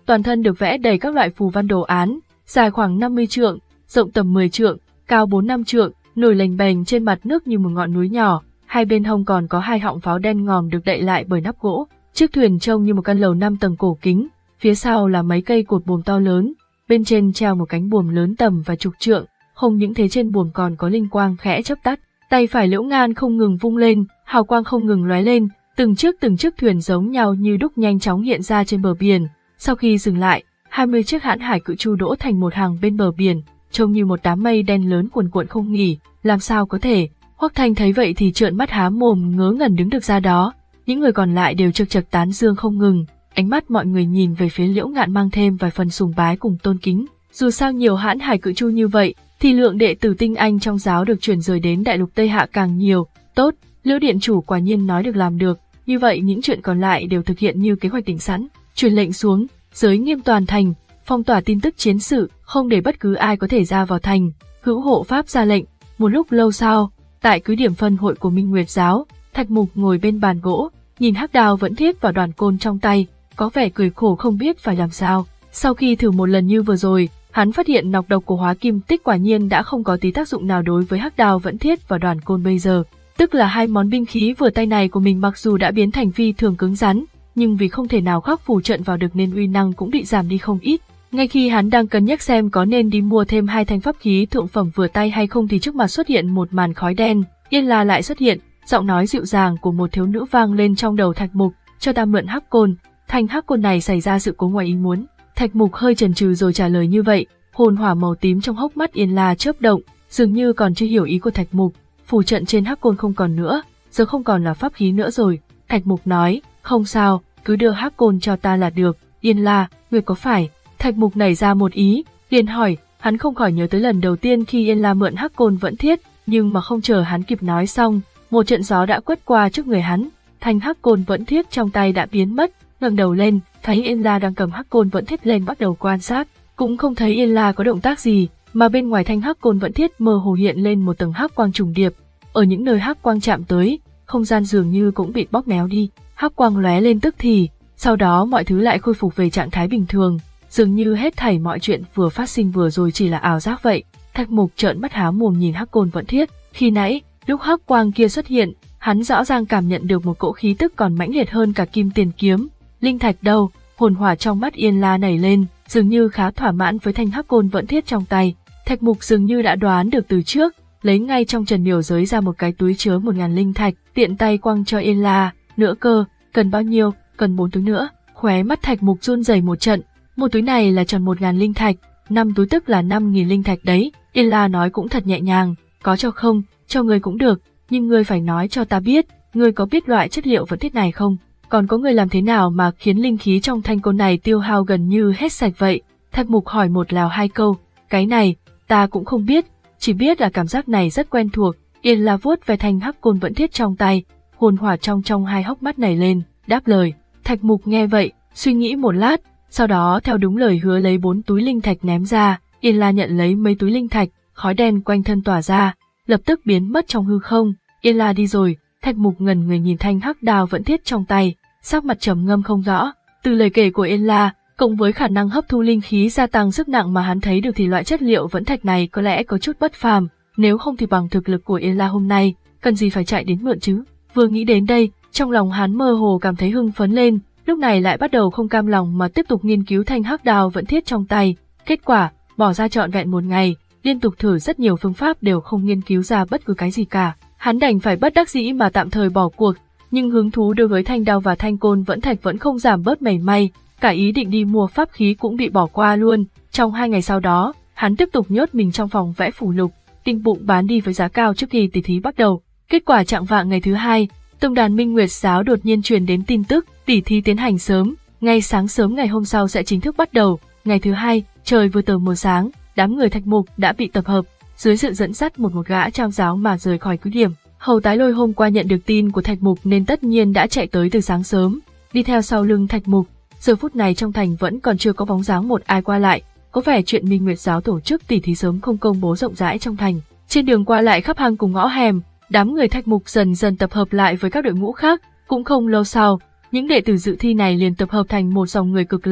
toàn thân được vẽ đầy các loại phù văn đồ án, dài khoảng năm mươi trượng, rộng tầm mười trượng, cao bốn năm trượng, nổi lềnh bềnh trên mặt nước như một ngọn núi nhỏ. Hai bên hông còn có hai họng pháo đen ngòm được đậy lại bởi nắp gỗ. Chiếc thuyền trông như một căn lầu năm tầng cổ kính, phía sau là mấy cây cột buồm to lớn, bên trên treo một cánh buồm lớn tầm và chục trượng, không những thế trên buồm còn có linh quang khẽ chớp tắt. Tay phải Liễu Ngan không ngừng vung lên, hào quang không ngừng lóe lên, từng chiếc từng chiếc thuyền giống nhau như đúc nhanh chóng hiện ra trên bờ biển. Sau khi dừng lại, hai mươi chiếc hãn hải cự chu đỗ thành một hàng bên bờ biển, trông như một đám mây đen lớn cuồn cuộn không nghỉ. Làm sao có thể? Hoắc Thanh thấy vậy thì trợn mắt há mồm ngớ ngẩn đứng được ra đó. Những người còn lại đều chực chực tán dương không ngừng. Ánh mắt mọi người nhìn về phía Liễu Ngạn mang thêm vài phần sùng bái cùng tôn kính. Dù sao nhiều hãn hải cự chu như vậy, thì lượng đệ tử tinh anh trong giáo được chuyển rời đến đại lục Tây Hạ càng nhiều. Tốt, Liễu điện chủ quả nhiên nói được làm được. Như vậy những chuyện còn lại đều thực hiện như kế hoạch định sẵn. Truyền lệnh xuống, giới nghiêm toàn thành, phong tỏa tin tức chiến sự, không để bất cứ ai có thể ra vào thành. Hữu hộ pháp ra lệnh. Một lúc lâu sau, tại cứ điểm phân hội của Minh Nguyệt giáo, Thạch Mục ngồi bên bàn gỗ, nhìn hắc đao vẫn thiết vào đoàn côn trong tay, có vẻ cười khổ không biết phải làm sao. Sau khi thử một lần như vừa rồi, hắn phát hiện nọc độc của hóa kim tích quả nhiên đã không có tí tác dụng nào đối với hắc đao vẫn thiết và đoàn côn bây giờ. Tức là hai món binh khí vừa tay này của mình mặc dù đã biến thành phi thường cứng rắn, nhưng vì không thể nào khắc phù trận vào được nên uy năng cũng bị giảm đi không ít. Ngay khi hắn đang cân nhắc xem có nên đi mua thêm hai thanh pháp khí thượng phẩm vừa tay hay không thì trước mặt xuất hiện một màn khói đen. Yên La lại xuất hiện, giọng nói dịu dàng của một thiếu nữ vang lên trong đầu Thạch Mục, cho ta mượn hắc côn. Thanh hắc côn này xảy ra sự cố ngoài ý muốn. Thạch Mục hơi chần chừ rồi trả lời như vậy. Hồn hỏa màu tím trong hốc mắt Yên La chớp động, dường như còn chưa hiểu ý của Thạch Mục. Phù trận trên hắc côn không còn nữa, giờ không còn là pháp khí nữa rồi. Thạch Mục nói, không sao, cứ đưa hắc côn cho ta là được. Yên La, người có phải? Thạch Mục nảy ra một ý, liền hỏi. Hắn không khỏi nhớ tới lần đầu tiên khi Yên La mượn hắc côn vẫn thiết, nhưng mà không chờ hắn kịp nói xong, một trận gió đã quét qua trước người hắn. Thanh hắc côn vẫn thiết trong tay đã biến mất. Ngẩng đầu lên, thấy Yên La đang cầm hắc côn vẫn thiết lên bắt đầu quan sát, cũng không thấy Yên La có động tác gì, mà bên ngoài thanh hắc côn vẫn thiết mơ hồ hiện lên một tầng hắc quang trùng điệp. Ở những nơi hắc quang chạm tới, không gian dường như cũng bị bóp méo đi, hắc quang lóe lên tức thì, sau đó mọi thứ lại khôi phục về trạng thái bình thường, dường như hết thảy mọi chuyện vừa phát sinh vừa rồi chỉ là ảo giác vậy. Thạch Mục trợn mắt há mồm nhìn hắc côn vẫn thiết, khi nãy, lúc hắc quang kia xuất hiện, hắn rõ ràng cảm nhận được một cỗ khí tức còn mãnh liệt hơn cả kim tiền kiếm. Linh thạch đâu? Hồn hỏa trong mắt Yên La nảy lên, dường như khá thỏa mãn với thanh hắc côn vẫn thiết trong tay. Thạch Mục dường như đã đoán được từ trước, lấy ngay trong trần miểu giới ra một cái túi chứa một ngàn linh thạch, tiện tay quăng cho Yên La. Nữa cơ, cần bao nhiêu? Cần bốn túi nữa. Khóe mắt Thạch Mục run rẩy một trận. Một túi này là tròn một ngàn linh thạch, năm túi tức là năm nghìn linh thạch đấy. Yên La nói cũng thật nhẹ nhàng, có cho không? Cho ngươi cũng được, nhưng ngươi phải nói cho ta biết, ngươi có biết loại chất liệu vẫn thiết này không? Còn có người làm thế nào mà khiến linh khí trong thanh côn này tiêu hao gần như hết sạch vậy? Thạch Mục hỏi một lào hai câu, cái này, ta cũng không biết, chỉ biết là cảm giác này rất quen thuộc. Yên La vuốt về thanh hắc côn vẫn thiết trong tay, hồn hỏa trong trong hai hốc mắt nảy lên, đáp lời. Thạch Mục nghe vậy, suy nghĩ một lát, sau đó theo đúng lời hứa lấy bốn túi linh thạch ném ra. Yên La nhận lấy mấy túi linh thạch, khói đen quanh thân tỏa ra, lập tức biến mất trong hư không. Yên La đi rồi, Thạch Mục ngẩn người nhìn thanh hắc đao vẫn thiết trong tay, sắc mặt trầm ngâm không rõ. Từ lời kể của Yên La, cộng với khả năng hấp thu linh khí gia tăng sức nặng mà hắn thấy được thì loại chất liệu vẫn thạch này có lẽ có chút bất phàm, nếu không thì bằng thực lực của Yên La hôm nay, cần gì phải chạy đến mượn chứ. Vừa nghĩ đến đây, trong lòng hắn mơ hồ cảm thấy hưng phấn lên, lúc này lại bắt đầu không cam lòng mà tiếp tục nghiên cứu thanh hắc đao vẫn thiết trong tay. Kết quả, bỏ ra trọn vẹn một ngày, liên tục thử rất nhiều phương pháp đều không nghiên cứu ra bất cứ cái gì cả. Hắn đành phải bất đắc dĩ mà tạm thời bỏ cuộc, nhưng hứng thú đối với thanh đao và thanh côn vẫn thạch vẫn không giảm bớt mảy may, cả ý định đi mua pháp khí cũng bị bỏ qua luôn. Trong hai ngày sau đó, hắn tiếp tục nhốt mình trong phòng vẽ phù lục, định bụng bán đi với giá cao trước khi tỷ thí bắt đầu. Kết quả chạng vạng ngày thứ hai, tông đàn Minh Nguyệt giáo đột nhiên truyền đến tin tức, tỷ thí tiến hành sớm, ngay sáng sớm ngày hôm sau sẽ chính thức bắt đầu. Ngày thứ hai, trời vừa tờ mờ sáng, đám người Thạch Mục đã bị tập hợp, dưới sự dẫn dắt một một gã trao giáo mà rời khỏi cứ điểm. Hầu Tái Lôi hôm qua nhận được tin của Thạch Mục nên tất nhiên đã chạy tới từ sáng sớm, đi theo sau lưng Thạch Mục. Giờ phút này trong thành vẫn còn chưa có bóng dáng một ai qua lại, có vẻ chuyện Minh Nguyệt giáo tổ chức tỷ thí sớm không công bố rộng rãi trong thành. Trên đường qua lại khắp hang cùng ngõ hẻm, đám người Thạch Mục dần dần tập hợp lại với các đội ngũ khác. Cũng không lâu sau, những đệ tử dự thi này liền tập hợp thành một dòng người cực lớn,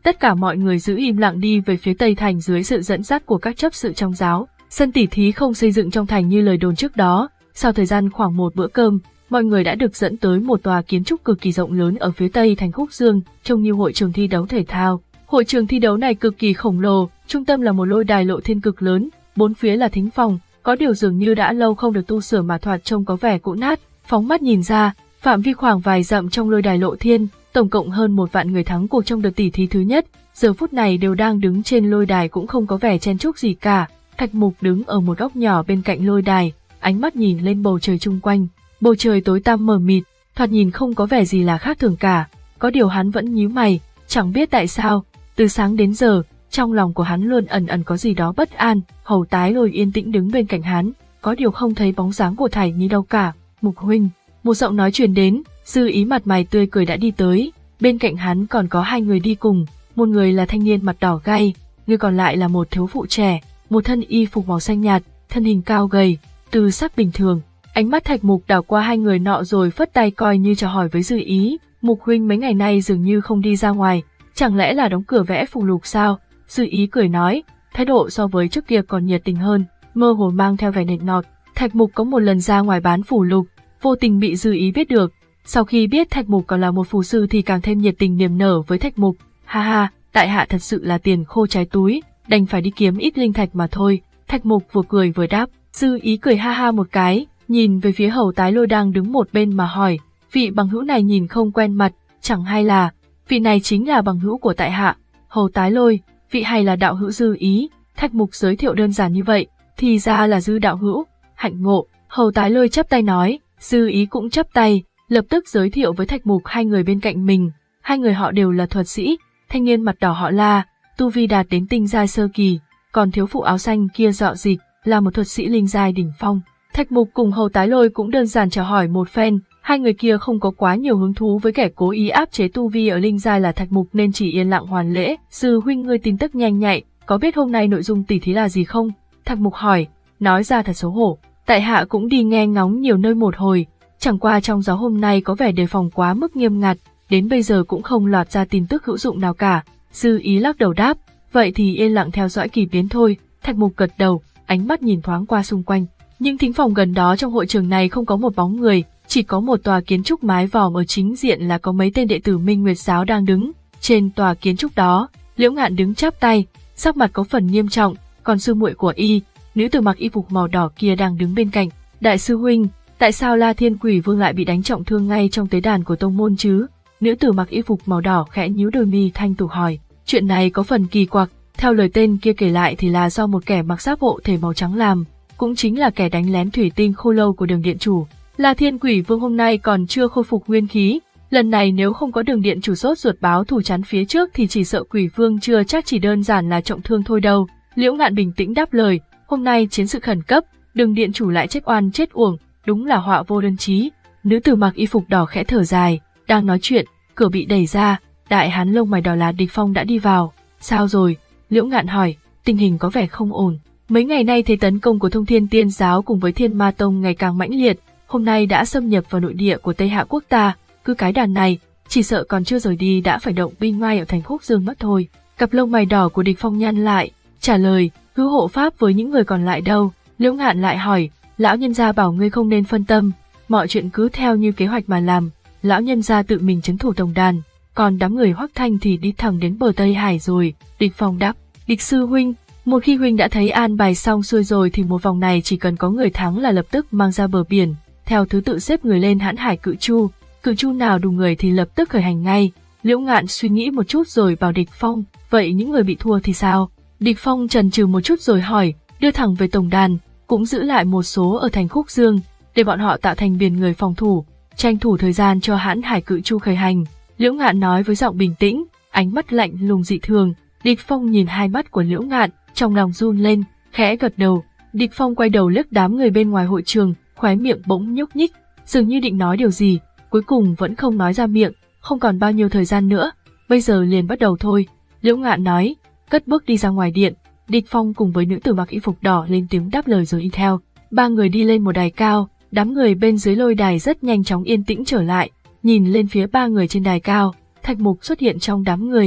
Tất cả mọi người giữ im lặng đi về phía Tây Thành dưới sự dẫn dắt của các chấp sự trong giáo. Sân tỉ thí không xây dựng trong thành như lời đồn trước đó. Sau thời gian khoảng một bữa cơm, mọi người đã được dẫn tới một tòa kiến trúc cực kỳ rộng lớn ở phía Tây thành Khúc Dương, trông như hội trường thi đấu thể thao. Hội trường thi đấu này cực kỳ khổng lồ, trung tâm là một lôi đài lộ thiên cực lớn, bốn phía là thính phòng, có điều dường như đã lâu không được tu sửa mà thoạt trông có vẻ cũ nát. Phóng mắt nhìn ra, phạm vi khoảng vài dặm trong lôi đài lộ thiên, tổng cộng hơn một vạn người thắng cuộc trong đợt tỉ thí thứ nhất, giờ phút này đều đang đứng trên lôi đài cũng không có vẻ chen chúc gì cả. Thạch Mục đứng ở một góc nhỏ bên cạnh lôi đài, ánh mắt nhìn lên bầu trời chung quanh. Bầu trời tối tăm mờ mịt, thoạt nhìn không có vẻ gì là khác thường cả. Có điều hắn vẫn nhíu mày, chẳng biết tại sao, từ sáng đến giờ, trong lòng của hắn luôn ẩn ẩn có gì đó bất an. Hầu Tái Lôi yên tĩnh đứng bên cạnh hắn, có điều không thấy bóng dáng của Thải Nhi đâu cả. Mục huynh, một giọng nói truyền đến, Dư Ý mặt mày tươi cười đã đi tới, bên cạnh hắn còn có hai người đi cùng, một người là thanh niên mặt đỏ gay, người còn lại là một thiếu phụ trẻ, một thân y phục màu xanh nhạt, thân hình cao gầy, tư sắc bình thường. Ánh mắt Thạch Mục đảo qua hai người nọ rồi phất tay coi như chào hỏi với Dư Ý. Mục huynh mấy ngày nay dường như không đi ra ngoài, chẳng lẽ là đóng cửa vẽ phù lục sao? Dư Ý cười nói, thái độ so với trước kia còn nhiệt tình hơn, mơ hồ mang theo vẻ nịnh nọt. Thạch Mục có một lần ra ngoài bán phù lục, vô tình bị Dư Ý biết được. Sau khi biết Thạch Mục còn là một phù sư thì càng thêm nhiệt tình niềm nở với Thạch Mục. Ha ha, tại hạ thật sự là tiền khô trái túi, đành phải đi kiếm ít linh thạch mà thôi. Thạch Mục vừa cười vừa đáp. Dư Ý cười ha ha một cái, nhìn về phía Hầu Tái Lôi đang đứng một bên mà hỏi, vị bằng hữu này nhìn không quen mặt, chẳng hay là, vị này chính là bằng hữu của tại hạ. Hầu Tái Lôi, vị hay là đạo hữu Dư Ý? Thạch Mục giới thiệu đơn giản như vậy, thì ra là Dư đạo hữu, hạnh ngộ. Hầu Tái Lôi chắp tay nói, Dư Ý cũng chắp tay, lập tức giới thiệu với Thạch Mục hai người bên cạnh mình. Hai người họ đều là thuật sĩ, thanh niên mặt đỏ họ La, tu vi đạt đến tinh giai sơ kỳ, còn thiếu phụ áo xanh kia Dọ Dịch là một thuật sĩ linh giai đỉnh phong. Thạch Mục cùng Hầu Tái Lôi cũng đơn giản chào hỏi một phen, hai người kia không có quá nhiều hứng thú với kẻ cố ý áp chế tu vi ở linh giai là Thạch Mục nên chỉ yên lặng hoàn lễ. Sư huynh ngươi tin tức nhanh nhạy, có biết hôm nay nội dung tỉ thí là gì không? Thạch Mục hỏi, nói ra thật xấu hổ, tại hạ cũng đi nghe ngóng nhiều nơi một hồi, chẳng qua trong giáo hôm nay có vẻ đề phòng quá mức nghiêm ngặt, đến bây giờ cũng không lọt ra tin tức hữu dụng nào cả. Dư Ý lắc đầu đáp, vậy thì yên lặng theo dõi kỳ biến thôi. Thạch Mục gật đầu, ánh mắt nhìn thoáng qua xung quanh. Nhưng thính phòng gần đó trong hội trường này không có một bóng người, chỉ có một tòa kiến trúc mái vòm ở chính diện là có mấy tên đệ tử Minh Nguyệt giáo đang đứng. Trên tòa kiến trúc đó, Liễu Ngạn đứng chắp tay, sắc mặt có phần nghiêm trọng, còn sư muội của y, nữ tử mặc y phục màu đỏ kia đang đứng bên cạnh. Đại sư huynh, tại sao La Thiên Quỷ Vương lại bị đánh trọng thương ngay trong tế đàn của tông môn chứ? Nữ tử mặc y phục màu đỏ khẽ nhíu đôi mi thanh tú hỏi. Chuyện này có phần kỳ quặc, theo lời tên kia kể lại thì là do một kẻ mặc giáp hộ thể màu trắng làm, cũng chính là kẻ đánh lén thủy tinh khô lâu của Đường điện chủ. La Thiên Quỷ Vương hôm nay còn chưa khôi phục nguyên khí, lần này nếu không có Đường điện chủ sốt ruột báo thù chắn phía trước thì chỉ sợ Quỷ Vương chưa chắc chỉ đơn giản là trọng thương thôi đâu. Liễu Ngạn bình tĩnh đáp lời, hôm nay chiến sự khẩn cấp, Đường điện chủ lại chết oan chết uổng, đúng là họa vô đơn chí. Nữ tử mặc y phục đỏ khẽ thở dài, đang nói chuyện, cửa bị đẩy ra, đại hán lông mày đỏ là Địch Phong đã đi vào. Sao rồi? Liễu Ngạn hỏi, tình hình có vẻ không ổn. Mấy ngày nay thế tấn công của Thông Thiên Tiên giáo cùng với Thiên Ma Tông ngày càng mãnh liệt, hôm nay đã xâm nhập vào nội địa của Tây Hạ quốc ta, cứ cái đàn này, chỉ sợ còn chưa rời đi đã phải động binh ngay ở thành Khúc Dương mất thôi. Cặp lông mày đỏ của Địch Phong nhăn lại, trả lời, hứa hộ pháp với những người còn lại đâu? Liễu Ngạn lại hỏi, lão nhân gia bảo ngươi không nên phân tâm, mọi chuyện cứ theo như kế hoạch mà làm, lão nhân gia tự mình trấn thủ tổng đàn, còn đám người Hoắc Thanh thì đi thẳng đến bờ Tây Hải rồi. Địch Phong đáp, Địch sư huynh, một khi huynh đã thấy an bài xong xuôi rồi thì một vòng này chỉ cần có người thắng là lập tức mang ra bờ biển, theo thứ tự xếp người lên hãn hải cự chu, cự chu nào đủ người thì lập tức khởi hành ngay. Liễu Ngạn suy nghĩ một chút rồi bảo Địch Phong, vậy những người bị thua thì sao? Địch Phong chần chừ một chút rồi hỏi, đưa thẳng về tổng đàn, cũng giữ lại một số ở thành Khúc Dương, để bọn họ tạo thành biển người phòng thủ, tranh thủ thời gian cho hãn hải cự chu khởi hành. Liễu Ngạn nói với giọng bình tĩnh, ánh mắt lạnh lùng dị thường. Địch Phong nhìn hai mắt của Liễu Ngạn, trong lòng run lên, khẽ gật đầu. Địch Phong quay đầu liếc đám người bên ngoài hội trường, khóe miệng bỗng nhúc nhích, dường như định nói điều gì, cuối cùng vẫn không nói ra miệng. Không còn bao nhiêu thời gian nữa, bây giờ liền bắt đầu thôi. Liễu Ngạn nói, cất bước đi ra ngoài điện. Địch Phong cùng với nữ tử mặc y phục đỏ lên tiếng đáp lời rồi đi theo. Ba người đi lên một đài cao, đám người bên dưới lôi đài rất nhanh chóng yên tĩnh trở lại. Nhìn lên phía ba người trên đài cao, Thạch Mục xuất hiện trong đám người.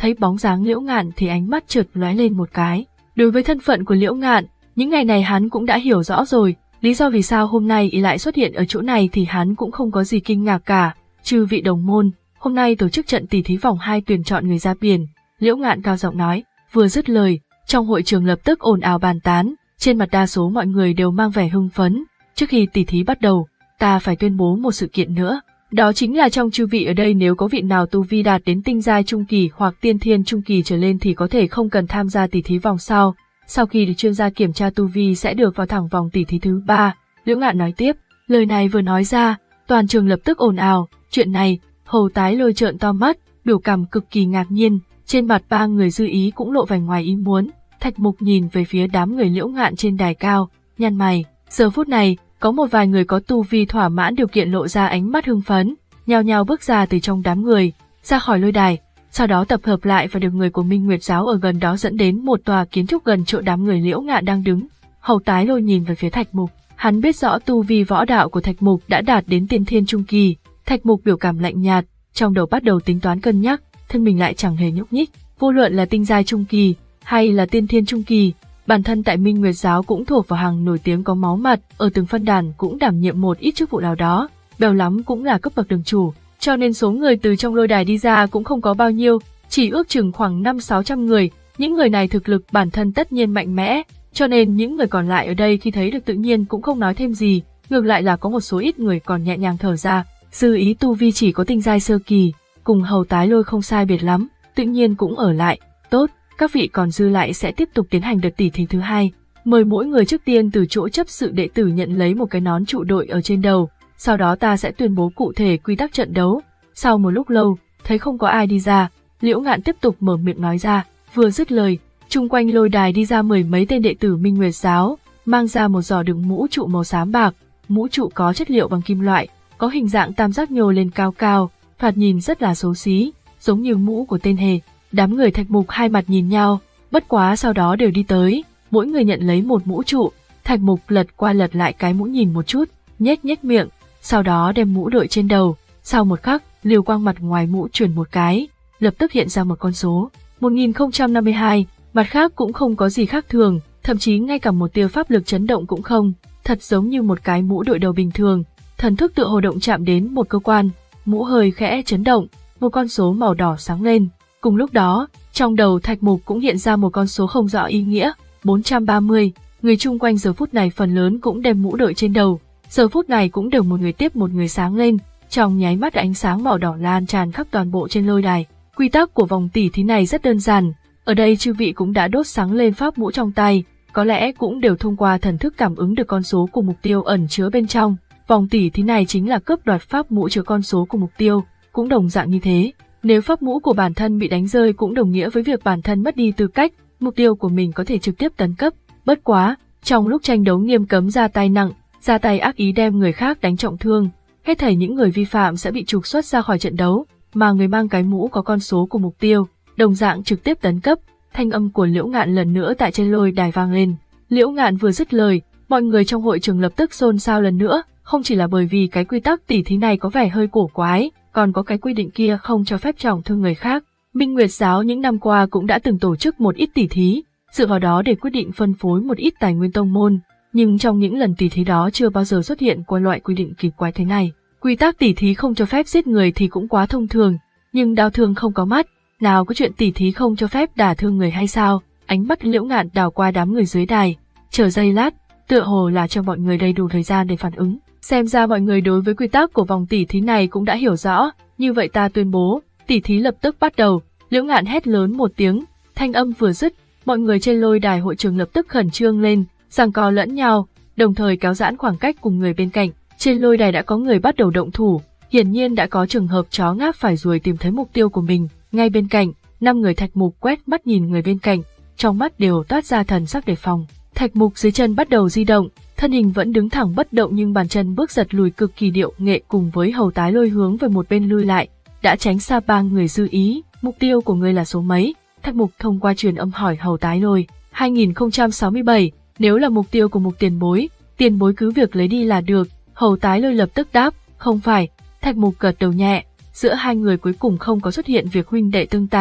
thấy bóng dáng Liễu Ngạn thì ánh mắt chợt lóe lên một cái. Đối với thân phận của Liễu Ngạn, những ngày này hắn cũng đã hiểu rõ rồi, lý do vì sao hôm nay y lại xuất hiện ở chỗ này thì hắn cũng không có gì kinh ngạc cả. Chư vị đồng môn, hôm nay tổ chức trận tỷ thí vòng hai tuyển chọn người ra biển, Liễu Ngạn cao giọng nói. Vừa dứt lời, trong hội trường lập tức ồn ào bàn tán, trên mặt đa số mọi người đều mang vẻ hưng phấn. Trước khi tỷ thí bắt đầu, ta phải tuyên bố một sự kiện nữa. Đó chính là trong chư vị ở đây nếu có vị nào tu vi đạt đến tinh giai trung kỳ hoặc tiên thiên trung kỳ trở lên thì có thể không cần tham gia tỷ thí vòng sau. Sau khi được chuyên gia kiểm tra tu vi sẽ được vào thẳng vòng tỷ thí thứ ba. Liễu Ngạn nói tiếp, lời này vừa nói ra, toàn trường lập tức ồn ào. Chuyện này, Hầu Tái Lôi trợn to mắt, biểu cảm cực kỳ ngạc nhiên, trên mặt ba người dư ý cũng lộ vẻ ngoài ý muốn. Thạch Mục nhìn về phía đám người Liễu Ngạn trên đài cao, nhăn mày. Giờ phút này, có một vài người có tu vi thỏa mãn điều kiện lộ ra ánh mắt hưng phấn, nhao nhao bước ra từ trong đám người, ra khỏi lôi đài, sau đó tập hợp lại và được người của Minh Nguyệt giáo ở gần đó dẫn đến một tòa kiến trúc gần chỗ đám người Liễu Ngạn đang đứng. Hầu Tái Lôi nhìn về phía Thạch Mục, hắn biết rõ tu vi võ đạo của Thạch Mục đã đạt đến tiên thiên trung kỳ. Thạch Mục biểu cảm lạnh nhạt, trong đầu bắt đầu tính toán cân nhắc, thân mình lại chẳng hề nhúc nhích. Vô luận là tinh giai trung kỳ hay là tiên thiên trung kỳ, bản thân tại Minh Nguyệt giáo cũng thuộc vào hàng nổi tiếng có máu mặt, ở từng phân đàn cũng đảm nhiệm một ít chức vụ nào đó, bèo lắm cũng là cấp bậc đường chủ, cho nên số người từ trong lôi đài đi ra cũng không có bao nhiêu, chỉ ước chừng khoảng năm sáu trăm người. Những người này thực lực bản thân tất nhiên mạnh mẽ, cho nên những người còn lại ở đây khi thấy được tự nhiên cũng không nói thêm gì, ngược lại là có một số ít người còn nhẹ nhàng thở ra. Dư ý tu vi chỉ có tinh giai sơ kỳ, cùng Hầu Tái Lôi không sai biệt lắm, tự nhiên cũng ở lại. Tốt, các vị còn dư lại sẽ tiếp tục tiến hành đợt tỷ thí thứ hai. Mời mỗi người trước tiên từ chỗ chấp sự đệ tử nhận lấy một cái nón trụ đội ở trên đầu, sau đó ta sẽ tuyên bố cụ thể quy tắc trận đấu. Sau một lúc lâu, thấy không có ai đi ra, Liễu Ngạn tiếp tục mở miệng nói ra. Vừa dứt lời, chung quanh lôi đài đi ra mười mấy tên đệ tử Minh Nguyệt giáo, mang ra một giỏ đựng mũ trụ màu xám bạc. Mũ trụ có chất liệu bằng kim loại, có hình dạng tam giác nhô lên cao cao, thoạt nhìn rất là xấu xí, giống như mũ của tên hề. Đám người Thạch Mục hai mặt nhìn nhau, bất quá sau đó đều đi tới, mỗi người nhận lấy một mũ trụ. Thạch Mục lật qua lật lại cái mũ nhìn một chút, nhếch nhếch miệng, sau đó đem mũ đội trên đầu. Sau một khắc, liều quang mặt ngoài mũ chuyển một cái, lập tức hiện ra một con số, một nghìn không trăm năm mươi hai, mặt khác cũng không có gì khác thường, thậm chí ngay cả một tia pháp lực chấn động cũng không, thật giống như một cái mũ đội đầu bình thường. Thần thức tựa hồ động chạm đến một cơ quan, mũ hơi khẽ chấn động, một con số màu đỏ sáng lên. Cùng lúc đó, trong đầu Thạch Mục cũng hiện ra một con số không rõ ý nghĩa, bốn trăm ba mươi. Người chung quanh giờ phút này phần lớn cũng đem mũ đội trên đầu, giờ phút này cũng đều một người tiếp một người sáng lên, trong nháy mắt ánh sáng màu đỏ lan tràn khắp toàn bộ trên lôi đài. Quy tắc của vòng tỷ thí này rất đơn giản, ở đây chư vị cũng đã đốt sáng lên pháp mũ trong tay, có lẽ cũng đều thông qua thần thức cảm ứng được con số của mục tiêu ẩn chứa bên trong. Vòng tỷ thí này chính là cướp đoạt pháp mũ chứa con số của mục tiêu, cũng đồng dạng như thế. Nếu pháp mũ của bản thân bị đánh rơi cũng đồng nghĩa với việc bản thân mất đi tư cách, mục tiêu của mình có thể trực tiếp tấn cấp. Bất quá, trong lúc tranh đấu nghiêm cấm ra tay nặng, ra tay ác ý đem người khác đánh trọng thương, hết thảy những người vi phạm sẽ bị trục xuất ra khỏi trận đấu, mà người mang cái mũ có con số của mục tiêu, đồng dạng trực tiếp tấn cấp. Thanh âm của Liễu Ngạn lần nữa tại trên lôi đài vang lên. Liễu Ngạn vừa dứt lời, mọi người trong hội trường lập tức xôn xao lần nữa, không chỉ là bởi vì cái quy tắc tỷ thí này có vẻ hơi cổ quái, còn có cái quy định kia không cho phép trọng thương người khác. Minh Nguyệt giáo những năm qua cũng đã từng tổ chức một ít tỷ thí, dựa vào đó để quyết định phân phối một ít tài nguyên tông môn, nhưng trong những lần tỷ thí đó chưa bao giờ xuất hiện qua loại quy định kỳ quái thế này. Quy tắc tỷ thí không cho phép giết người thì cũng quá thông thường, nhưng đao thương không có mắt, nào có chuyện tỷ thí không cho phép đả thương người hay sao? Ánh mắt Liễu Ngạn đảo qua đám người dưới đài, chờ giây lát, tựa hồ là cho mọi người đầy đủ thời gian để phản ứng. Xem ra mọi người đối với quy tắc của vòng tỷ thí này cũng đã hiểu rõ, như vậy ta tuyên bố, tỷ thí lập tức bắt đầu. Liễu Ngạn hét lớn một tiếng, thanh âm vừa dứt, mọi người trên lôi đài hội trường lập tức khẩn trương lên, giằng co lẫn nhau, đồng thời kéo giãn khoảng cách cùng người bên cạnh. Trên lôi đài đã có người bắt đầu động thủ, hiển nhiên đã có trường hợp chó ngáp phải ruồi tìm thấy mục tiêu của mình. Ngay bên cạnh, năm người Thạch Mục quét mắt nhìn người bên cạnh, trong mắt đều toát ra thần sắc đề phòng. Thạch Mục dưới chân bắt đầu di động, thân hình vẫn đứng thẳng bất động nhưng bàn chân bước giật lùi cực kỳ điệu nghệ, cùng với Hầu Tái Lôi hướng về một bên lui lại, đã tránh xa ba người dư ý. Mục tiêu của ngươi là số mấy? Thạch Mục thông qua truyền âm hỏi Hầu Tái Lôi. hai nghìn không trăm sáu mươi bảy, nếu là mục tiêu của Mục tiền bối, tiền bối cứ việc lấy đi là được. Hầu Tái Lôi lập tức đáp, không phải. Thạch Mục gật đầu nhẹ, giữa hai người cuối cùng không có xuất hiện việc huynh đệ tương tàn.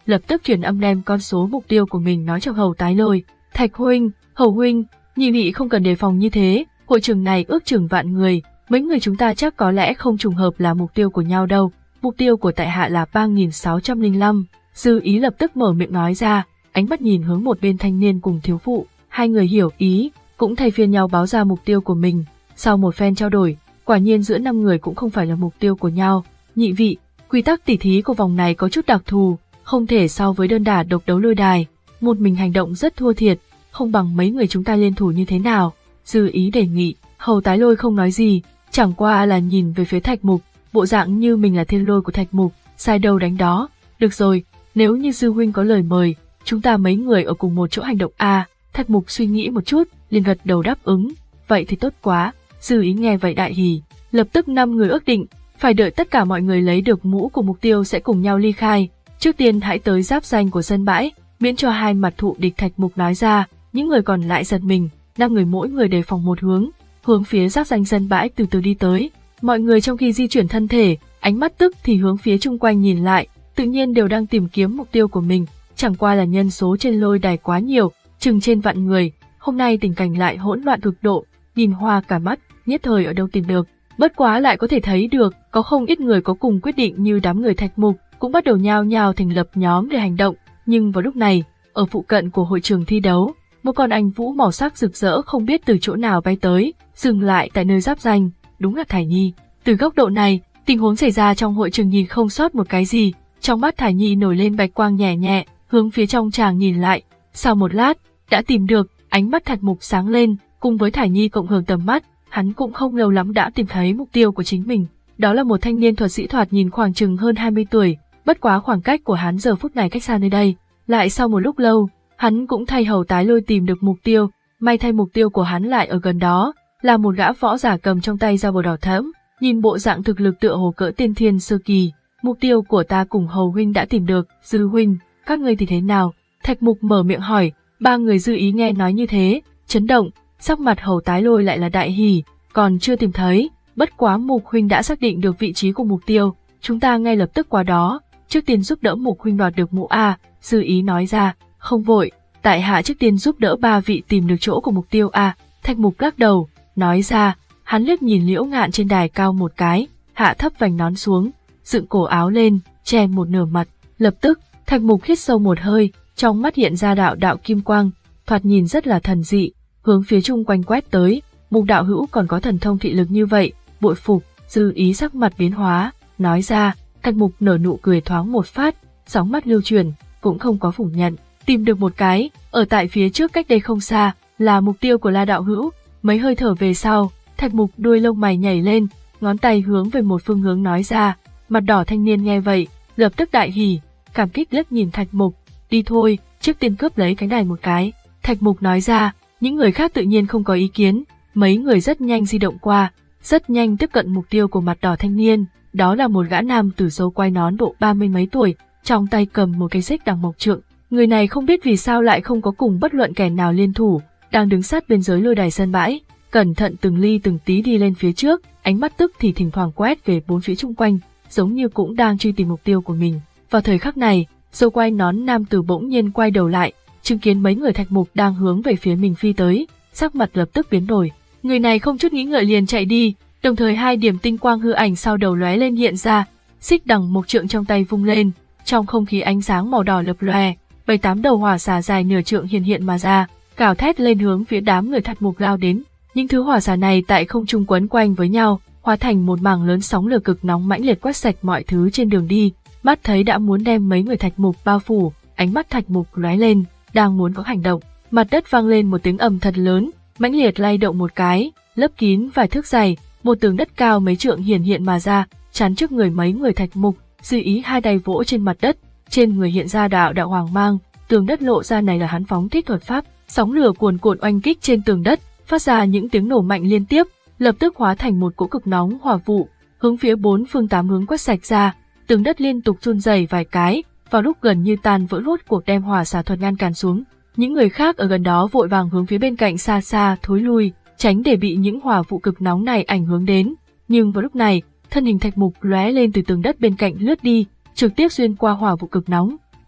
lập tức truyền âm đem con số mục tiêu của mình nói cho Hầu Tái Lôi. Thạch huynh, Hầu huynh, nhị vị không cần đề phòng như thế, hội trường này ước chừng vạn người, mấy người chúng ta chắc có lẽ không trùng hợp là mục tiêu của nhau đâu. Mục tiêu của tại hạ là ba nghìn sáu trăm lẻ năm. Dư Ý lập tức mở miệng nói ra, ánh mắt nhìn hướng một bên thanh niên cùng thiếu phụ. Hai người hiểu ý, cũng thay phiên nhau báo ra mục tiêu của mình. Sau một phen trao đổi, quả nhiên giữa năm người cũng không phải là mục tiêu của nhau. Nhị vị, quy tắc tỉ thí của vòng này có chút đặc thù, không thể so với đơn đả độc đấu lôi đài. Một mình hành động rất thua thiệt, không bằng mấy người chúng ta liên thủ như thế nào? Dư Ý đề nghị. Hầu Tái Lôi không nói gì, chẳng qua là nhìn về phía Thạch Mục, bộ dạng như mình là thiên lôi của Thạch Mục, sai đâu đánh đó. Được rồi, nếu như sư huynh có lời mời, chúng ta mấy người ở cùng một chỗ hành động à? Thạch Mục suy nghĩ một chút, liền gật đầu đáp ứng. Vậy thì tốt quá. Dư Ý nghe vậy đại hỉ, lập tức năm người ước định, phải đợi tất cả mọi người lấy được mũ của mục tiêu sẽ cùng nhau ly khai. Trước tiên hãy tới giáp danh của sân bãi, miễn cho hai mặt thụ địch. Thạch Mục nói ra, những người còn lại giật mình, năm người mỗi người đề phòng một hướng, hướng phía giáp danh sân bãi từ từ đi tới. Mọi người trong khi di chuyển thân thể, ánh mắt tức thì hướng phía chung quanh nhìn lại, tự nhiên đều đang tìm kiếm mục tiêu của mình, chẳng qua là nhân số trên lôi đài quá nhiều, chừng trên vạn người, hôm nay tình cảnh lại hỗn loạn cực độ, nhìn hoa cả mắt, nhất thời ở đâu tìm được. Bất quá lại có thể thấy được, có không ít người có cùng quyết định như đám người Thạch Mục, cũng bắt đầu nhao nhao thành lập nhóm để hành động, nhưng vào lúc này, ở phụ cận của hội trường thi đấu, một con anh vũ màu sắc rực rỡ không biết từ chỗ nào bay tới, dừng lại tại nơi giáp danh, đúng là Thải Nhi. Từ góc độ này, tình huống xảy ra trong hội trường nhìn không sót một cái gì, trong mắt Thải Nhi nổi lên bạch quang nhẹ nhẹ, hướng phía trong tràng nhìn lại, sau một lát, đã tìm được, ánh mắt Thạch Mục sáng lên, cùng với Thải Nhi cộng hưởng tầm mắt, hắn cũng không lâu lắm đã tìm thấy mục tiêu của chính mình. Đó là một thanh niên thuật sĩ thoạt nhìn khoảng chừng hơn hai mươi tuổi, bất quá khoảng cách của hắn giờ phút này cách xa nơi đây. Lại sau một lúc lâu, hắn cũng thay Hầu Tái Lôi tìm được mục tiêu, may thay mục tiêu của hắn lại ở gần đó, là một gã võ giả cầm trong tay dao bầu đỏ thẫm, nhìn bộ dạng thực lực tựa hồ cỡ tiên thiên sơ kỳ. Mục tiêu của ta cùng Hầu huynh đã tìm được, Dư huynh, các ngươi thì thế nào? Thạch Mục mở miệng hỏi. Ba người Dư Ý nghe nói như thế, chấn động, sắc mặt Hầu Tái Lôi lại là đại hỉ, còn chưa tìm thấy, bất quá Mục huynh đã xác định được vị trí của mục tiêu, chúng ta ngay lập tức qua đó, trước tiên giúp đỡ Mục huynh đoạt được mũ a. Dư Ý nói ra. Không vội, tại hạ trước tiên giúp đỡ ba vị tìm được chỗ của mục tiêu a. Thạch Mục lắc đầu, nói ra, hắn liếc nhìn Liễu Ngạn trên đài cao một cái, hạ thấp vành nón xuống, dựng cổ áo lên, che một nửa mặt, lập tức, Thạch Mục hít sâu một hơi, trong mắt hiện ra đạo đạo kim quang, thoạt nhìn rất là thần dị, hướng phía chung quanh quét tới. Mục đạo hữu còn có thần thông thị lực như vậy, bội phục. Dư Ý sắc mặt biến hóa, nói ra. Thạch Mục nở nụ cười thoáng một phát, sóng mắt lưu chuyển, cũng không có phủ nhận. Tìm được một cái, ở tại phía trước cách đây không xa, là mục tiêu của La đạo hữu. Mấy hơi thở về sau, Thạch Mục đuôi lông mày nhảy lên, ngón tay hướng về một phương hướng nói ra. Mặt đỏ thanh niên nghe vậy, lập tức đại hỉ, cảm kích liếc nhìn Thạch Mục. Đi thôi, trước tiên cướp lấy cái này một cái. Thạch Mục nói ra, những người khác tự nhiên không có ý kiến, mấy người rất nhanh di động qua, rất nhanh tiếp cận mục tiêu của mặt đỏ thanh niên. Đó là một gã nam tử râu quai nón độ ba mươi mấy tuổi, trong tay cầm một cây xích đằng mộc trượng. Người này không biết vì sao lại không có cùng bất luận kẻ nào liên thủ, đang đứng sát bên dưới lôi đài sân bãi, cẩn thận từng ly từng tí đi lên phía trước, ánh mắt tức thì thỉnh thoảng quét về bốn phía chung quanh, giống như cũng đang truy tìm mục tiêu của mình. Vào thời khắc này, râu quai nón nam tử bỗng nhiên quay đầu lại, chứng kiến mấy người Thạch Mục đang hướng về phía mình phi tới, sắc mặt lập tức biến đổi. Người này không chút nghĩ ngợi liền chạy đi, đồng thời hai điểm tinh quang hư ảnh sau đầu lóe lên hiện ra, xích đằng mộc trượng trong tay vung lên, trong không khí ánh sáng màu đỏ lập lòe, bảy tám đầu hỏa xà dài nửa trượng hiện hiện mà ra, cào thét lên hướng phía đám người Thạch Mục lao đến. Những thứ hỏa xà này tại không trung quấn quanh với nhau, hóa thành một mảng lớn sóng lửa cực nóng mãnh liệt quét sạch mọi thứ trên đường đi. Mắt thấy đã muốn đem mấy người Thạch Mục bao phủ, ánh mắt Thạch Mục lóe lên, đang muốn có hành động, mặt đất vang lên một tiếng ầm thật lớn, mãnh liệt lay động một cái, lấp kín vài thước dày, một tường đất cao mấy trượng hiển hiện mà ra, chắn trước người mấy người Thạch Mục. Dư Ý hai tay vỗ trên mặt đất, trên người hiện ra đạo đạo hoàng mang, tường đất lộ ra này là hắn phóng thích thuật pháp, sóng lửa cuồn cuộn oanh kích trên tường đất, phát ra những tiếng nổ mạnh liên tiếp, lập tức hóa thành một cỗ cực nóng hỏa vụ, hướng phía bốn phương tám hướng quét sạch ra. Tường đất liên tục run rẩy vài cái, vào lúc gần như tan vỡ rốt cuộc đem hỏa xà thuật ngăn cản xuống. Những người khác ở gần đó vội vàng hướng phía bên cạnh xa xa thối lui, tránh để bị những hỏa vụ cực nóng này ảnh hưởng đến. Nhưng vào lúc này, thân hình Thạch Mục lóe lên từ tường đất bên cạnh lướt đi, trực tiếp xuyên qua hỏa vụ cực nóng,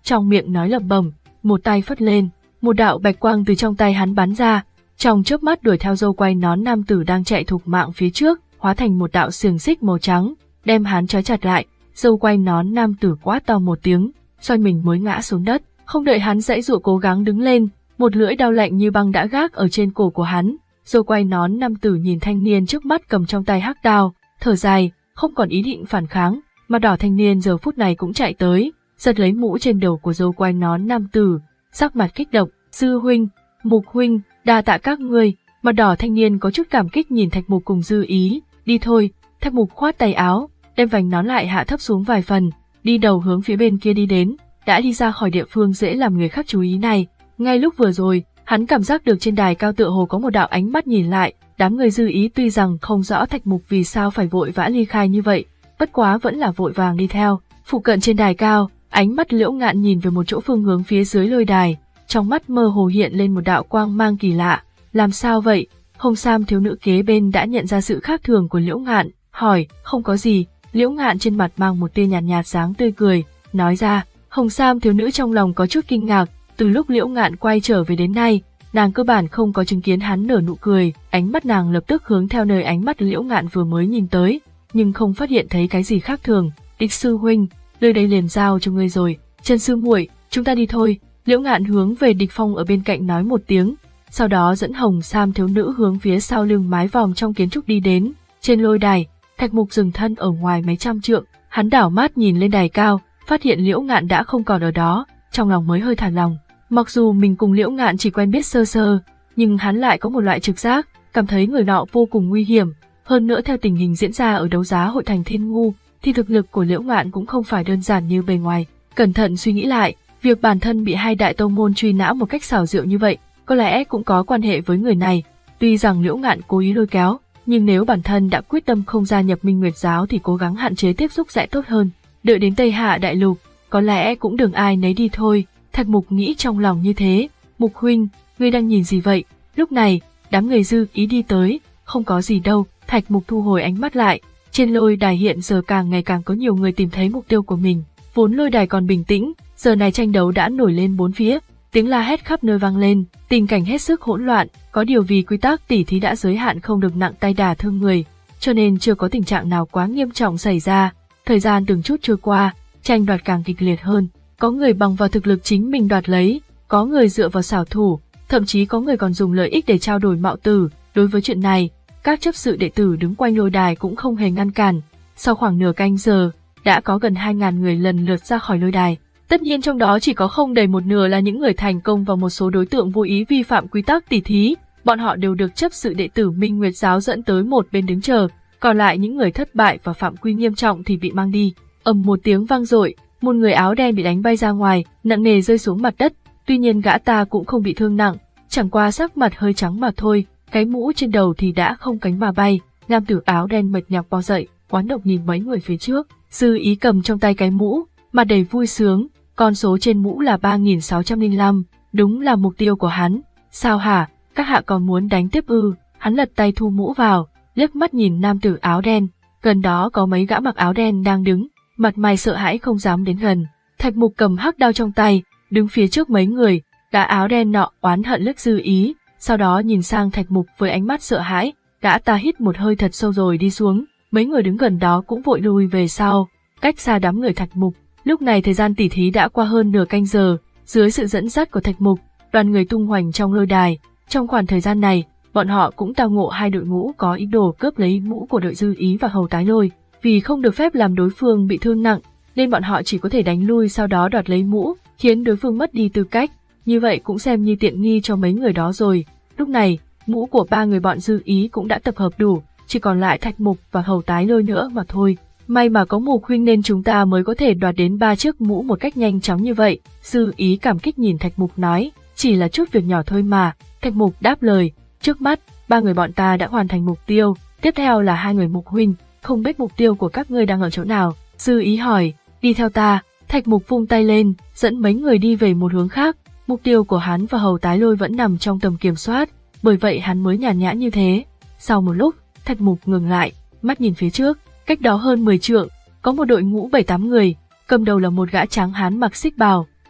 trong miệng nói lẩm bẩm, một tay phất lên, một đạo bạch quang từ trong tay hắn bắn ra, trong chớp mắt đuổi theo dâu quay nón nam tử đang chạy thục mạng phía trước, hóa thành một đạo xiềng xích màu trắng, đem hắn trói chặt lại. Dâu quay nón nam tử quát to một tiếng, xoay mình mới ngã xuống đất, không đợi hắn giãy giụa cố gắng đứng lên, một lưỡi đao lạnh như băng đã gác ở trên cổ của hắn. Dâu quay nón nam tử nhìn thanh niên trước mắt cầm trong tay hắc đao, thở dài, không còn ý định phản kháng, mà đỏ thanh niên giờ phút này cũng chạy tới, giật lấy mũ trên đầu của dâu quay nón nam tử, sắc mặt kích động, sư huynh, Mục huynh, đa tạ các ngươi. Mặt đỏ thanh niên có chút cảm kích nhìn Thạch Mục cùng Dư Ý, đi thôi. Thạch Mục khoát tay áo, đem vành nón lại hạ thấp xuống vài phần, đi đầu hướng phía bên kia đi đến, đã đi ra khỏi địa phương dễ làm người khác chú ý này. Ngay lúc vừa rồi, hắn cảm giác được trên đài cao tựa hồ có một đạo ánh mắt nhìn lại, đám người Dư Ý tuy rằng không rõ Thạch Mục vì sao phải vội vã ly khai như vậy, bất quá vẫn là vội vàng đi theo. Phụ cận trên đài cao, ánh mắt Liễu Ngạn nhìn về một chỗ phương hướng phía dưới lôi đài, trong mắt mơ hồ hiện lên một đạo quang mang kỳ lạ. Làm sao vậy? Hồng Sam thiếu nữ kế bên đã nhận ra sự khác thường của Liễu Ngạn, hỏi, không có gì. Liễu Ngạn trên mặt mang một tia nhạt nhạt dáng tươi cười, nói ra. Hồng Sam thiếu nữ trong lòng có chút kinh ngạc, từ lúc Liễu Ngạn quay trở về đến nay, nàng cơ bản không có chứng kiến hắn nở nụ cười, ánh mắt nàng lập tức hướng theo nơi ánh mắt Liễu Ngạn vừa mới nhìn tới, nhưng không phát hiện thấy cái gì khác thường. Địch sư huynh, nơi đây liền giao cho ngươi rồi. Trần sư muội, chúng ta đi thôi. Liễu Ngạn hướng về Địch Phong ở bên cạnh nói một tiếng, sau đó dẫn Hồng Sam thiếu nữ hướng phía sau lưng mái vòm trong kiến trúc đi đến. Trên lôi đài, Thạch Mục dừng thân ở ngoài mấy trăm trượng, hắn đảo mắt nhìn lên đài cao, phát hiện Liễu Ngạn đã không còn ở đó, trong lòng mới hơi thả lòng. Mặc dù mình cùng Liễu Ngạn chỉ quen biết sơ sơ, nhưng hắn lại có một loại trực giác, cảm thấy người nọ vô cùng nguy hiểm. Hơn nữa theo tình hình diễn ra ở đấu giá hội thành Thiên Ngu, thì thực lực của Liễu Ngạn cũng không phải đơn giản như bề ngoài. Cẩn thận suy nghĩ lại, việc bản thân bị hai đại tông môn truy nã một cách xảo diệu như vậy, có lẽ cũng có quan hệ với người này. Tuy rằng Liễu Ngạn cố ý lôi kéo, nhưng nếu bản thân đã quyết tâm không gia nhập Minh Nguyệt giáo thì cố gắng hạn chế tiếp xúc sẽ tốt hơn. Đợi đến Tây Hạ đại lục, có lẽ cũng đừng ai nấy đi thôi. Thạch Mục nghĩ trong lòng như thế. Mục huynh, ngươi đang nhìn gì vậy? Lúc này, đám người Dư Ý đi tới. Không có gì đâu. Thạch Mục thu hồi ánh mắt lại. Trên lôi đài hiện giờ càng ngày càng có nhiều người tìm thấy mục tiêu của mình. Vốn lôi đài còn bình tĩnh, giờ này tranh đấu đã nổi lên bốn phía, tiếng la hét khắp nơi vang lên, tình cảnh hết sức hỗn loạn. Có điều vì quy tắc tỉ thí đã giới hạn không được nặng tay đả thương người, cho nên chưa có tình trạng nào quá nghiêm trọng xảy ra. Thời gian từng chút trôi qua, tranh đoạt càng kịch liệt hơn. Có người bằng vào thực lực chính mình đoạt lấy, có người dựa vào xảo thủ, thậm chí có người còn dùng lợi ích để trao đổi mạo tử. Đối với chuyện này, các chấp sự đệ tử đứng quanh lôi đài cũng không hề ngăn cản. Sau khoảng nửa canh giờ, đã có gần hai ngàn người lần lượt ra khỏi lôi đài. Tất nhiên trong đó chỉ có không đầy một nửa là những người thành công và một số đối tượng vô ý vi phạm quy tắc tỉ thí. Bọn họ đều được chấp sự đệ tử Minh Nguyệt giáo dẫn tới một bên đứng chờ, còn lại những người thất bại và phạm quy nghiêm trọng thì bị mang đi. Ầm một tiếng vang dội, một người áo đen bị đánh bay ra ngoài, nặng nề rơi xuống mặt đất. Tuy nhiên gã ta cũng không bị thương nặng, chẳng qua sắc mặt hơi trắng mà thôi, cái mũ trên đầu thì đã không cánh mà bay. Nam tử áo đen mệt nhọc bò dậy, oán độc nhìn mấy người phía trước. Dư Ý cầm trong tay cái mũ, mặt đầy vui sướng, con số trên mũ là ba nghìn sáu trăm lẻ năm, đúng là mục tiêu của hắn. Sao hả, các hạ còn muốn đánh tiếp ư? Hắn lật tay thu mũ vào, liếc mắt nhìn nam tử áo đen, gần đó có mấy gã mặc áo đen đang đứng, mặt mày sợ hãi không dám đến gần. Thạch Mục cầm hắc đao trong tay, đứng phía trước mấy người, gã áo đen nọ oán hận liếc Dư Ý, sau đó nhìn sang Thạch Mục với ánh mắt sợ hãi, gã ta hít một hơi thật sâu rồi đi xuống, mấy người đứng gần đó cũng vội lùi về sau, cách xa đám người Thạch Mục. Lúc này thời gian tỉ thí đã qua hơn nửa canh giờ, dưới sự dẫn dắt của Thạch Mục, đoàn người tung hoành trong lôi đài. Trong khoảng thời gian này, bọn họ cũng tao ngộ hai đội ngũ có ý đồ cướp lấy mũ của đội Dư Ý và Hầu Tái Lôi. Vì không được phép làm đối phương bị thương nặng, nên bọn họ chỉ có thể đánh lui sau đó đoạt lấy mũ, khiến đối phương mất đi tư cách. Như vậy cũng xem như tiện nghi cho mấy người đó rồi. Lúc này, mũ của ba người bọn Dư Ý cũng đã tập hợp đủ, chỉ còn lại Thạch Mục và Hầu Tái Lôi nữa mà thôi. May mà có Mục huynh nên chúng ta mới có thể đoạt đến ba chiếc mũ một cách nhanh chóng như vậy. Dư Ý cảm kích nhìn Thạch Mục nói, chỉ là chút việc nhỏ thôi mà. Thạch Mục đáp lời, trước mắt, ba người bọn ta đã hoàn thành mục tiêu, tiếp theo là hai người Mục huynh, không biết mục tiêu của các ngươi đang ở chỗ nào. Dư Ý hỏi, đi theo ta. Thạch Mục vung tay lên, dẫn mấy người đi về một hướng khác. Mục tiêu của hắn và Hầu Tái Lôi vẫn nằm trong tầm kiểm soát, bởi vậy hắn mới nhàn nhã như thế. Sau một lúc, Thạch Mục ngừng lại, mắt nhìn phía trước. Cách đó hơn mười trượng, có một đội ngũ bảy tám người, cầm đầu là một gã tráng hán mặc xích bào,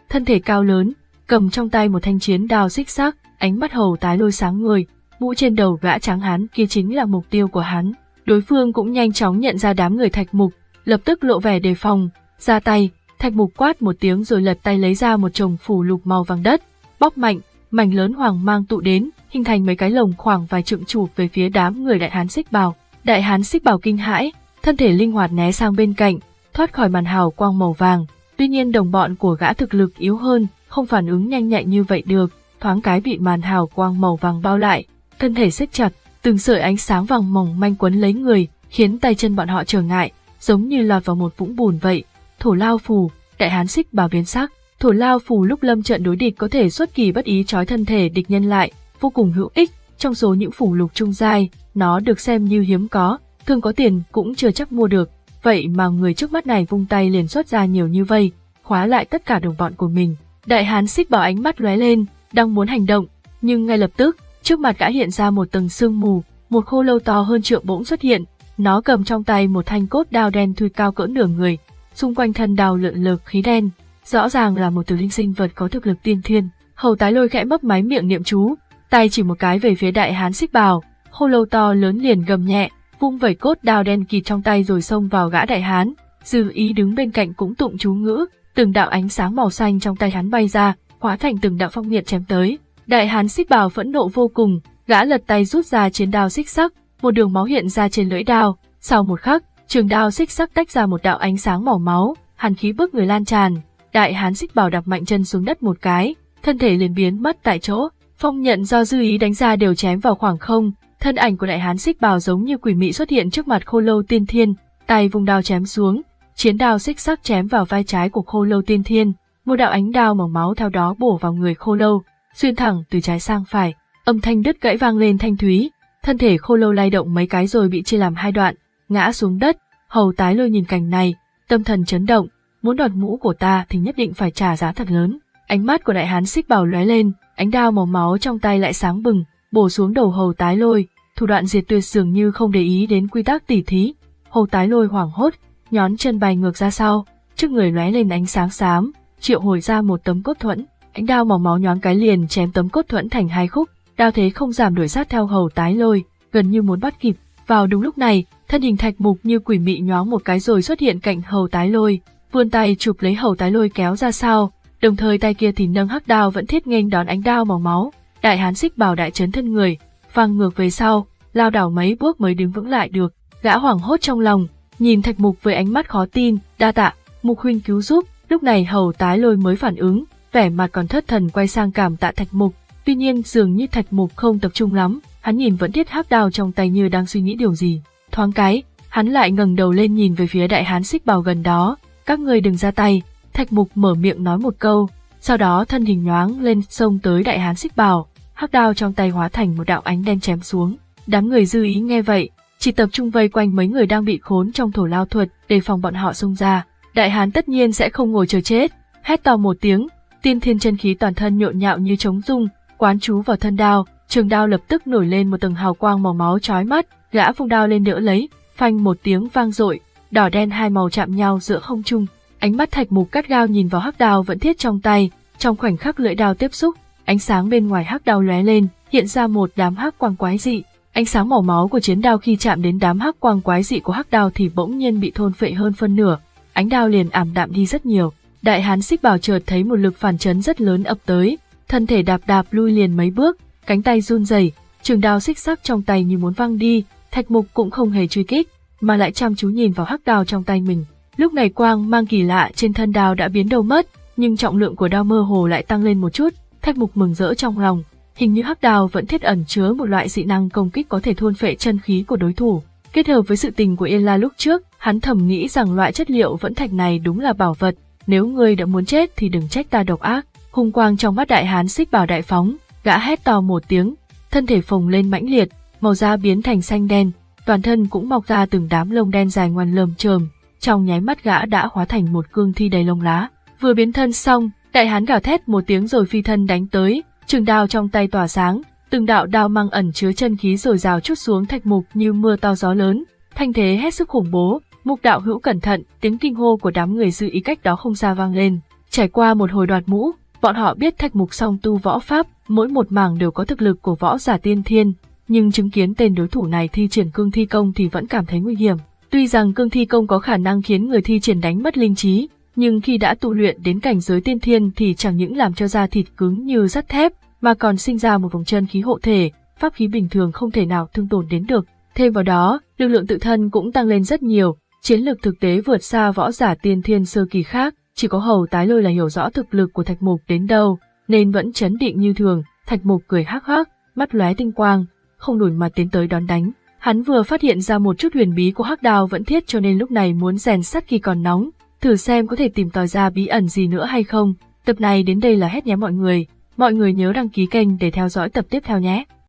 thân thể cao lớn, cầm trong tay một thanh chiến đao xích sắc, ánh mắt Hầu Tái Lôi sáng người, mũ trên đầu gã tráng hán kia chính là mục tiêu của hắn. Đối phương cũng nhanh chóng nhận ra đám người Thạch Mục, lập tức lộ vẻ đề phòng, ra tay. Thạch Mục quát một tiếng rồi lật tay lấy ra một chồng phủ lục màu vàng đất, bóp mạnh, mảnh lớn hoàng mang tụ đến, hình thành mấy cái lồng khoảng vài trượng chụp về phía đám người Đại Hán Xích Bào. Đại Hán Xích Bào kinh hãi, thân thể linh hoạt né sang bên cạnh, thoát khỏi màn hào quang màu vàng. Tuy nhiên đồng bọn của gã thực lực yếu hơn, không phản ứng nhanh nhạy như vậy được, thoáng cái bị màn hào quang màu vàng bao lại, thân thể siết chặt, từng sợi ánh sáng vàng mỏng manh quấn lấy người, khiến tay chân bọn họ trở ngại, giống như lọt vào một vũng bùn vậy. Thổ Lao Phù. Đại Hán Xích Bào biến sắc. Thổ Lao Phù lúc lâm trận đối địch có thể xuất kỳ bất ý trói thân thể địch nhân lại, vô cùng hữu ích. Trong số những phù lục trung giai, nó được xem như hiếm có, thường có tiền cũng chưa chắc mua được. Vậy mà người trước mắt này vung tay liền xuất ra nhiều như vây, khóa lại tất cả đồng bọn của mình. Đại Hán Xích Bào ánh mắt lóe lên, đang muốn hành động, nhưng ngay lập tức, trước mặt gã hiện ra một tầng sương mù, một khô lâu to hơn trượng bỗng xuất hiện. Nó cầm trong tay một thanh cốt đao đen thui cao cỡ nửa người, xung quanh thân đao lượn lờ khí đen, rõ ràng là một tử linh sinh vật có thực lực tiên thiên. Hầu Tái Lôi khẽ mấp máy miệng niệm chú, tay chỉ một cái về phía Đại Hán Xích Bào, khô lâu to lớn liền gầm nhẹ, vung vẩy cốt đao đen kịt trong tay rồi xông vào gã Đại Hán. Dư Ý đứng bên cạnh cũng tụng chú ngữ, từng đạo ánh sáng màu xanh trong tay hắn bay ra, hóa thành từng đạo phong nhiệt chém tới. Đại Hán Xích Bào phẫn nộ vô cùng, gã lật tay rút ra chiến đao xích sắc, một đường máu hiện ra trên lưỡi đao. Sau một khắc, trường đao xích sắc tách ra một đạo ánh sáng màu máu, hàn khí bức người lan tràn. Đại Hán Xích Bào đạp mạnh chân xuống đất một cái, thân thể liền biến mất tại chỗ. Phong nhận do Dư Ý đánh ra đều chém vào khoảng không, thân ảnh của Đại Hán Xích Bào giống như quỷ mị xuất hiện trước mặt khô lâu tiên thiên, tay vung đao chém xuống, chiến đao xích sắc chém vào vai trái của khô lâu tiên thiên, một đạo ánh đao màu máu theo đó bổ vào người khô lâu, xuyên thẳng từ trái sang phải, âm thanh đứt gãy vang lên thanh thúy, thân thể khô lâu lay động mấy cái rồi bị chia làm hai đoạn, ngã xuống đất. Hầu Tái Lôi nhìn cảnh này, tâm thần chấn động, muốn đoạt mũ của ta thì nhất định phải trả giá thật lớn. Ánh mắt của Đại Hán Xích Bào lóe lên, ánh đao màu máu trong tay lại sáng bừng, bổ xuống đầu Hầu Tái Lôi, thủ đoạn diệt tuyệt dường như không để ý đến quy tắc tỉ thí. Hầu Tái Lôi hoảng hốt, nhón chân bay ngược ra sau, trước người lóe lên ánh sáng xám, triệu hồi ra một tấm cốt thuẫn, ánh đao màu máu nhoáng cái liền chém tấm cốt thuẫn thành hai khúc, đao thế không giảm đuổi sát theo Hầu Tái Lôi, gần như muốn bắt kịp. Vào đúng lúc này, thân hình Thạch Mục như quỷ mị nhoáng một cái rồi xuất hiện cạnh Hầu Tái Lôi, vươn tay chụp lấy Hầu Tái Lôi kéo ra sau, đồng thời tay kia thì nâng hắc đao vẫn thiết nghênh đón ánh đao màu máu. Đại Hán Xích Bào đại chấn thân người, văng ngược về sau, lao đảo mấy bước mới đứng vững lại được. Gã hoảng hốt trong lòng, nhìn Thạch Mục với ánh mắt khó tin, đa tạ, Mục huynh cứu giúp. Lúc này Hầu Tái Lôi mới phản ứng, vẻ mặt còn thất thần quay sang cảm tạ Thạch Mục. Tuy nhiên dường như Thạch Mục không tập trung lắm, hắn nhìn vẫn thiết hắc đao trong tay như đang suy nghĩ điều gì. Thoáng cái, hắn lại ngẩng đầu lên nhìn về phía Đại Hán Xích Bào gần đó. Các ngươi đừng ra tay. Thạch Mục mở miệng nói một câu, sau đó thân hình nhoáng lên xông tới Đại Hán Xích Bào, hắc đao trong tay hóa thành một đạo ánh đen chém xuống. Đám người Dư Ý nghe vậy, chỉ tập trung vây quanh mấy người đang bị khốn trong thổ lao thuật, đề phòng bọn họ xông ra. Đại Hán tất nhiên sẽ không ngồi chờ chết, hét to một tiếng, tiên thiên chân khí toàn thân nhộn nhạo như trống rung, quán chú vào thân đao, trường đao lập tức nổi lên một tầng hào quang màu máu chói mắt, gã vung đao lên đỡ lấy, phanh một tiếng vang dội, đỏ đen hai màu chạm nhau giữa không trung. Ánh mắt Thạch Mục gắt gao nhìn vào hắc đao vẫn thiết trong tay, trong khoảnh khắc lưỡi đao tiếp xúc, ánh sáng bên ngoài hắc đao lóe lên, hiện ra một đám hắc quang quái dị. Ánh sáng màu máu của chiến đao khi chạm đến đám hắc quang quái dị của hắc đao thì bỗng nhiên bị thôn phệ hơn phân nửa, ánh đao liền ảm đạm đi rất nhiều. Đại Hán Xích Bào chợt thấy một lực phản chấn rất lớn ập tới, thân thể đạp đạp lui liền mấy bước, cánh tay run rẩy, trường đao xích sắc trong tay như muốn văng đi. Thạch Mục cũng không hề truy kích, mà lại chăm chú nhìn vào hắc đao trong tay mình. Lúc này quang mang kỳ lạ trên thân đao đã biến đâu mất, nhưng trọng lượng của đao mơ hồ lại tăng lên một chút. Thạch Mục mừng rỡ trong lòng, hình như hắc đao vẫn thiết ẩn chứa một loại dị năng công kích có thể thôn phệ chân khí của đối thủ. Kết hợp với sự tình của Yên La lúc trước, hắn thầm nghĩ rằng loại chất liệu vẫn thạch này đúng là bảo vật. Nếu ngươi đã muốn chết thì đừng trách ta độc ác. Hung quang trong mắt Đại Hán Xích Bào đại phóng, gã hét to một tiếng, thân thể phồng lên mãnh liệt, màu da biến thành xanh đen, toàn thân cũng mọc ra từng đám lông đen dài ngoằn lởm chởm. Trong nháy mắt gã đã hóa thành một cương thi đầy lông lá. Vừa biến thân xong, Đại Hán gào thét một tiếng rồi phi thân đánh tới, trường đao trong tay tỏa sáng, từng đạo đao mang ẩn chứa chân khí dồi dào trút xuống Thạch Mục như mưa to gió lớn, thanh thế hết sức khủng bố. Mục đạo hữu cẩn thận, tiếng kinh hô của đám người Dư Ý cách đó không xa vang lên. Trải qua một hồi đoạt mũ, bọn họ biết Thạch Mục song tu võ pháp, mỗi một mảng đều có thực lực của võ giả tiên thiên, nhưng chứng kiến tên đối thủ này thi triển cương thi công thì vẫn cảm thấy nguy hiểm. Tuy rằng cương thi công có khả năng khiến người thi triển đánh mất linh trí, nhưng khi đã tu luyện đến cảnh giới tiên thiên thì chẳng những làm cho da thịt cứng như sắt thép, mà còn sinh ra một vòng chân khí hộ thể, pháp khí bình thường không thể nào thương tổn đến được. Thêm vào đó, lực lượng tự thân cũng tăng lên rất nhiều, chiến lực thực tế vượt xa võ giả tiên thiên sơ kỳ khác, chỉ có Hầu Tái Lôi là hiểu rõ thực lực của Thạch Mục đến đâu, nên vẫn trấn định như thường. Thạch Mục cười hắc hắc, mắt lóe tinh quang, không lùi mà tiến tới đón đánh. Hắn vừa phát hiện ra một chút huyền bí của hắc đao vẫn thiết, cho nên lúc này muốn rèn sắt khi còn nóng, thử xem có thể tìm tòi ra bí ẩn gì nữa hay không. Tập này đến đây là hết nhé mọi người. Mọi người nhớ đăng ký kênh để theo dõi tập tiếp theo nhé.